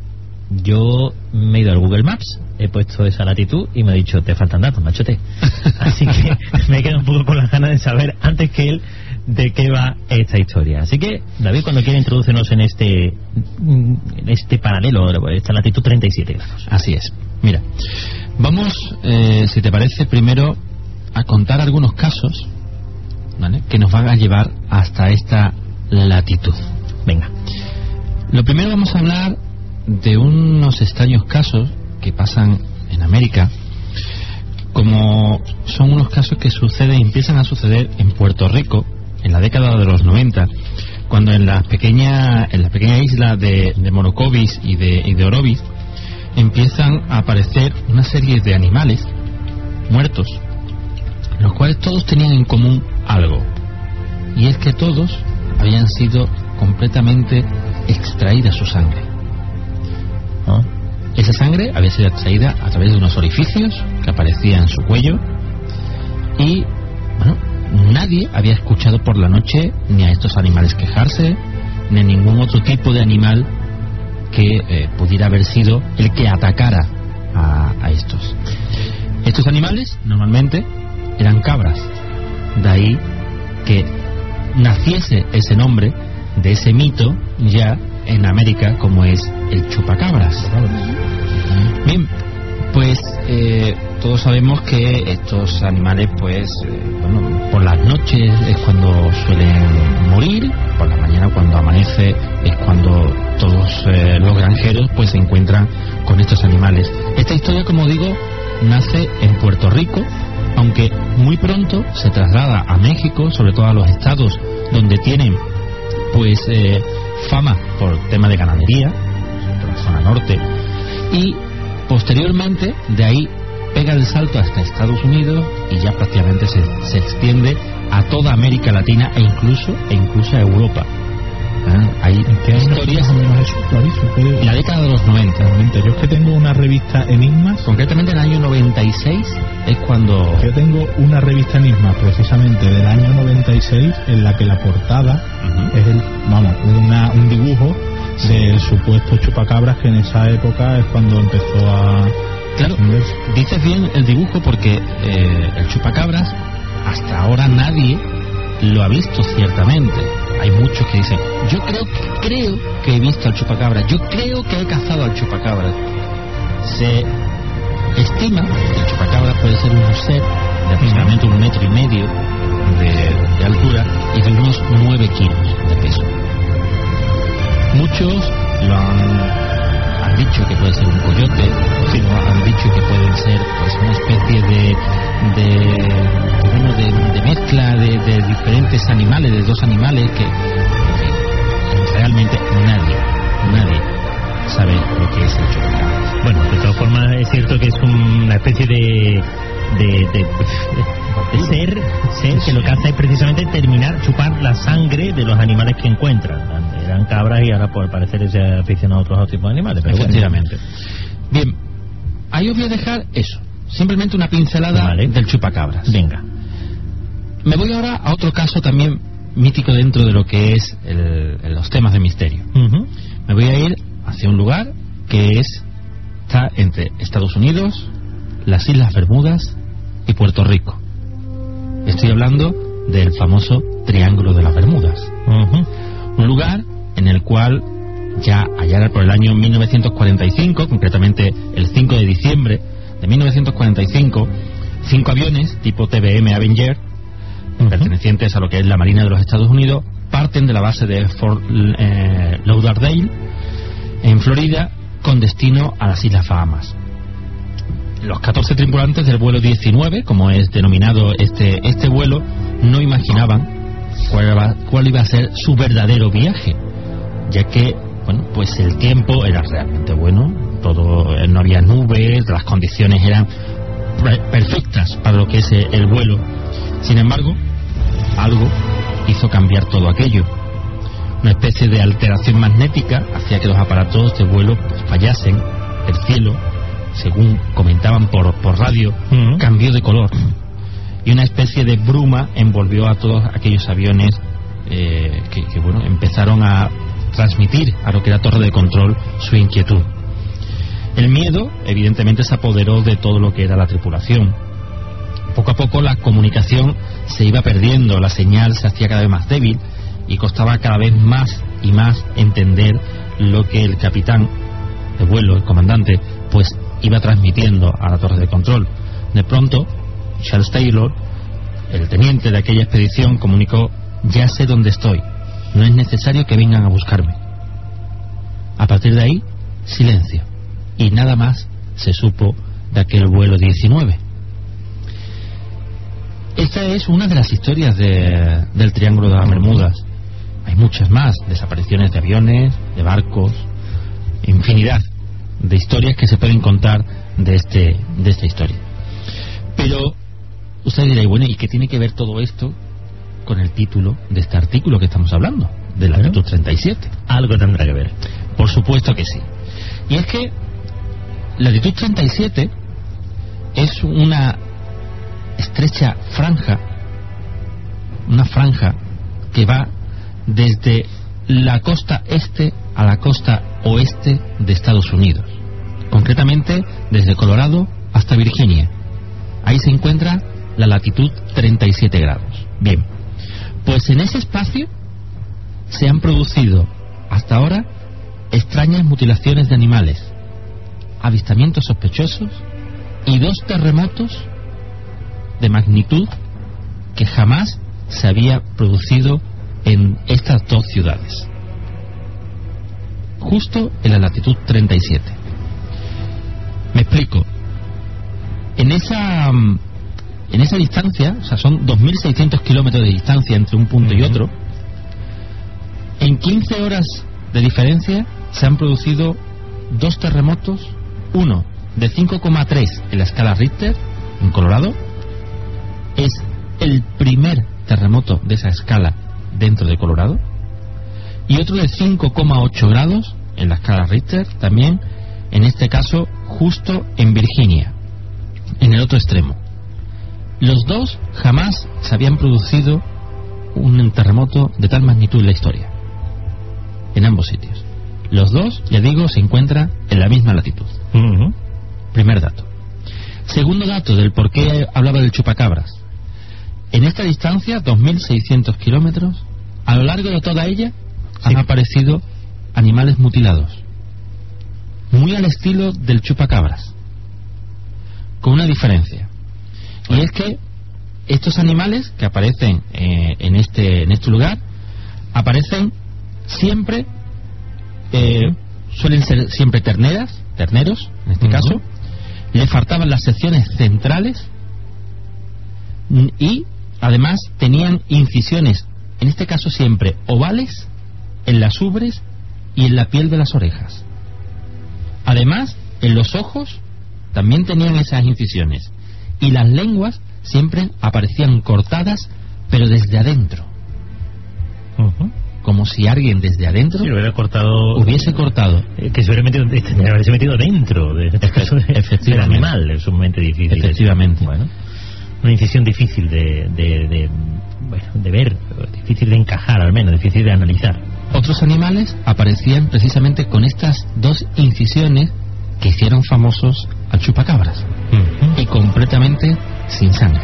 Speaker 7: Yo me he ido al Google Maps, he puesto esa latitud y me ha dicho, te faltan datos, machote. Así que me quedo un poco con las ganas de saber, antes que él, de qué va esta historia. Así que, David, cuando quiera introducirnos en este en este paralelo, esta latitud treinta y siete grados.
Speaker 3: Así es. Mira, vamos, eh, si te parece, primero a contar algunos casos, ¿vale?, que nos van a llevar hasta esta latitud.
Speaker 7: Venga.
Speaker 3: Lo primero, vamos a hablar de unos extraños casos que pasan en América, como son unos casos que suceden, empiezan a suceder en Puerto Rico en la década de los noventa, cuando en la pequeña en la pequeña isla de, de Morocovis y de, y de Orovis empiezan a aparecer una serie de animales muertos, los cuales todos tenían en común algo, y es que todos habían sido completamente extraída su sangre. ¿No? Esa sangre había sido extraída a través de unos orificios que aparecían en su cuello, y bueno, nadie había escuchado por la noche ni a estos animales quejarse, ni a ningún otro tipo de animal que eh, pudiera haber sido el que atacara a, a estos. Estos animales normalmente eran cabras, de ahí que naciese ese nombre de ese mito ya en América, como es el chupacabras. Bien, pues eh, todos sabemos que estos animales, pues eh, bueno, por las noches es cuando suelen morir, por la mañana cuando amanece es cuando todos eh, los granjeros pues se encuentran con estos animales. Esta historia, como digo, nace en Puerto Rico, aunque muy pronto se traslada a México, sobre todo a los estados donde tienen pues eh, fama por tema de ganadería, por la zona norte, y posteriormente de ahí pega el salto hasta Estados Unidos y ya prácticamente se, se extiende a toda América Latina e incluso e incluso a Europa. ¿Eh? Hay historias en la década de los noventa.
Speaker 6: Yo es que tengo una revista Enigmas,
Speaker 3: concretamente en el año noventa y seis es cuando
Speaker 6: yo tengo una revista Enigmas precisamente del año noventa y seis en la que la portada uh-huh. es el, vamos, una, un dibujo del supuesto chupacabras, que en esa época es cuando empezó a...
Speaker 3: Claro, a dices bien el dibujo, porque eh, el chupacabras hasta ahora nadie lo ha visto ciertamente. Hay muchos que dicen, yo creo que creo que he visto al chupacabras, yo creo que he cazado al chupacabras. Se estima que el chupacabras puede ser un ser de aproximadamente un metro y medio de, de altura y de unos nueve kilos de peso. Muchos lo han, han dicho que puede ser un coyote, otros han dicho que pueden ser pues una especie de de, bueno, de, de mezcla de, de diferentes animales, de dos animales que, que realmente nadie, nadie sabe lo que es el chupacabras.
Speaker 7: Bueno, de todas formas es cierto que es una especie de de, de, de, de ser, ser que lo que hace es precisamente terminar, chupar la sangre de los animales que encuentran. Eran cabras y ahora por parecer se ha aficionado a otros tipos de animales, pero
Speaker 3: efectivamente. Bueno. Bien, ahí os voy a dejar eso, simplemente una pincelada vale. del chupacabras.
Speaker 7: Venga.
Speaker 3: Me voy ahora a otro caso también mítico dentro de lo que es el, los temas de misterio. Uh-huh. Me voy a ir hacia un lugar que es está entre Estados Unidos, las Islas Bermudas y Puerto Rico. Estoy hablando del famoso Triángulo de las Bermudas. Uh-huh. Un lugar en el cual ya allá por el año mil novecientos cuarenta y cinco, concretamente el cinco de diciembre de mil novecientos cuarenta y cinco, cinco aviones tipo T B M Avenger, uh-huh. pertenecientes a lo que es la Marina de los Estados Unidos, parten de la base de Fort eh, Lauderdale en Florida con destino a las Islas Bahamas. Los catorce tripulantes del vuelo diecinueve, como es denominado este este vuelo, no imaginaban cuál iba, cuál iba a ser su verdadero viaje, ya que bueno, pues el tiempo era realmente bueno, todo, no había nubes, las condiciones eran perfectas para lo que es el vuelo. Sin embargo, algo hizo cambiar todo aquello. Una especie de alteración magnética hacía que los aparatos de vuelo pues, fallasen. El cielo según comentaban por, por radio, uh-huh. cambió de color y una especie de bruma envolvió a todos aquellos aviones eh, que, que bueno, empezaron a transmitir a lo que era torre de control su inquietud. El miedo evidentemente se apoderó de todo lo que era la tripulación. Poco a poco la comunicación se iba perdiendo, la señal se hacía cada vez más débil y costaba cada vez más y más entender lo que el capitán de vuelo, el comandante, pues iba transmitiendo a la torre de control. De pronto, Charles Taylor, el teniente de aquella expedición, comunicó: ya sé dónde estoy, no es necesario que vengan a buscarme. A partir de ahí, silencio, y nada más se supo de aquel vuelo diecinueve. Esta es una de las historias de, del Triángulo de las Bermudas. Hay muchas más, desapariciones de aviones, de barcos, infinidad de historias que se pueden contar de este de esta historia. Pero usted dirá, y bueno, ¿y qué tiene que ver todo esto con el título de este artículo que estamos hablando, de la latitud treinta y siete?
Speaker 7: Algo tendrá que ver.
Speaker 3: Por supuesto que sí. Y es que la latitud treinta y siete es una estrecha franja, una franja que va desde la costa este a la costa oeste de Estados Unidos, concretamente desde Colorado hasta Virginia. Ahí se encuentra la latitud treinta y siete grados. Bien, pues en ese espacio se han producido hasta ahora extrañas mutilaciones de animales, avistamientos sospechosos y dos terremotos de magnitud que jamás se había producido en estas dos ciudades, justo en la latitud treinta y siete. Me explico. En esa en esa distancia, o sea, son dos mil seiscientos kilómetros de distancia entre un punto y otro. En quince horas de diferencia se han producido dos terremotos, uno de cinco coma tres en la escala Richter en Colorado. Es el primer terremoto de esa escala dentro de Colorado, y otro de cinco coma ocho grados en la escala Richter, también en este caso justo en Virginia, en el otro extremo. Los dos jamás se habían producido un terremoto de tal magnitud en la historia, en ambos sitios. Los dos, ya digo, se encuentran en la misma latitud. Uh-huh. Primer dato. Segundo dato del por qué hablaba del chupacabras. En esta distancia, dos mil seiscientos kilómetros, a lo largo de toda ella sí. han aparecido animales mutilados, muy al estilo del chupacabras, con una diferencia, y es que estos animales que aparecen eh, en este en este lugar aparecen siempre, eh, suelen ser siempre terneras, terneros en este uh-huh. caso. Le faltaban las secciones centrales y además tenían incisiones, en este caso siempre ovales, en las ubres y en la piel de las orejas. Además, en los ojos también tenían esas incisiones, y las lenguas siempre aparecían cortadas, pero desde adentro. Uh-huh. Como si alguien desde adentro
Speaker 7: sí, lo hubiera cortado,
Speaker 3: hubiese cortado.
Speaker 7: Eh, que se hubiera metido, hubiese metido dentro de, de, de, del animal. Es sumamente difícil.
Speaker 3: Efectivamente.
Speaker 7: Bueno, una incisión difícil de, de, de, bueno, de ver, difícil de encajar al menos, difícil de analizar.
Speaker 3: Otros animales aparecían precisamente con estas dos incisiones que hicieron famosos al chupacabras, uh-huh. y completamente sin sangre.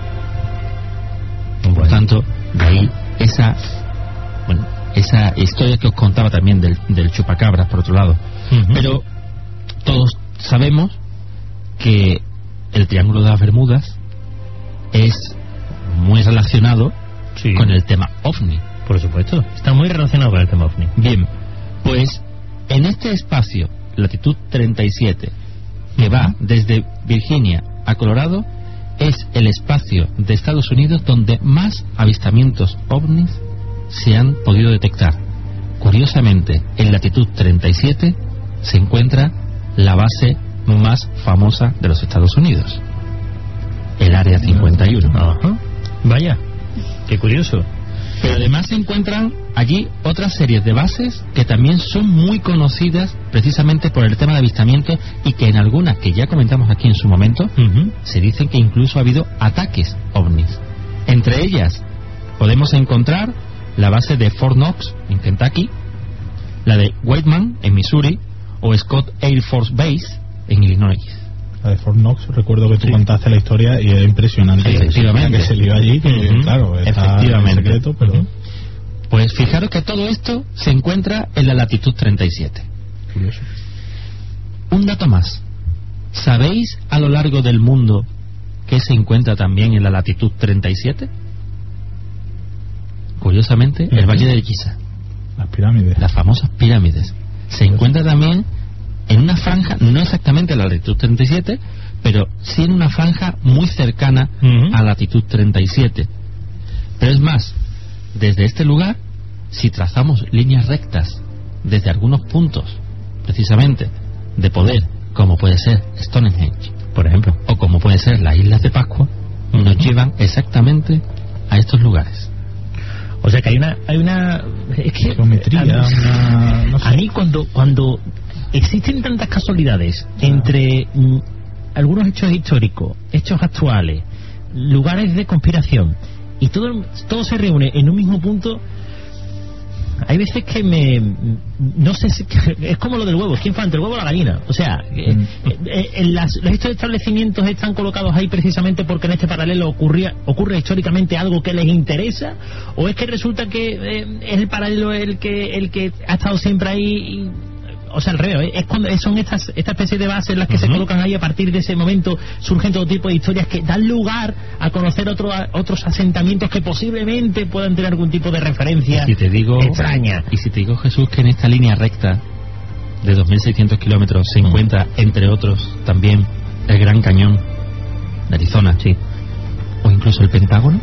Speaker 3: Bueno. Por tanto, de ahí esa, bueno, esa historia que os contaba también del, del chupacabras, por otro lado. Uh-huh. Pero todos sabemos que el Triángulo de las Bermudas es muy relacionado sí. con el tema OVNI.
Speaker 7: Por supuesto, está muy relacionado con el tema OVNI.
Speaker 3: Bien, pues en este espacio, latitud treinta y siete, que va desde Virginia a Colorado, es el espacio de Estados Unidos donde más avistamientos ovnis se han podido detectar. Curiosamente, en latitud treinta y siete se encuentra la base más famosa de los Estados Unidos, el Área cincuenta y uno.
Speaker 7: Ajá. Vaya, qué curioso.
Speaker 3: Pero además se encuentran allí otras series de bases que también son muy conocidas precisamente por el tema de avistamientos, y que en algunas que ya comentamos aquí en su momento, uh-huh, se dicen que incluso ha habido ataques ovnis. Entre ellas podemos encontrar la base de Fort Knox en Kentucky, la de Whiteman en Missouri, o Scott Air Force Base en Illinois.
Speaker 6: La de Fort Knox, recuerdo que tú sí. contaste la historia y era impresionante.
Speaker 3: Efectivamente.
Speaker 6: Que se lió allí, que uh-huh, claro, está en secreto, pero... Uh-huh.
Speaker 3: Pues fijaros que todo esto se encuentra en la latitud treinta y siete.
Speaker 6: Curioso.
Speaker 3: Un dato más. ¿Sabéis a lo largo del mundo qué se encuentra también en la latitud treinta y siete? Curiosamente, uh-huh, el Valle de Giza.
Speaker 6: Las pirámides.
Speaker 3: Las famosas pirámides. Se encuentra también en una franja, no exactamente en la latitud treinta y siete, pero sí en una franja muy cercana uh-huh, a la latitud treinta y siete. Pero es más, desde este lugar, si trazamos líneas rectas desde algunos puntos, precisamente, de poder, como puede ser Stonehenge, por ejemplo, o como puede ser las Islas de Pascua, uh-huh, nos llevan exactamente a estos lugares.
Speaker 7: O sea que hay una, hay una, es que
Speaker 6: geometría,
Speaker 7: a mí,
Speaker 6: una, no sé.
Speaker 7: a mí cuando, cuando existen tantas casualidades entre mm, algunos hechos históricos, hechos actuales, lugares de conspiración, y todo, todo se reúne en un mismo punto, hay veces que me, no sé si, es como lo del huevo, ¿quién fue entre el huevo o la gallina? O sea, mm. eh, eh, las, estos establecimientos están colocados ahí precisamente porque en este paralelo ocurría, ocurre históricamente algo que les interesa, o es que resulta que eh, es el paralelo el que el que ha estado siempre ahí y, o sea, al revés, es cuando son estas esta especie de bases las que uh-huh, se colocan ahí. A partir de ese momento surgen todo tipo de historias que dan lugar a conocer otro, a, otros asentamientos que posiblemente puedan tener algún tipo de referencia
Speaker 3: si te digo,
Speaker 7: extraña.
Speaker 3: Y si te digo, Jesús, que en esta línea recta de dos mil seiscientos kilómetros se uh-huh, encuentra, entre otros, también el Gran Cañón de Arizona, sí, o incluso el Pentágono.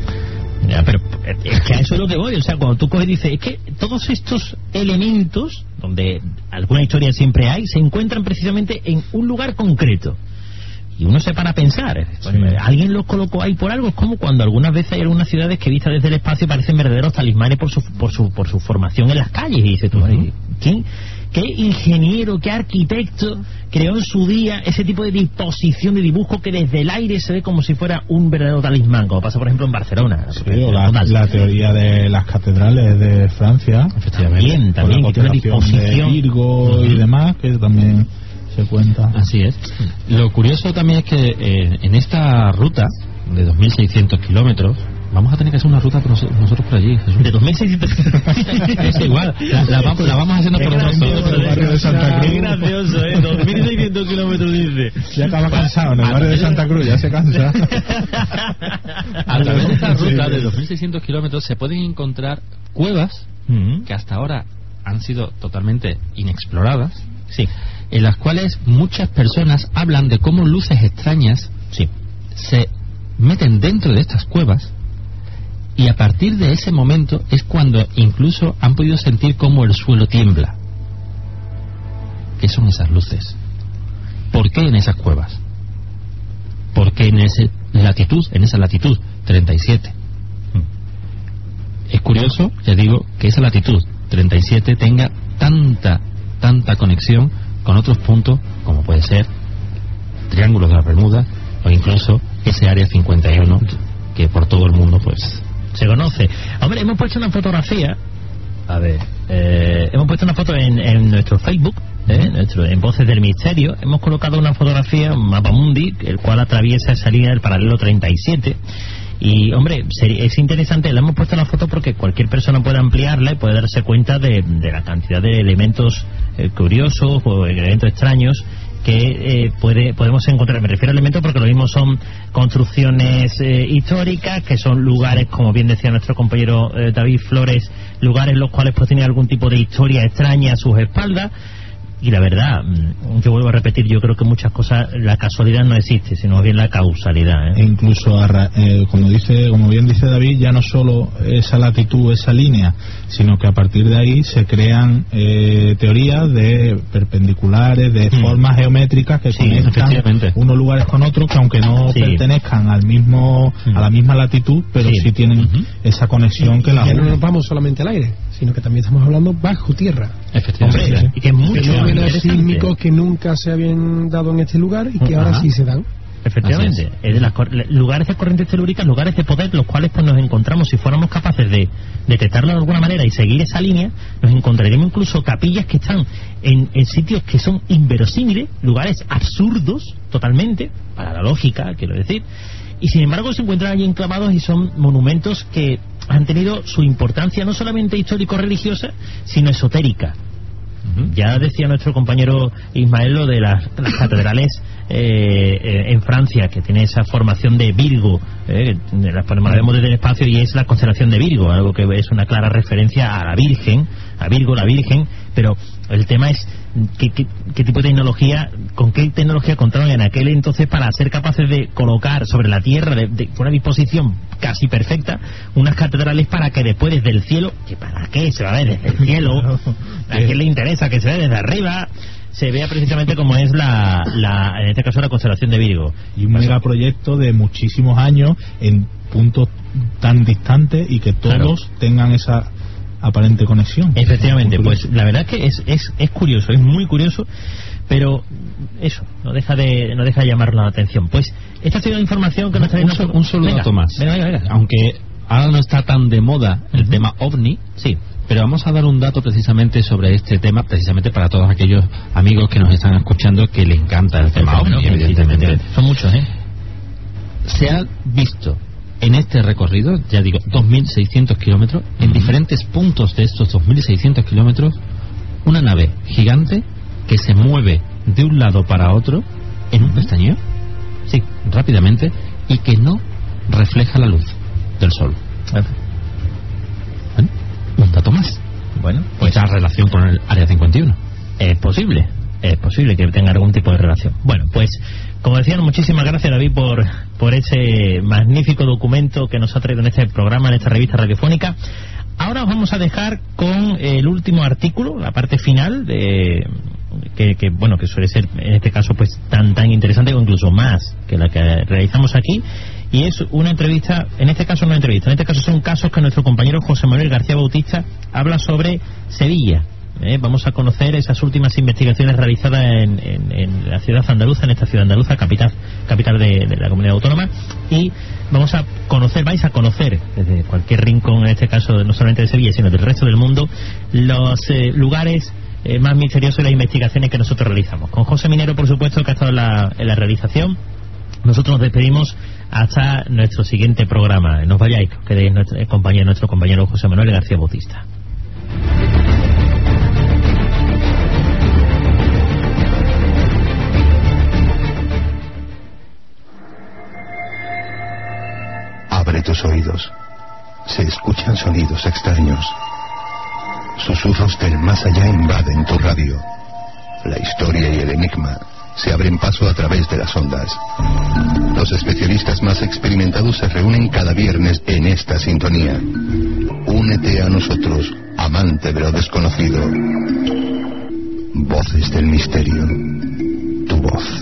Speaker 7: Ya, pero es que a eso es lo que voy. O sea, cuando tú coges y dices, es que todos estos elementos, donde alguna historia siempre hay, se encuentran precisamente en un lugar concreto. Y uno se para a pensar, sí, alguien los colocó ahí por algo. Es como cuando algunas veces hay algunas ciudades que vistas desde el espacio parecen verdaderos talismanes por su por su por su formación en las calles. Y dices tú, uh-huh, ¿quién? ¿Qué ingeniero, qué arquitecto creó en su día ese tipo de disposición de dibujo que desde el aire se ve como si fuera un verdadero talismán, como pasa por ejemplo en Barcelona?
Speaker 6: Sí, o la, la teoría de las catedrales de Francia,
Speaker 7: efectivamente, también,
Speaker 6: con la disposición de Virgo uh-huh, y demás, que también se cuenta.
Speaker 3: Así es. Lo curioso también es que eh, en esta ruta de dos mil seiscientos kilómetros vamos a tener que hacer una ruta con nosotros, nosotros por allí, Jesús.
Speaker 7: De dos mil seiscientos
Speaker 3: es igual, la, la, vamos, la vamos haciendo por
Speaker 6: trozos. El barrio de Santa Cruz.
Speaker 7: Qué gracioso, ¿eh? dos mil seiscientos kilómetros dice.
Speaker 6: Ya acaba cansado, en el barrio de Santa Cruz ya se cansa.
Speaker 3: A través de esta ruta de dos mil seiscientos kilómetros se pueden encontrar cuevas uh-huh, que hasta ahora han sido totalmente inexploradas,
Speaker 7: sí,
Speaker 3: en las cuales muchas personas hablan de cómo luces extrañas
Speaker 7: sí,
Speaker 3: se meten dentro de estas cuevas. Y a partir de ese momento es cuando incluso han podido sentir cómo el suelo tiembla. ¿Qué son esas luces? ¿Por qué en esas cuevas? ¿Por qué en esa latitud, en esa latitud treinta y siete? Es curioso, ya digo, que esa latitud treinta y siete tenga tanta, tanta conexión con otros puntos, como puede ser Triángulo de las Bermudas o incluso ese área cincuenta y uno, que por todo el mundo pues
Speaker 7: se conoce. Hombre, hemos puesto una fotografía, a ver, eh, hemos puesto una foto en, en nuestro Facebook, ¿eh? nuestro, en Voces del Misterio. Hemos colocado una fotografía, un mapa mundi, el cual atraviesa esa línea del paralelo treinta y siete. Y, hombre, es interesante, le hemos puesto la foto porque cualquier persona puede ampliarla y puede darse cuenta de, de la cantidad de elementos eh, curiosos o elementos extraños que eh, puede, podemos encontrar. Me refiero a elementos porque lo mismo son construcciones eh, históricas, que son lugares, como bien decía nuestro compañero eh, David Flores, lugares los cuales pues tienen algún tipo de historia extraña a sus espaldas. Y la verdad, yo vuelvo a repetir, yo creo que muchas cosas, la casualidad no existe, sino bien la causalidad, ¿eh?
Speaker 6: E incluso, eh, como dice, como bien dice David, ya no solo esa latitud, esa línea, sino que a partir de ahí se crean eh, teorías de perpendiculares, de mm. formas geométricas que sí, conectan unos lugares con otros, que aunque no sí. pertenezcan al mismo mm. a la misma latitud, pero sí, sí tienen uh-huh. esa conexión que la
Speaker 5: ya no nos vamos solamente al aire, sino que también estamos hablando bajo tierra.
Speaker 3: Efectivamente.
Speaker 5: Hombre,
Speaker 3: y que muchos
Speaker 5: fenómenos sísmicos que nunca se habían dado en este lugar y que uh-huh. ahora sí se dan.
Speaker 7: Efectivamente, es. Es de las lugares de corrientes telúricas, lugares de poder, los cuales pues nos encontramos, si fuéramos capaces de detectarlo de alguna manera y seguir esa línea, nos encontraremos incluso capillas que están en, en sitios que son inverosímiles, lugares absurdos totalmente, para la lógica, quiero decir, y sin embargo se encuentran allí enclavados y son monumentos que han tenido su importancia no solamente histórico-religiosa, sino esotérica. Ya decía nuestro compañero Ismael lo de las, las catedrales eh, eh, en Francia, que tiene esa formación de Virgo, eh, las ponemos desde el espacio y es la constelación de Virgo, algo que es una clara referencia a la Virgen, a Virgo, la Virgen, pero el tema es qué, qué, qué tipo de tecnología, con qué tecnología contaban en aquel entonces para ser capaces de colocar sobre la tierra de, de una disposición casi perfecta unas catedrales para que después desde el cielo, que para qué se va a ver desde el cielo, a quién le interesa que se vea desde arriba, se vea precisamente como es la, la en este caso la constelación de Virgo.
Speaker 6: Y un megaproyecto de muchísimos años en puntos tan distantes y que todos claro. tengan esa aparente conexión.
Speaker 7: Efectivamente, pues la verdad es que es, es, es curioso, es muy curioso, pero eso no deja de no deja de llamar la atención. Pues esta ha sido la información que nos trae.
Speaker 3: Un, un, un solo venga, dato más.
Speaker 7: Venga, venga, venga.
Speaker 3: Aunque ahora no está tan de moda el uh-huh. tema ovni,
Speaker 7: sí,
Speaker 3: pero vamos a dar un dato precisamente sobre este tema, precisamente para todos aquellos amigos que nos están escuchando que les encanta el tema ovni, evidentemente.
Speaker 7: Son muchos, ¿eh?
Speaker 3: Se ha visto en este recorrido, ya digo, dos mil seiscientos kilómetros, uh-huh. en diferentes puntos de estos dos mil seiscientos kilómetros, una nave gigante que se mueve de un lado para otro en un pestañeo, sí, rápidamente, y que no refleja la luz del sol. Bueno, un dato más.
Speaker 7: Bueno, pues
Speaker 3: esta relación con el Área cincuenta y uno.
Speaker 7: Es posible, es posible que tenga algún tipo de relación. Bueno, pues como decían, muchísimas gracias, David, por, por ese magnífico documento que nos ha traído en este programa, en esta revista radiofónica. Ahora os vamos a dejar con el último artículo, la parte final de que, que bueno que suele ser en este caso pues tan tan interesante o incluso más que la que realizamos aquí, y es una entrevista, en este caso no una entrevista, en este caso son casos que nuestro compañero José Manuel García Bautista habla sobre Sevilla. Eh, vamos a conocer esas últimas investigaciones realizadas en, en, en la ciudad andaluza, en esta ciudad andaluza, capital capital de, de la comunidad autónoma, y vamos a conocer, vais a conocer desde cualquier rincón, en este caso no solamente de Sevilla, sino del resto del mundo, los eh, lugares eh, más misteriosos de las investigaciones que nosotros realizamos. Con José Minero, por supuesto, que ha estado en la, en la realización. Nosotros nos despedimos hasta nuestro siguiente programa. No os vayáis, que quedéis nuestro, compañero, nuestro compañero José Manuel García Bautista.
Speaker 9: Abre tus oídos. Se escuchan sonidos extraños. Susurros del más allá invaden tu radio. La historia y el enigma se abren paso a través de las ondas. Los especialistas más experimentados se reúnen cada viernes en esta sintonía. Únete a nosotros, amante de lo desconocido. Voces del misterio. Tu voz.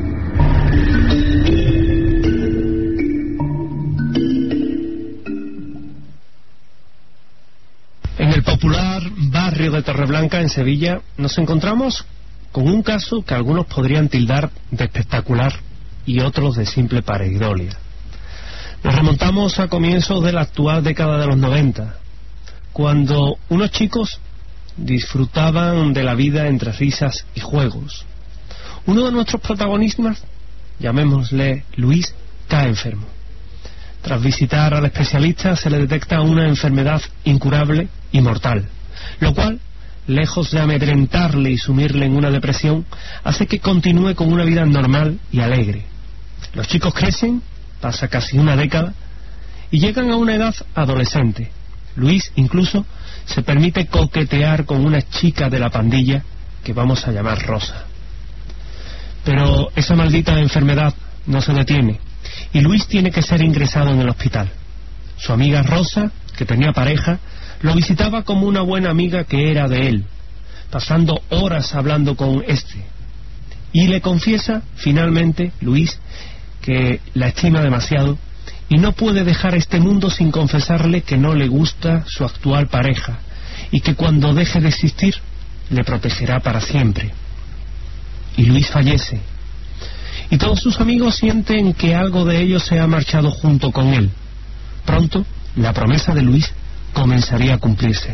Speaker 2: En el popular barrio de Torreblanca, en Sevilla, nos encontramos con un caso que algunos podrían tildar de espectacular y otros de simple pareidolia. Nos remontamos a comienzos de la actual década de los noventa, cuando unos chicos disfrutaban de la vida entre risas y juegos. Uno de nuestros protagonistas, llamémosle Luis, cae enfermo. Tras visitar al especialista se le detecta una enfermedad incurable y mortal, lo cual, lejos de amedrentarle y sumirle en una depresión, hace que continúe con una vida normal y alegre. Los chicos crecen, pasa casi una década, y llegan a una edad adolescente. Luis incluso se permite coquetear con una chica de la pandilla que vamos a llamar Rosa. Pero esa maldita enfermedad no se detiene, y Luis tiene que ser ingresado en el hospital. Su amiga Rosa, que tenía pareja, lo visitaba como una buena amiga que era de él, pasando horas hablando con este. Y le confiesa, finalmente, Luis, que la estima demasiado y no puede dejar este mundo sin confesarle que no le gusta su actual pareja y que cuando deje de existir le protegerá para siempre. Y Luis fallece. Y todos sus amigos sienten que algo de ellos se ha marchado junto con él. Pronto, la promesa de Luis comenzaría a cumplirse.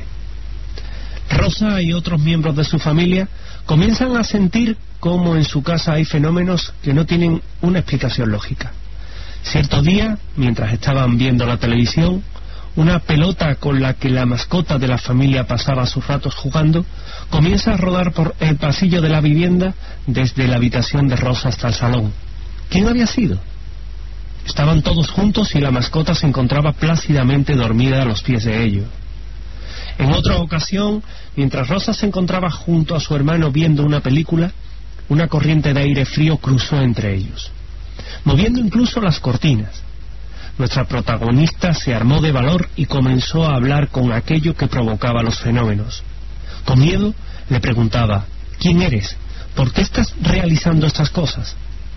Speaker 2: Rosa y otros miembros de su familia comienzan a sentir cómo en su casa hay fenómenos que no tienen una explicación lógica. Cierto día, mientras estaban viendo la televisión, una pelota con la que la mascota de la familia pasaba sus ratos jugando comienza a rodar por el pasillo de la vivienda desde la habitación de Rosa hasta el salón. ¿Quién había sido? Estaban todos juntos y la mascota se encontraba plácidamente dormida a los pies de ellos. En otra ocasión, mientras Rosa se encontraba junto a su hermano viendo una película, una corriente de aire frío cruzó entre ellos, moviendo incluso las cortinas. Nuestra protagonista se armó de valor y comenzó a hablar con aquello que provocaba los fenómenos. Con miedo le preguntaba: ¿quién eres? ¿Por qué estás realizando estas cosas?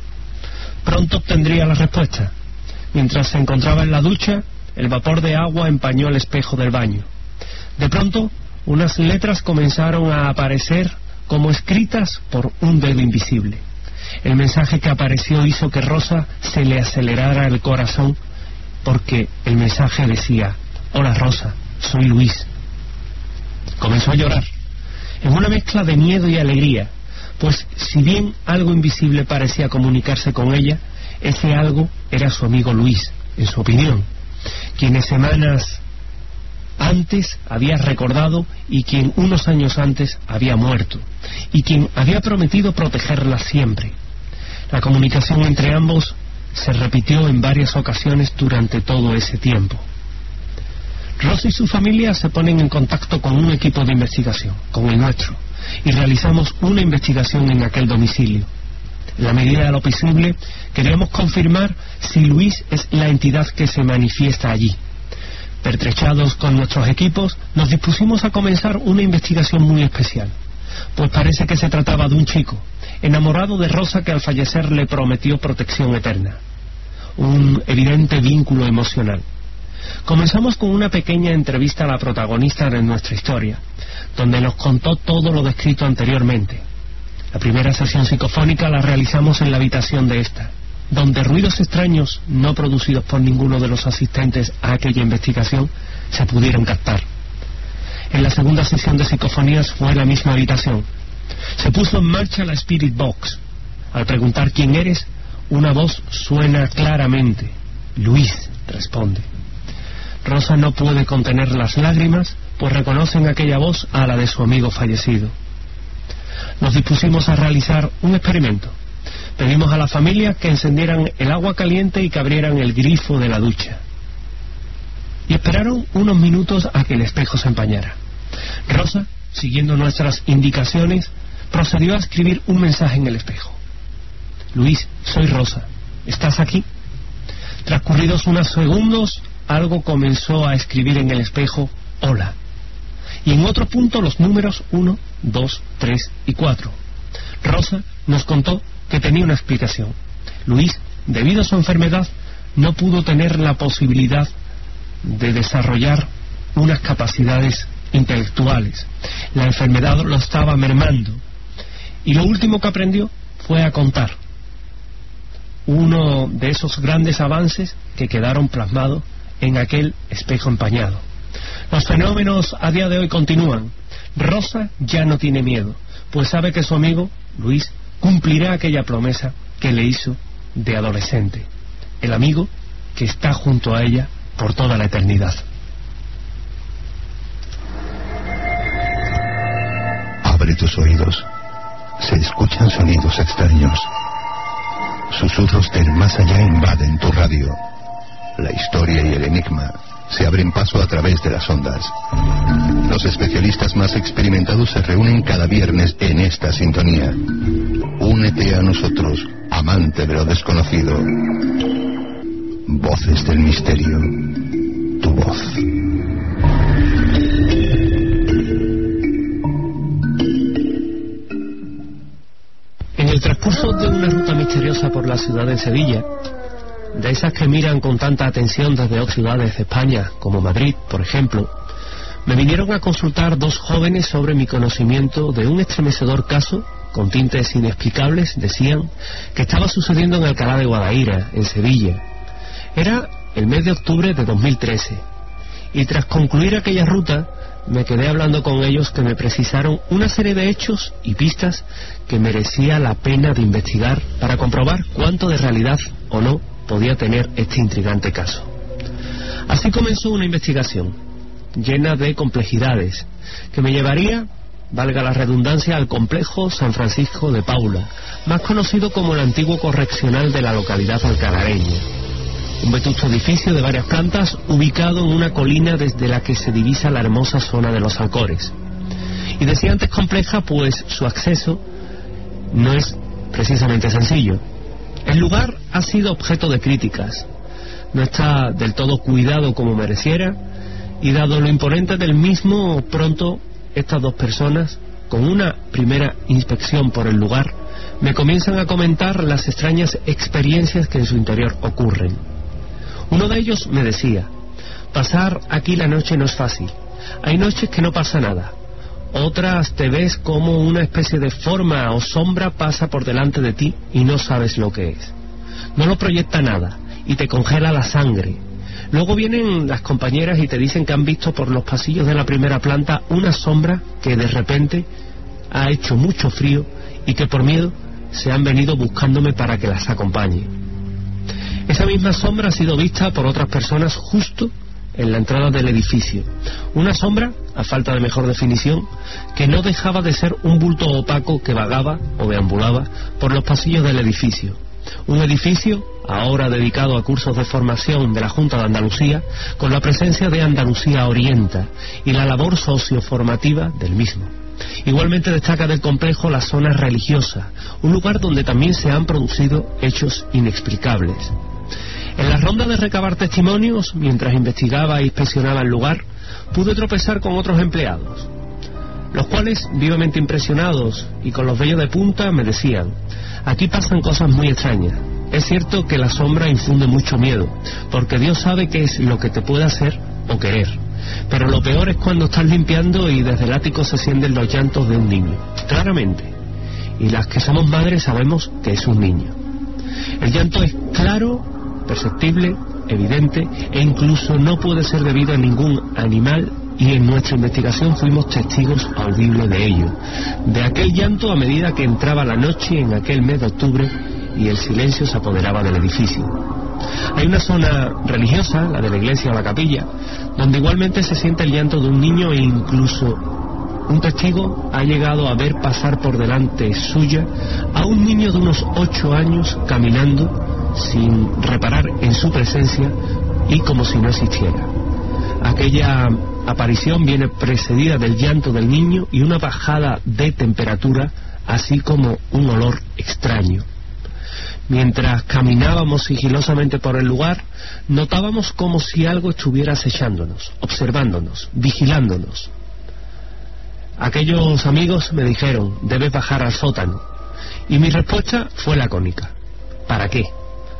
Speaker 2: Pronto obtendría la respuesta. Mientras se encontraba en la ducha, el vapor de agua empañó el espejo del baño. De pronto, unas letras comenzaron a aparecer como escritas por un dedo invisible. El mensaje que apareció hizo que Rosa se le acelerara el corazón, porque el mensaje decía: hola Rosa, soy Luis. Comenzó a llorar, en una mezcla de miedo y alegría, pues si bien algo invisible parecía comunicarse con ella, ese algo era su amigo Luis, en su opinión, quien semanas antes había recordado y quien unos años antes había muerto, y quien había prometido protegerla siempre. La comunicación entre ambos se repitió en varias ocasiones durante todo ese tiempo. Rosa y su familia se ponen en contacto con un equipo de investigación, con el nuestro, y realizamos una investigación en aquel domicilio. En la medida de lo posible, queríamos confirmar si Luis es la entidad que se manifiesta allí. Pertrechados con nuestros equipos, nos dispusimos a comenzar una investigación muy especial, pues parece que se trataba de un chico enamorado de Rosa que al fallecer le prometió protección eterna. Un evidente vínculo emocional. Comenzamos con una pequeña entrevista a la protagonista de nuestra historia, donde nos contó todo lo descrito anteriormente. La primera sesión psicofónica la realizamos en la habitación de esta, donde ruidos extraños no producidos por ninguno de los asistentes a aquella investigación se pudieron captar. En la segunda sesión de psicofonías fue en la misma habitación. Se puso en marcha la Spirit Box. Al preguntar quién eres, una voz suena claramente. Luis, responde. Rosa no puede contener las lágrimas, pues reconocen aquella voz a la de su amigo fallecido. Nos dispusimos a realizar un experimento. Pedimos a la familia que encendieran el agua caliente y que abrieran el grifo de la ducha. Y esperaron unos minutos a que el espejo se empañara. Rosa, siguiendo nuestras indicaciones, procedió a escribir un mensaje en el espejo. Luis, soy Rosa. ¿Estás aquí? Transcurridos unos segundos, algo comenzó a escribir en el espejo: hola. Y en otro punto los números uno, dos, tres y cuatro. Rosa nos contó que tenía una explicación. Luis, debido a su enfermedad, no pudo tener la posibilidad de desarrollar unas capacidades intelectuales. La enfermedad lo estaba mermando. Y lo último que aprendió fue a contar. Uno de esos grandes avances que quedaron plasmados en aquel espejo empañado. Los fenómenos a día de hoy continúan. Rosa ya no tiene miedo, pues sabe que su amigo, Luis, cumplirá aquella promesa que le hizo de adolescente. El amigo que está junto a ella por toda la eternidad.
Speaker 9: Abre tus oídos. Se escuchan sonidos extraños. Susurros del más allá invaden tu radio. La historia y el enigma se abren paso a través de las ondas. Los especialistas más experimentados se reúnen cada viernes en esta sintonía. Únete a nosotros, amante de lo desconocido. Voces del misterio. Tu voz.
Speaker 10: transcurso de una ruta misteriosa por la ciudad de Sevilla, de esas que miran con tanta atención desde otras ciudades de España, como Madrid, por ejemplo, me vinieron a consultar dos jóvenes sobre mi conocimiento de un estremecedor caso, con tintes inexplicables, decían, que estaba sucediendo en Alcalá de Guadaira, en Sevilla. Era el mes de octubre de dos mil trece, y tras concluir aquella ruta, me quedé hablando con ellos que me precisaron una serie de hechos y pistas que merecía la pena de investigar para comprobar cuánto de realidad o no podía tener este intrigante caso. Así comenzó una investigación llena de complejidades que me llevaría, valga la redundancia, al complejo San Francisco de Paula, más conocido como el antiguo correccional de la localidad alcalareña. Un vetusto edificio de varias plantas ubicado en una colina desde la que se divisa la hermosa zona de los Alcores. Y decía antes compleja, pues su acceso no es precisamente sencillo. El lugar ha sido objeto de críticas, no está del todo cuidado como mereciera, y dado lo imponente del mismo, pronto estas dos personas, con una primera inspección por el lugar, me comienzan a comentar las extrañas experiencias que en su interior ocurren. Uno de ellos me decía: pasar aquí la noche no es fácil, hay noches que no pasa nada, otras te ves como una especie de forma o sombra pasa por delante de ti y no sabes lo que es, no lo proyecta nada y te congela la sangre. Luego vienen las compañeras y te dicen que han visto por los pasillos de la primera planta una sombra que de repente ha hecho mucho frío y que por miedo se han venido buscándome para que las acompañe. Esa misma sombra ha sido vista por otras personas justo en la entrada del edificio. Una sombra, a falta de mejor definición, que no dejaba de ser un bulto opaco que vagaba o deambulaba por los pasillos del edificio. Un edificio ahora dedicado a cursos de formación de la Junta de Andalucía, con la presencia de Andalucía Orienta y la labor socioformativa del mismo. Igualmente destaca del complejo la zona religiosa, un lugar donde también se han producido hechos inexplicables. En la ronda de recabar testimonios, mientras investigaba e inspeccionaba el lugar, pude tropezar con otros empleados, los cuales, vivamente impresionados y con los vellos de punta, me decían: aquí pasan cosas muy extrañas. Es cierto que la sombra infunde mucho miedo, porque Dios sabe qué es lo que te puede hacer o querer. Pero lo peor es cuando estás limpiando y desde el ático se sienten los llantos de un niño, claramente. Y las que somos madres sabemos que es un niño. El llanto es claro, perceptible, evidente, e incluso no puede ser debido a ningún animal, y en nuestra investigación fuimos testigos audibles de ello, de aquel llanto a medida que entraba la noche en aquel mes de octubre y el silencio se apoderaba del edificio. Hay una zona religiosa, la de la iglesia o la capilla, donde igualmente se siente el llanto de un niño, e incluso un testigo ha llegado a ver pasar por delante suya a un niño de unos ocho años caminando sin reparar en su presencia y como si no existiera. Aquella aparición viene precedida del llanto del niño y una bajada de temperatura, así como un olor extraño. Mientras caminábamos sigilosamente por el lugar, notábamos como si algo estuviera acechándonos, observándonos, vigilándonos. Aquellos amigos me dijeron: debes bajar al sótano. Y mi respuesta fue lacónica: ¿para qué?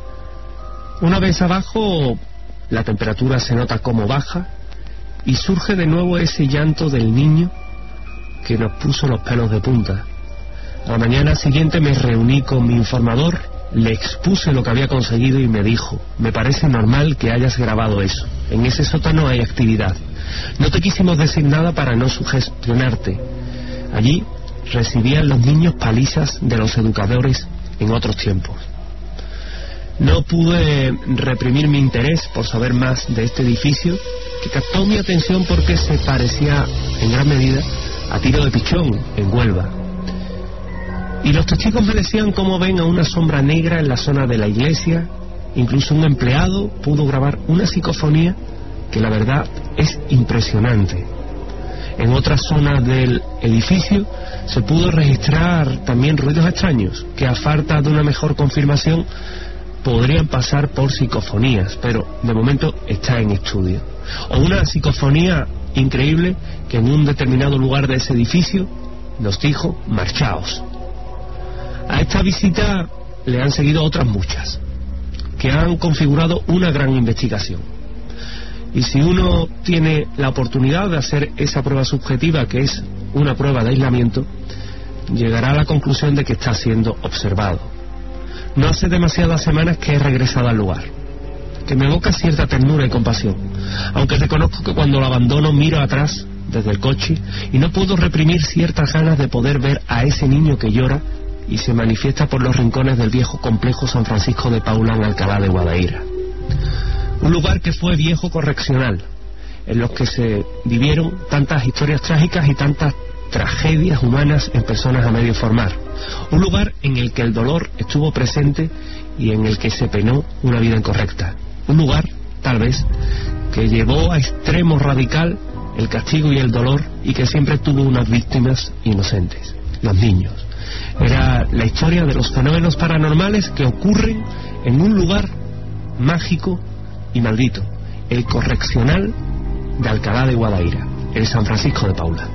Speaker 10: Una vez abajo, la temperatura se nota como baja y surge de nuevo ese llanto del niño que nos puso los pelos de punta. A la mañana siguiente me reuní con mi informador, le expuse lo que había conseguido y me dijo: me parece normal que hayas grabado eso, en ese sótano hay actividad. No te quisimos decir nada para no sugestionarte. Allí recibían los niños palizas de los educadores en otros tiempos. No pude reprimir mi interés por saber más de este edificio, que captó mi atención porque se parecía en gran medida a Tiro de Pichón, en Huelva. Y los testigos me decían cómo ven a una sombra negra en la zona de la iglesia. Incluso un empleado pudo grabar una psicofonía que la verdad es impresionante. En otras zonas del edificio se pudo registrar también ruidos extraños que, a falta de una mejor confirmación, podrían pasar por psicofonías, pero de momento está en estudio. O una psicofonía increíble que en un determinado lugar de ese edificio nos dijo: marchaos. A esta visita le han seguido otras muchas, que han configurado una gran investigación. Y si uno tiene la oportunidad de hacer esa prueba subjetiva, que es una prueba de aislamiento, llegará a la conclusión de que está siendo observado. No hace demasiadas semanas que he regresado al lugar, que me evoca cierta ternura y compasión, aunque reconozco que cuando lo abandono miro atrás desde el coche y no puedo reprimir ciertas ganas de poder ver a ese niño que llora y se manifiesta por los rincones del viejo complejo San Francisco de Paula en Alcalá de Guadaira. Un lugar que fue viejo correccional, en los que se vivieron tantas historias trágicas y tantas tragedias humanas en personas a medio formar. Un lugar en el que el dolor estuvo presente y en el que se penó una vida incorrecta. Un lugar, tal vez, que llevó a extremo radical el castigo y el dolor y que siempre tuvo unas víctimas inocentes, los niños. Era la historia de los fenómenos paranormales que ocurren en un lugar mágico y maldito, el correccional de Alcalá de Guadaira, el San Francisco de Paula.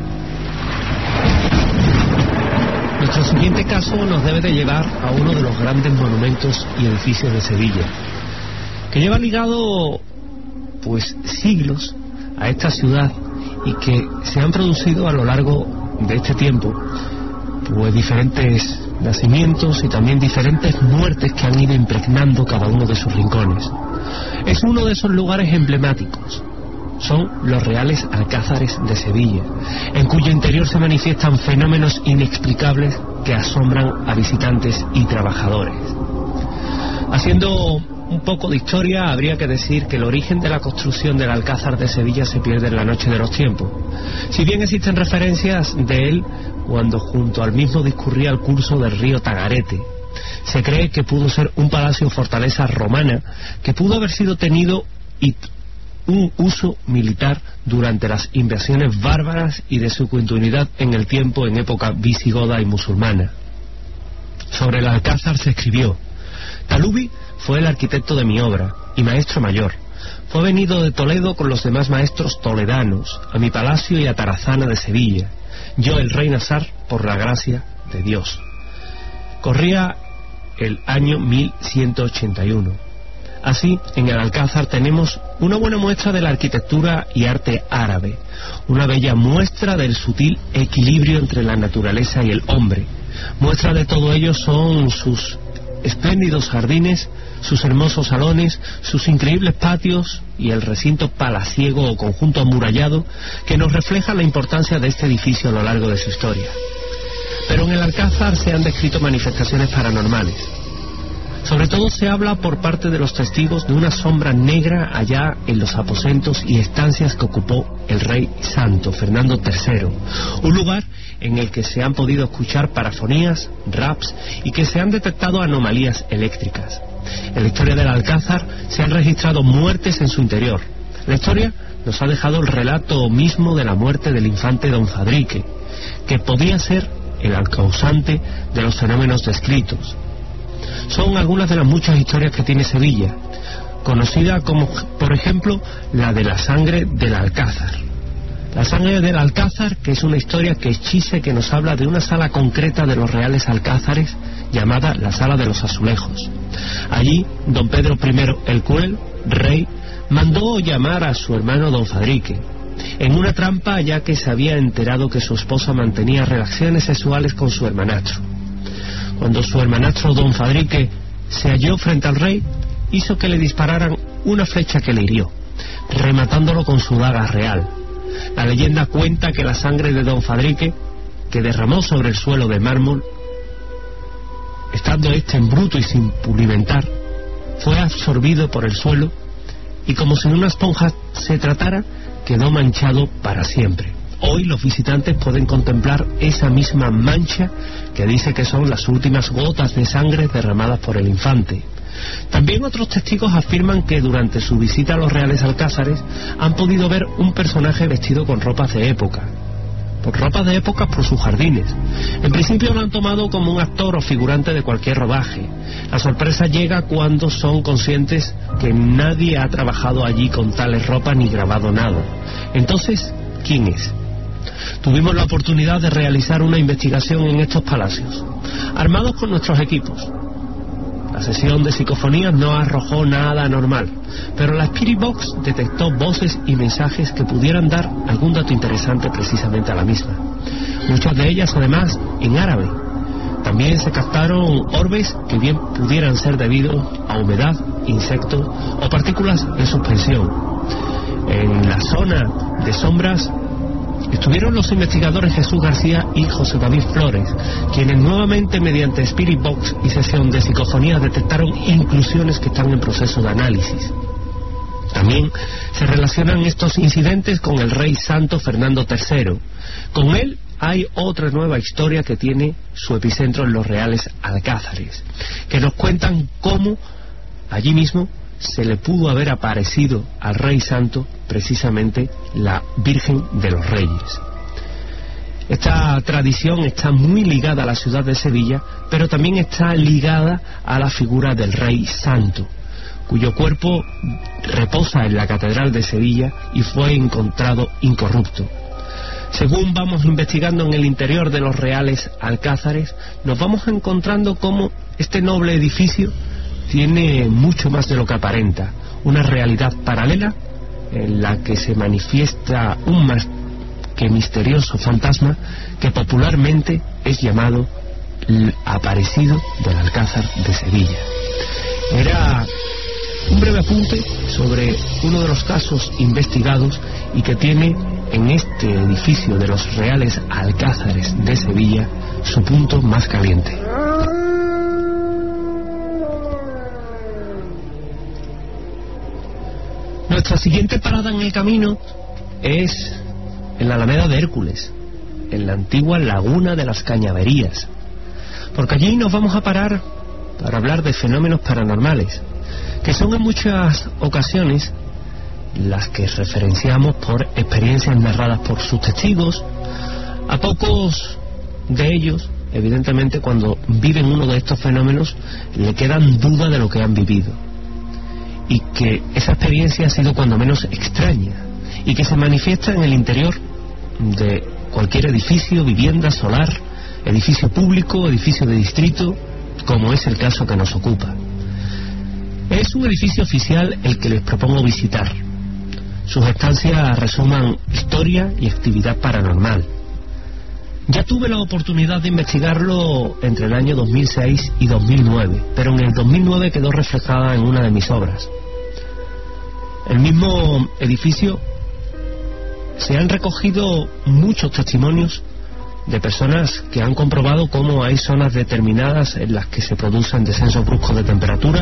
Speaker 10: Nuestro siguiente caso nos debe de llevar a uno de los grandes monumentos y edificios de Sevilla, que lleva ligado pues siglos a esta ciudad y que se han producido a lo largo de este tiempo pues diferentes nacimientos y también diferentes muertes que han ido impregnando cada uno de sus rincones. Es uno de esos lugares emblemáticos. Son los Reales Alcázares de Sevilla, en cuyo interior se manifiestan fenómenos inexplicables que asombran a visitantes y trabajadores. Haciendo un poco de historia, habría que decir que el origen de la construcción del Alcázar de Sevilla se pierde en la noche de los tiempos. Si bien existen referencias de él cuando junto al mismo discurría el curso del río Tagarete, se cree que pudo ser un palacio o fortaleza romana que pudo haber sido tenido y un uso militar durante las invasiones bárbaras y de su continuidad en el tiempo en época visigoda y musulmana. Sobre el Alcázar se escribió: Talubi fue el arquitecto de mi obra y maestro mayor. Fue venido de Toledo con los demás maestros toledanos a mi palacio y a Tarazana de Sevilla, yo el rey Nasar por la gracia de Dios. Corría el año mil ciento ochenta y uno. Así, en el Alcázar tenemos una buena muestra de la arquitectura y arte árabe, una bella muestra del sutil equilibrio entre la naturaleza y el hombre. Muestra de todo ello son sus espléndidos jardines, sus hermosos salones, sus increíbles patios y el recinto palaciego o conjunto amurallado que nos refleja la importancia de este edificio a lo largo de su historia. Pero en el Alcázar se han descrito manifestaciones paranormales. Sobre todo se habla por parte de los testigos de una sombra negra allá en los aposentos y estancias que ocupó el rey santo Fernando tercero, un lugar en el que se han podido escuchar parafonías, raps y que se han detectado anomalías eléctricas. En la historia del Alcázar se han registrado muertes en su interior. La historia nos ha dejado el relato mismo de la muerte del infante don Fadrique, que podía ser el causante de los fenómenos descritos. Son algunas de las muchas historias que tiene Sevilla, conocida como, por ejemplo, la de la sangre del Alcázar. La sangre del Alcázar, que es una historia que hechiza, que nos habla de una sala concreta de los Reales Alcázares, llamada la Sala de los Azulejos. Allí, don Pedro primero el Cruel, rey, mandó llamar a su hermano don Fadrique, en una trampa ya que se había enterado que su esposa mantenía relaciones sexuales con su hermanastro. Cuando su hermanastro don Fadrique se halló frente al rey, hizo que le dispararan una flecha que le hirió, rematándolo con su daga real. La leyenda cuenta que la sangre de don Fadrique, que derramó sobre el suelo de mármol, estando este en bruto y sin pulimentar, fue absorbido por el suelo y como si una esponja se tratara, quedó manchado para siempre. Hoy los visitantes pueden contemplar esa misma mancha que dice que son las últimas gotas de sangre derramadas por el infante. También otros testigos afirman que durante su visita a los Reales Alcázares han podido ver un personaje vestido con ropas de época. Por ropas de época por sus jardines. En principio lo han tomado como un actor o figurante de cualquier rodaje. La sorpresa llega cuando son conscientes que nadie ha trabajado allí con tales ropas ni grabado nada. Entonces, ¿quién es? Tuvimos la oportunidad de realizar una investigación en estos palacios. armados con nuestros equipos. La sesión de psicofonías no arrojó nada anormal, pero la Spirit Box detectó voces y mensajes que pudieran dar algún dato interesante precisamente a la misma. Muchas de ellas, además, en árabe. También se captaron orbes que bien pudieran ser debidos a humedad, insectos o partículas en suspensión. En la zona de sombras estuvieron los investigadores Jesús García y José David Flores, quienes nuevamente mediante Spirit Box y sesión de psicofonía detectaron inclusiones que están en proceso de análisis. También se relacionan estos incidentes con el rey santo Fernando tercero. Con él hay otra nueva historia que tiene su epicentro en los Reales Alcázares, que nos cuentan cómo allí mismo se le pudo haber aparecido al rey santo precisamente la Virgen de los Reyes. Esta tradición está muy ligada a la ciudad de Sevilla, pero también está ligada a la figura del rey santo, cuyo cuerpo reposa en la Catedral de Sevilla y fue encontrado incorrupto. Según vamos investigando en el interior de los Reales Alcázares, nos vamos encontrando cómo este noble edificio tiene mucho más de lo que aparenta, una realidad paralela en la que se manifiesta un más que misterioso fantasma que popularmente es llamado el aparecido del Alcázar de Sevilla. Era un breve apunte sobre uno de los casos investigados y que tiene en este edificio de los Reales Alcázares de Sevilla su punto más caliente. Nuestra siguiente parada en el camino es en la Alameda de Hércules, en la antigua Laguna de las Cañaverías, porque allí nos vamos a parar para hablar de fenómenos paranormales, que son en muchas ocasiones las que referenciamos por experiencias narradas por sus testigos. A pocos de ellos, evidentemente, cuando viven uno de estos fenómenos, le quedan dudas de lo que han vivido, y que esa experiencia ha sido cuando menos extraña, y que se manifiesta en el interior de cualquier edificio, vivienda, solar, edificio público, edificio de distrito, como es el caso que nos ocupa. Es un edificio oficial el que les propongo visitar. Sus estancias resuman historia y actividad paranormal. Ya tuve la oportunidad de investigarlo entre el año dos mil seis y dos mil nueve, pero en el dos mil nueve quedó reflejada en una de mis obras. El mismo edificio se han recogido muchos testimonios de personas que han comprobado cómo hay zonas determinadas en las que se producen descensos bruscos de temperatura,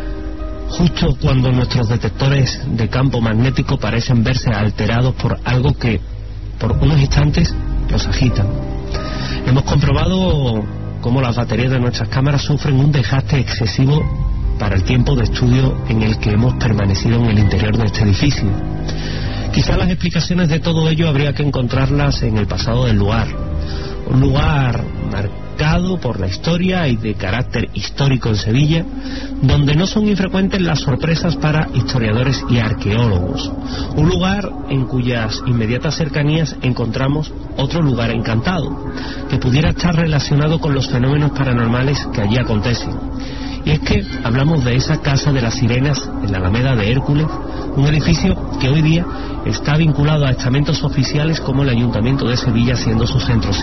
Speaker 10: justo cuando nuestros detectores de campo magnético parecen verse alterados por algo que por unos instantes los agitan. Hemos comprobado cómo las baterías de nuestras cámaras sufren un desgaste excesivo para el tiempo de estudio en el que hemos permanecido en el interior de este edificio. Quizá las explicaciones de todo ello habría que encontrarlas en el pasado del lugar, un lugar marcado por la historia y de carácter histórico en Sevilla, donde no son infrecuentes las sorpresas para historiadores y arqueólogos, un lugar en cuyas inmediatas cercanías encontramos otro lugar encantado, que pudiera estar relacionado con los fenómenos paranormales que allí acontecen. Y es que hablamos de esa Casa de las Sirenas en la Alameda de Hércules, un edificio que hoy día está vinculado a estamentos oficiales como el Ayuntamiento de Sevilla, siendo su centro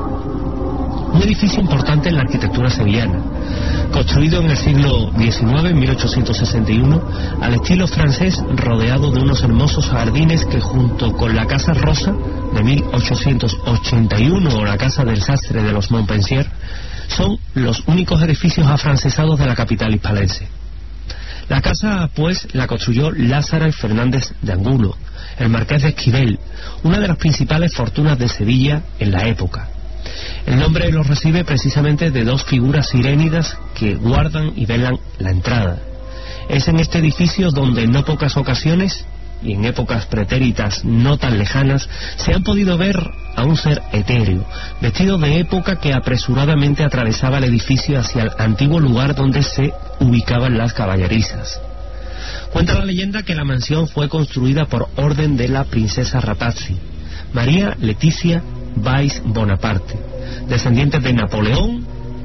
Speaker 10: cívico. Un edificio importante en la arquitectura sevillana, construido en el siglo diecinueve, en mil ochocientos sesenta y uno, al estilo francés, rodeado de unos hermosos jardines que, junto con la Casa Rosa de mil ochocientos ochenta y uno o la Casa del Sastre de los Montpensier, son los únicos edificios afrancesados de la capital hispalense. La casa, pues, la construyó Lázaro y Fernández de Angulo, el marqués de Esquivel, una de las principales fortunas de Sevilla en la época. El nombre lo recibe precisamente de dos figuras sirénidas que guardan y velan la entrada. Es en este edificio donde en no pocas ocasiones, y en épocas pretéritas no tan lejanas, se han podido ver a un ser etéreo, vestido de época, que apresuradamente atravesaba el edificio hacia el antiguo lugar donde se ubicaban las caballerizas. Cuenta la leyenda que la mansión fue construida por orden de la princesa Rapazzi, María Leticia Weiss Bonaparte, descendiente de Napoleón,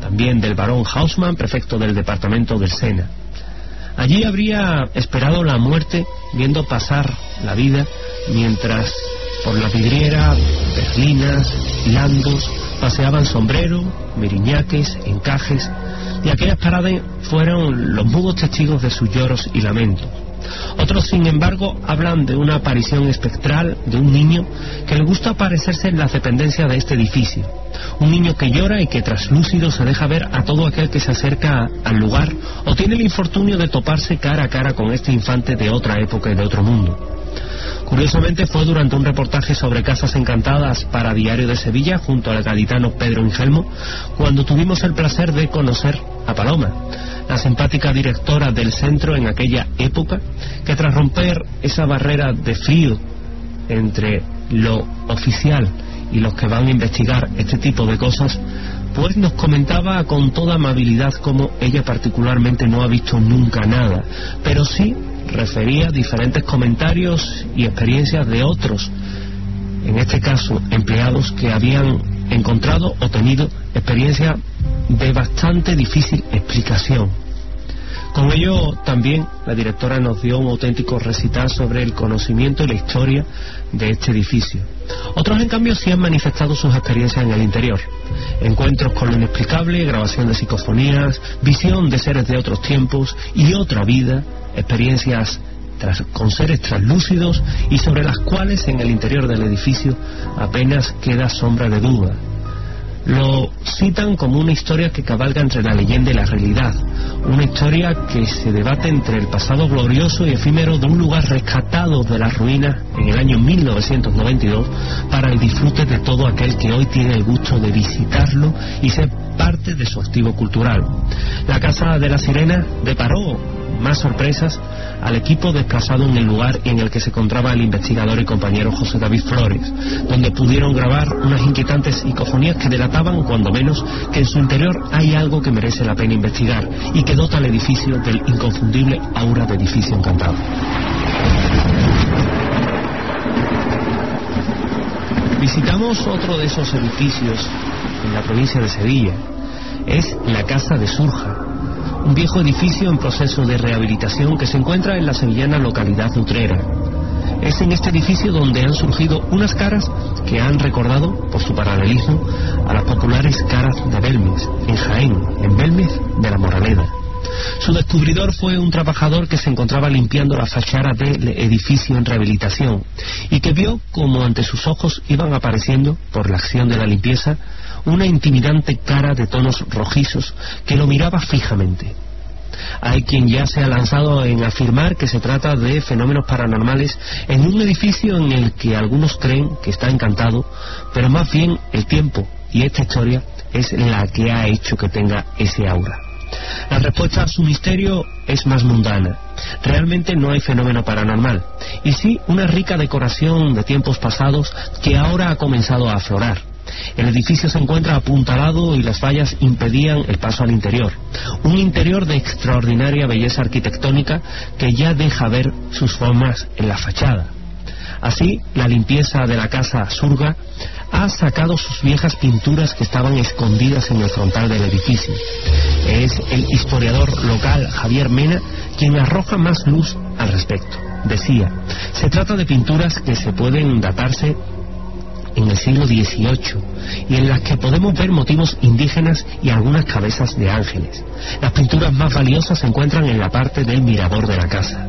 Speaker 10: también del barón Haussmann, prefecto del departamento del Sena. Allí habría esperado la muerte viendo pasar la vida mientras por la vidriera berlinas, landos, paseaban sombrero, miriñaques, encajes, y aquellas paradas fueron los mudos testigos de sus lloros y lamentos. Otros, sin embargo, hablan de una aparición espectral de un niño que le gusta aparecerse en las dependencias de este edificio. Un niño que llora y que traslúcido se deja ver a todo aquel que se acerca al lugar o tiene el infortunio de toparse cara a cara con este infante de otra época y de otro mundo. Curiosamente fue durante un reportaje sobre casas encantadas para Diario de Sevilla junto al gaditano Pedro Ingelmo cuando tuvimos el placer de conocer a Paloma, la simpática directora del centro en aquella época, que tras romper esa barrera de frío entre lo oficial y los que van a investigar este tipo de cosas, pues nos comentaba con toda amabilidad cómo ella particularmente no ha visto nunca nada, pero sí refería diferentes comentarios y experiencias de otros, en este caso empleados que habían encontrado o tenido experiencia de bastante difícil explicación. Con ello también la directora nos dio un auténtico recital sobre el conocimiento y la historia de este edificio. Otros, en cambio, sí han manifestado sus experiencias en el interior: encuentros con lo inexplicable, grabación de psicofonías, visión de seres de otros tiempos y otra vida, experiencias tras, con seres translúcidos y sobre las cuales en el interior del edificio apenas queda sombra de duda. Lo citan como una historia que cabalga entre la leyenda y la realidad, una historia que se debate entre el pasado glorioso y efímero de un lugar rescatado de las ruinas en el año mil novecientos noventa y dos para el disfrute de todo aquel que hoy tiene el gusto de visitarlo y ser parte de su activo cultural. La Casa de la Sirena deparó más sorpresas al equipo desplazado en el lugar en el que se encontraba el investigador y compañero José David Flores, donde pudieron grabar unas inquietantes psicofonías que delataban, cuando menos, que en su interior hay algo que merece la pena investigar y que dota al edificio del inconfundible aura de edificio encantado. Visitamos otro de esos edificios en la provincia de Sevilla. Es la Casa de Surja, un viejo edificio en proceso de rehabilitación que se encuentra en la sevillana localidad de Utrera. Es en este edificio donde han surgido unas caras que han recordado, por su paralelismo, a las populares caras de Belmez, en Jaén, en Belmez de la Moraleda. Su descubridor fue un trabajador que se encontraba limpiando la fachada del edificio en rehabilitación y que vio como ante sus ojos iban apareciendo, por la acción de la limpieza, una intimidante cara de tonos rojizos que lo miraba fijamente. Hay quien ya se ha lanzado en afirmar que se trata de fenómenos paranormales en un edificio en el que algunos creen que está encantado, pero más bien el tiempo y esta historia es la que ha hecho que tenga ese aura. La respuesta a su misterio es más mundana. Realmente no hay fenómeno paranormal, y sí una rica decoración de tiempos pasados que ahora ha comenzado a aflorar. El edificio se encuentra apuntalado y las vallas impedían el paso al interior. Un interior de extraordinaria belleza arquitectónica que ya deja ver sus formas en la fachada. Así, la limpieza de la Casa Surga ha sacado sus viejas pinturas que estaban escondidas en el frontal del edificio. Es el historiador local Javier Mena quien arroja más luz al respecto. Decía, se trata de pinturas que se pueden datarse en el siglo dieciocho y en las que podemos ver motivos indígenas y algunas cabezas de ángeles. Las pinturas más valiosas se encuentran en la parte del mirador de la casa.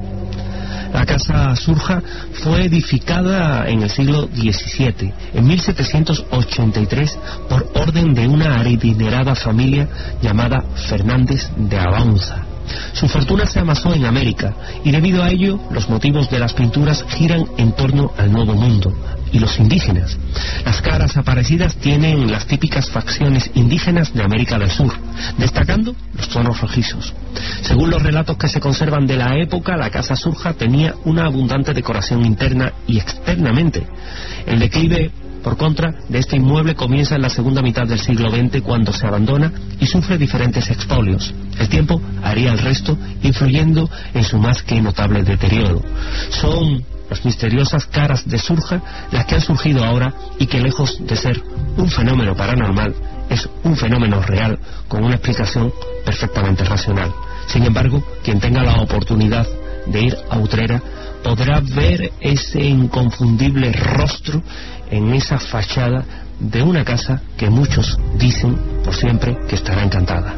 Speaker 10: La Casa Surja fue edificada en el siglo diecisiete, en mil setecientos ochenta y tres, por orden de una adinerada familia llamada Fernández de Abaunza. Su fortuna se amasó en América y debido a ello los motivos de las pinturas giran en torno al Nuevo Mundo y los indígenas. Las caras aparecidas tienen las típicas facciones indígenas de América del Sur, destacando los tonos rojizos. Según los relatos que se conservan de la época, la Casa Surja tenía una abundante decoración interna y externamente. El declive, por contra, de este inmueble comienza en la segunda mitad del siglo veinte, cuando se abandona y sufre diferentes expolios. El tiempo haría el resto, influyendo en su más que notable deterioro. Son las misteriosas caras de Surja las que han surgido ahora y que, lejos de ser un fenómeno paranormal, es un fenómeno real con una explicación perfectamente racional. Sin embargo, quien tenga la oportunidad de ir a Utrera podrá ver ese inconfundible rostro en esa fachada de una casa que muchos dicen por siempre que estará encantada.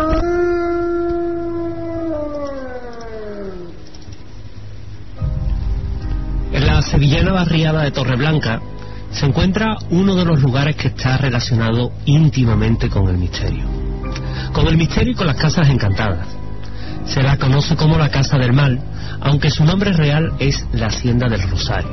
Speaker 10: En la sevillana barriada de Torreblanca se encuentra uno de los lugares que está relacionado íntimamente con el misterio. Con el misterio y con las casas encantadas. Se la conoce como la Casa del Mal, aunque su nombre real es la Hacienda del Rosario.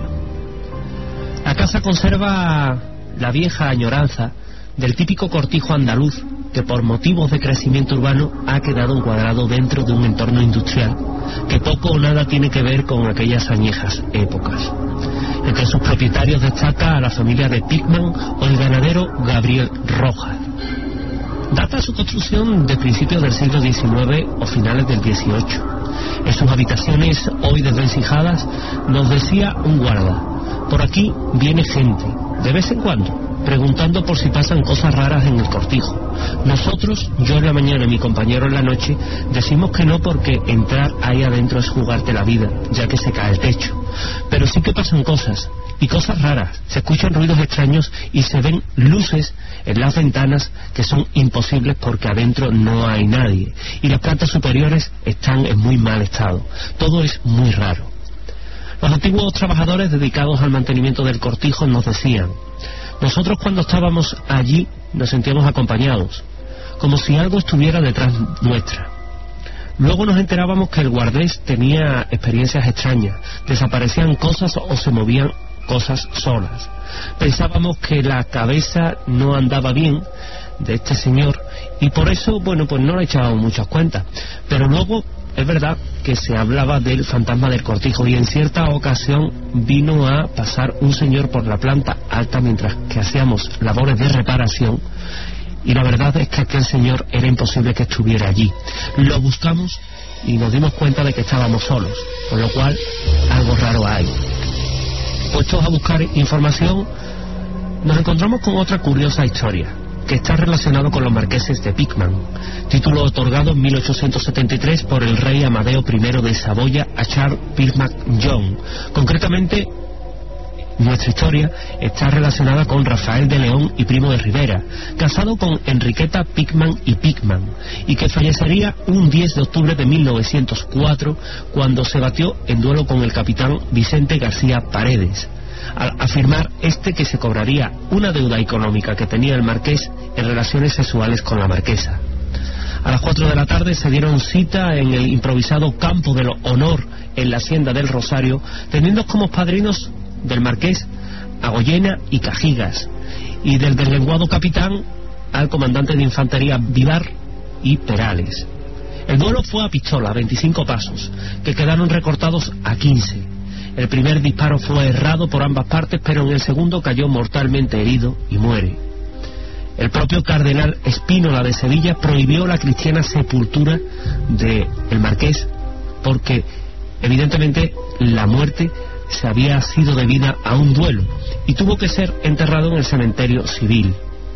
Speaker 10: La casa conserva la vieja añoranza del típico cortijo andaluz que por motivos de crecimiento urbano ha quedado encuadrado dentro de un entorno industrial que poco o nada tiene que ver con aquellas añejas épocas. Entre sus propietarios destaca a la familia de Pickman o el ganadero Gabriel Rojas. Data su construcción de principios del siglo diecinueve o finales del dieciocho. En sus habitaciones, hoy desvencijadas, nos decía un guarda: por aquí viene gente, de vez en cuando, preguntando por si pasan cosas raras en el cortijo. Nosotros, yo en la mañana y mi compañero en la noche, decimos que no porque entrar ahí adentro es jugarte la vida, ya que se cae el techo. Pero sí que pasan cosas, y cosas raras. Se escuchan ruidos extraños y se ven luces en las ventanas que son imposibles porque adentro no hay nadie. Y las plantas superiores están en muy mal estado. Todo es muy raro. Los antiguos trabajadores dedicados al mantenimiento del cortijo nos decían: nosotros cuando estábamos allí nos sentíamos acompañados, como si algo estuviera detrás nuestra. Luego nos enterábamos que el guardés tenía experiencias extrañas, desaparecían cosas o se movían cosas solas. Pensábamos que la cabeza no andaba bien de este señor y por eso, bueno, pues no le echábamos muchas cuentas. Pero luego es verdad que se hablaba del fantasma del cortijo y en cierta ocasión vino a pasar un señor por la planta alta mientras que hacíamos labores de reparación y la verdad es que aquel señor era imposible que estuviera allí. Lo buscamos y nos dimos cuenta de que estábamos solos, con lo cual algo raro hay. Puestos a buscar información, nos encontramos con otra curiosa historia que está relacionado con los marqueses de Pickman, título otorgado en mil ochocientos setenta y tres por el rey Amadeo primero de Saboya a Charles Pickman John. Concretamente, nuestra historia está relacionada con Rafael de León y Primo de Rivera, casado con Enriqueta Pickman y Pickman, y que fallecería un diez de octubre de mil novecientos cuatro cuando se batió en duelo con el capitán Vicente García Paredes, al afirmar este que se cobraría una deuda económica que tenía el marqués en relaciones sexuales con la marquesa. A las cuatro de la tarde se dieron cita en el improvisado campo del honor en la Hacienda del Rosario, teniendo como padrinos del marqués a Goyena y Cajigas, y del deslenguado capitán al comandante de infantería Vivar y Perales. El duelo fue a pistola, a veinticinco pasos, que quedaron recortados a quince. El primer disparo fue errado por ambas partes, pero en el segundo cayó mortalmente herido y muere. El propio cardenal Espínola de Sevilla prohibió la cristiana sepultura del marqués porque evidentemente la muerte se había sido debida a un duelo y tuvo que ser enterrado en el cementerio civil.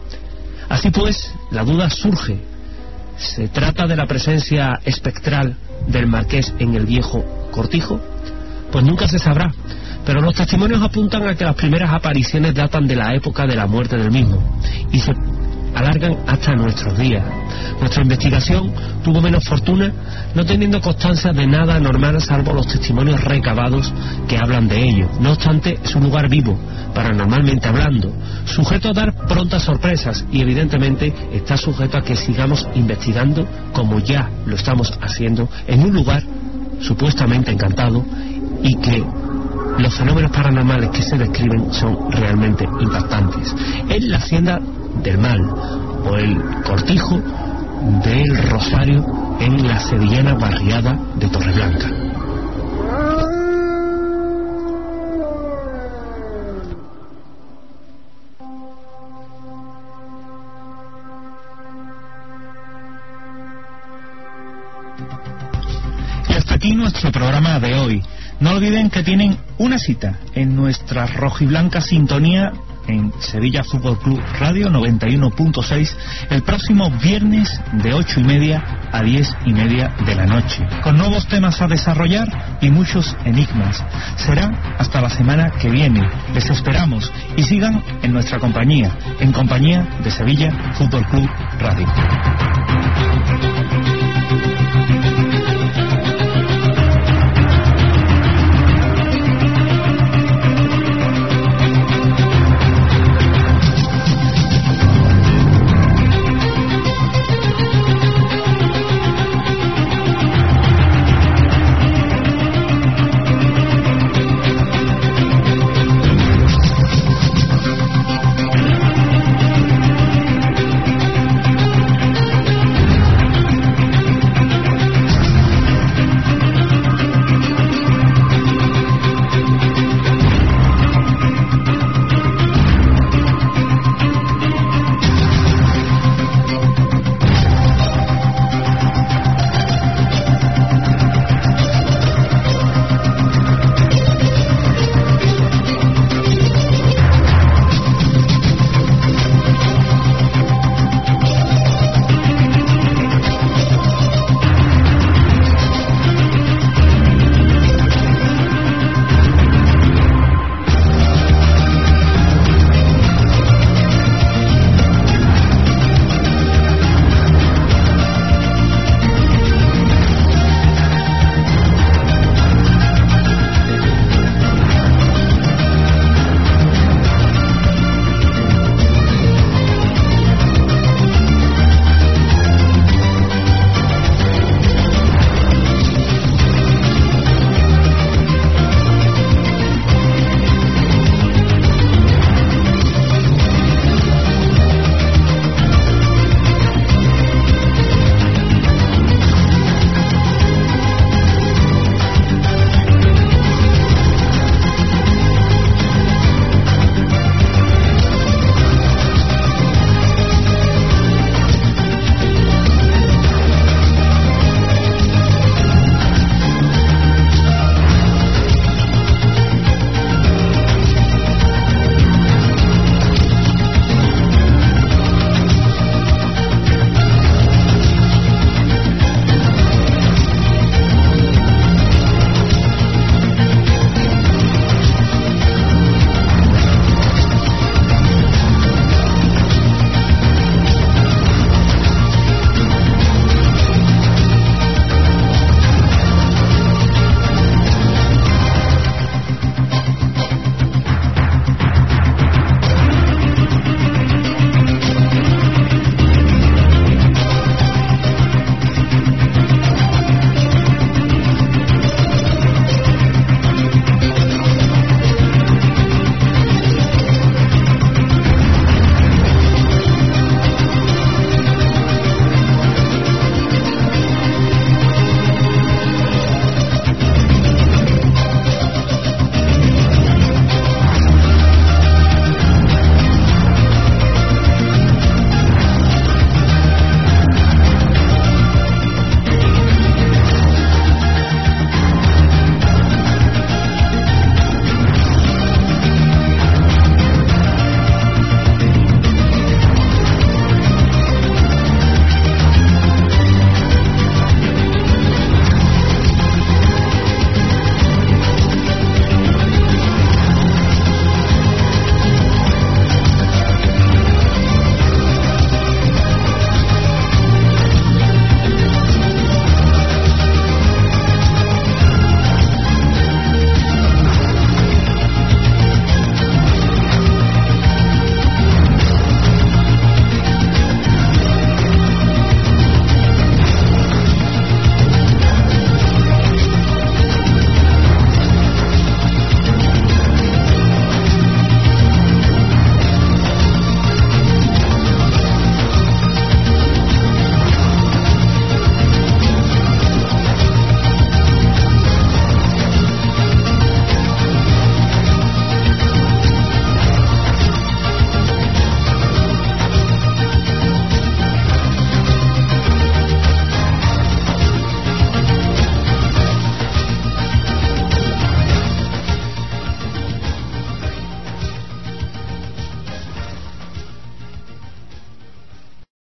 Speaker 10: Así pues, la duda surge: ¿se trata de la presencia espectral del marqués en el viejo cortijo? Pues nunca se sabrá, pero los testimonios apuntan a que las primeras apariciones datan de la época de la muerte del mismo y se alargan hasta nuestros días. Nuestra investigación tuvo menos fortuna, no teniendo constancia de nada anormal salvo los testimonios recabados que hablan de ello. No obstante, es un lugar vivo, paranormalmente hablando, sujeto a dar prontas sorpresas y evidentemente está sujeto a que sigamos investigando como ya lo estamos haciendo en un lugar supuestamente encantado y que los fenómenos paranormales que se describen son realmente impactantes. Es la Hacienda del Mal o el cortijo del Rosario en la sevillana barriada de Torreblanca.
Speaker 11: Y hasta aquí nuestro programa de hoy. No olviden que tienen una cita en nuestra rojiblanca sintonía en Sevilla Fútbol Club Radio noventa y uno punto seis el próximo viernes de ocho y media a diez y media de la noche, con nuevos temas a desarrollar y muchos enigmas. Será hasta la semana que viene. Les esperamos y sigan en nuestra compañía, en compañía de Sevilla Fútbol Club Radio.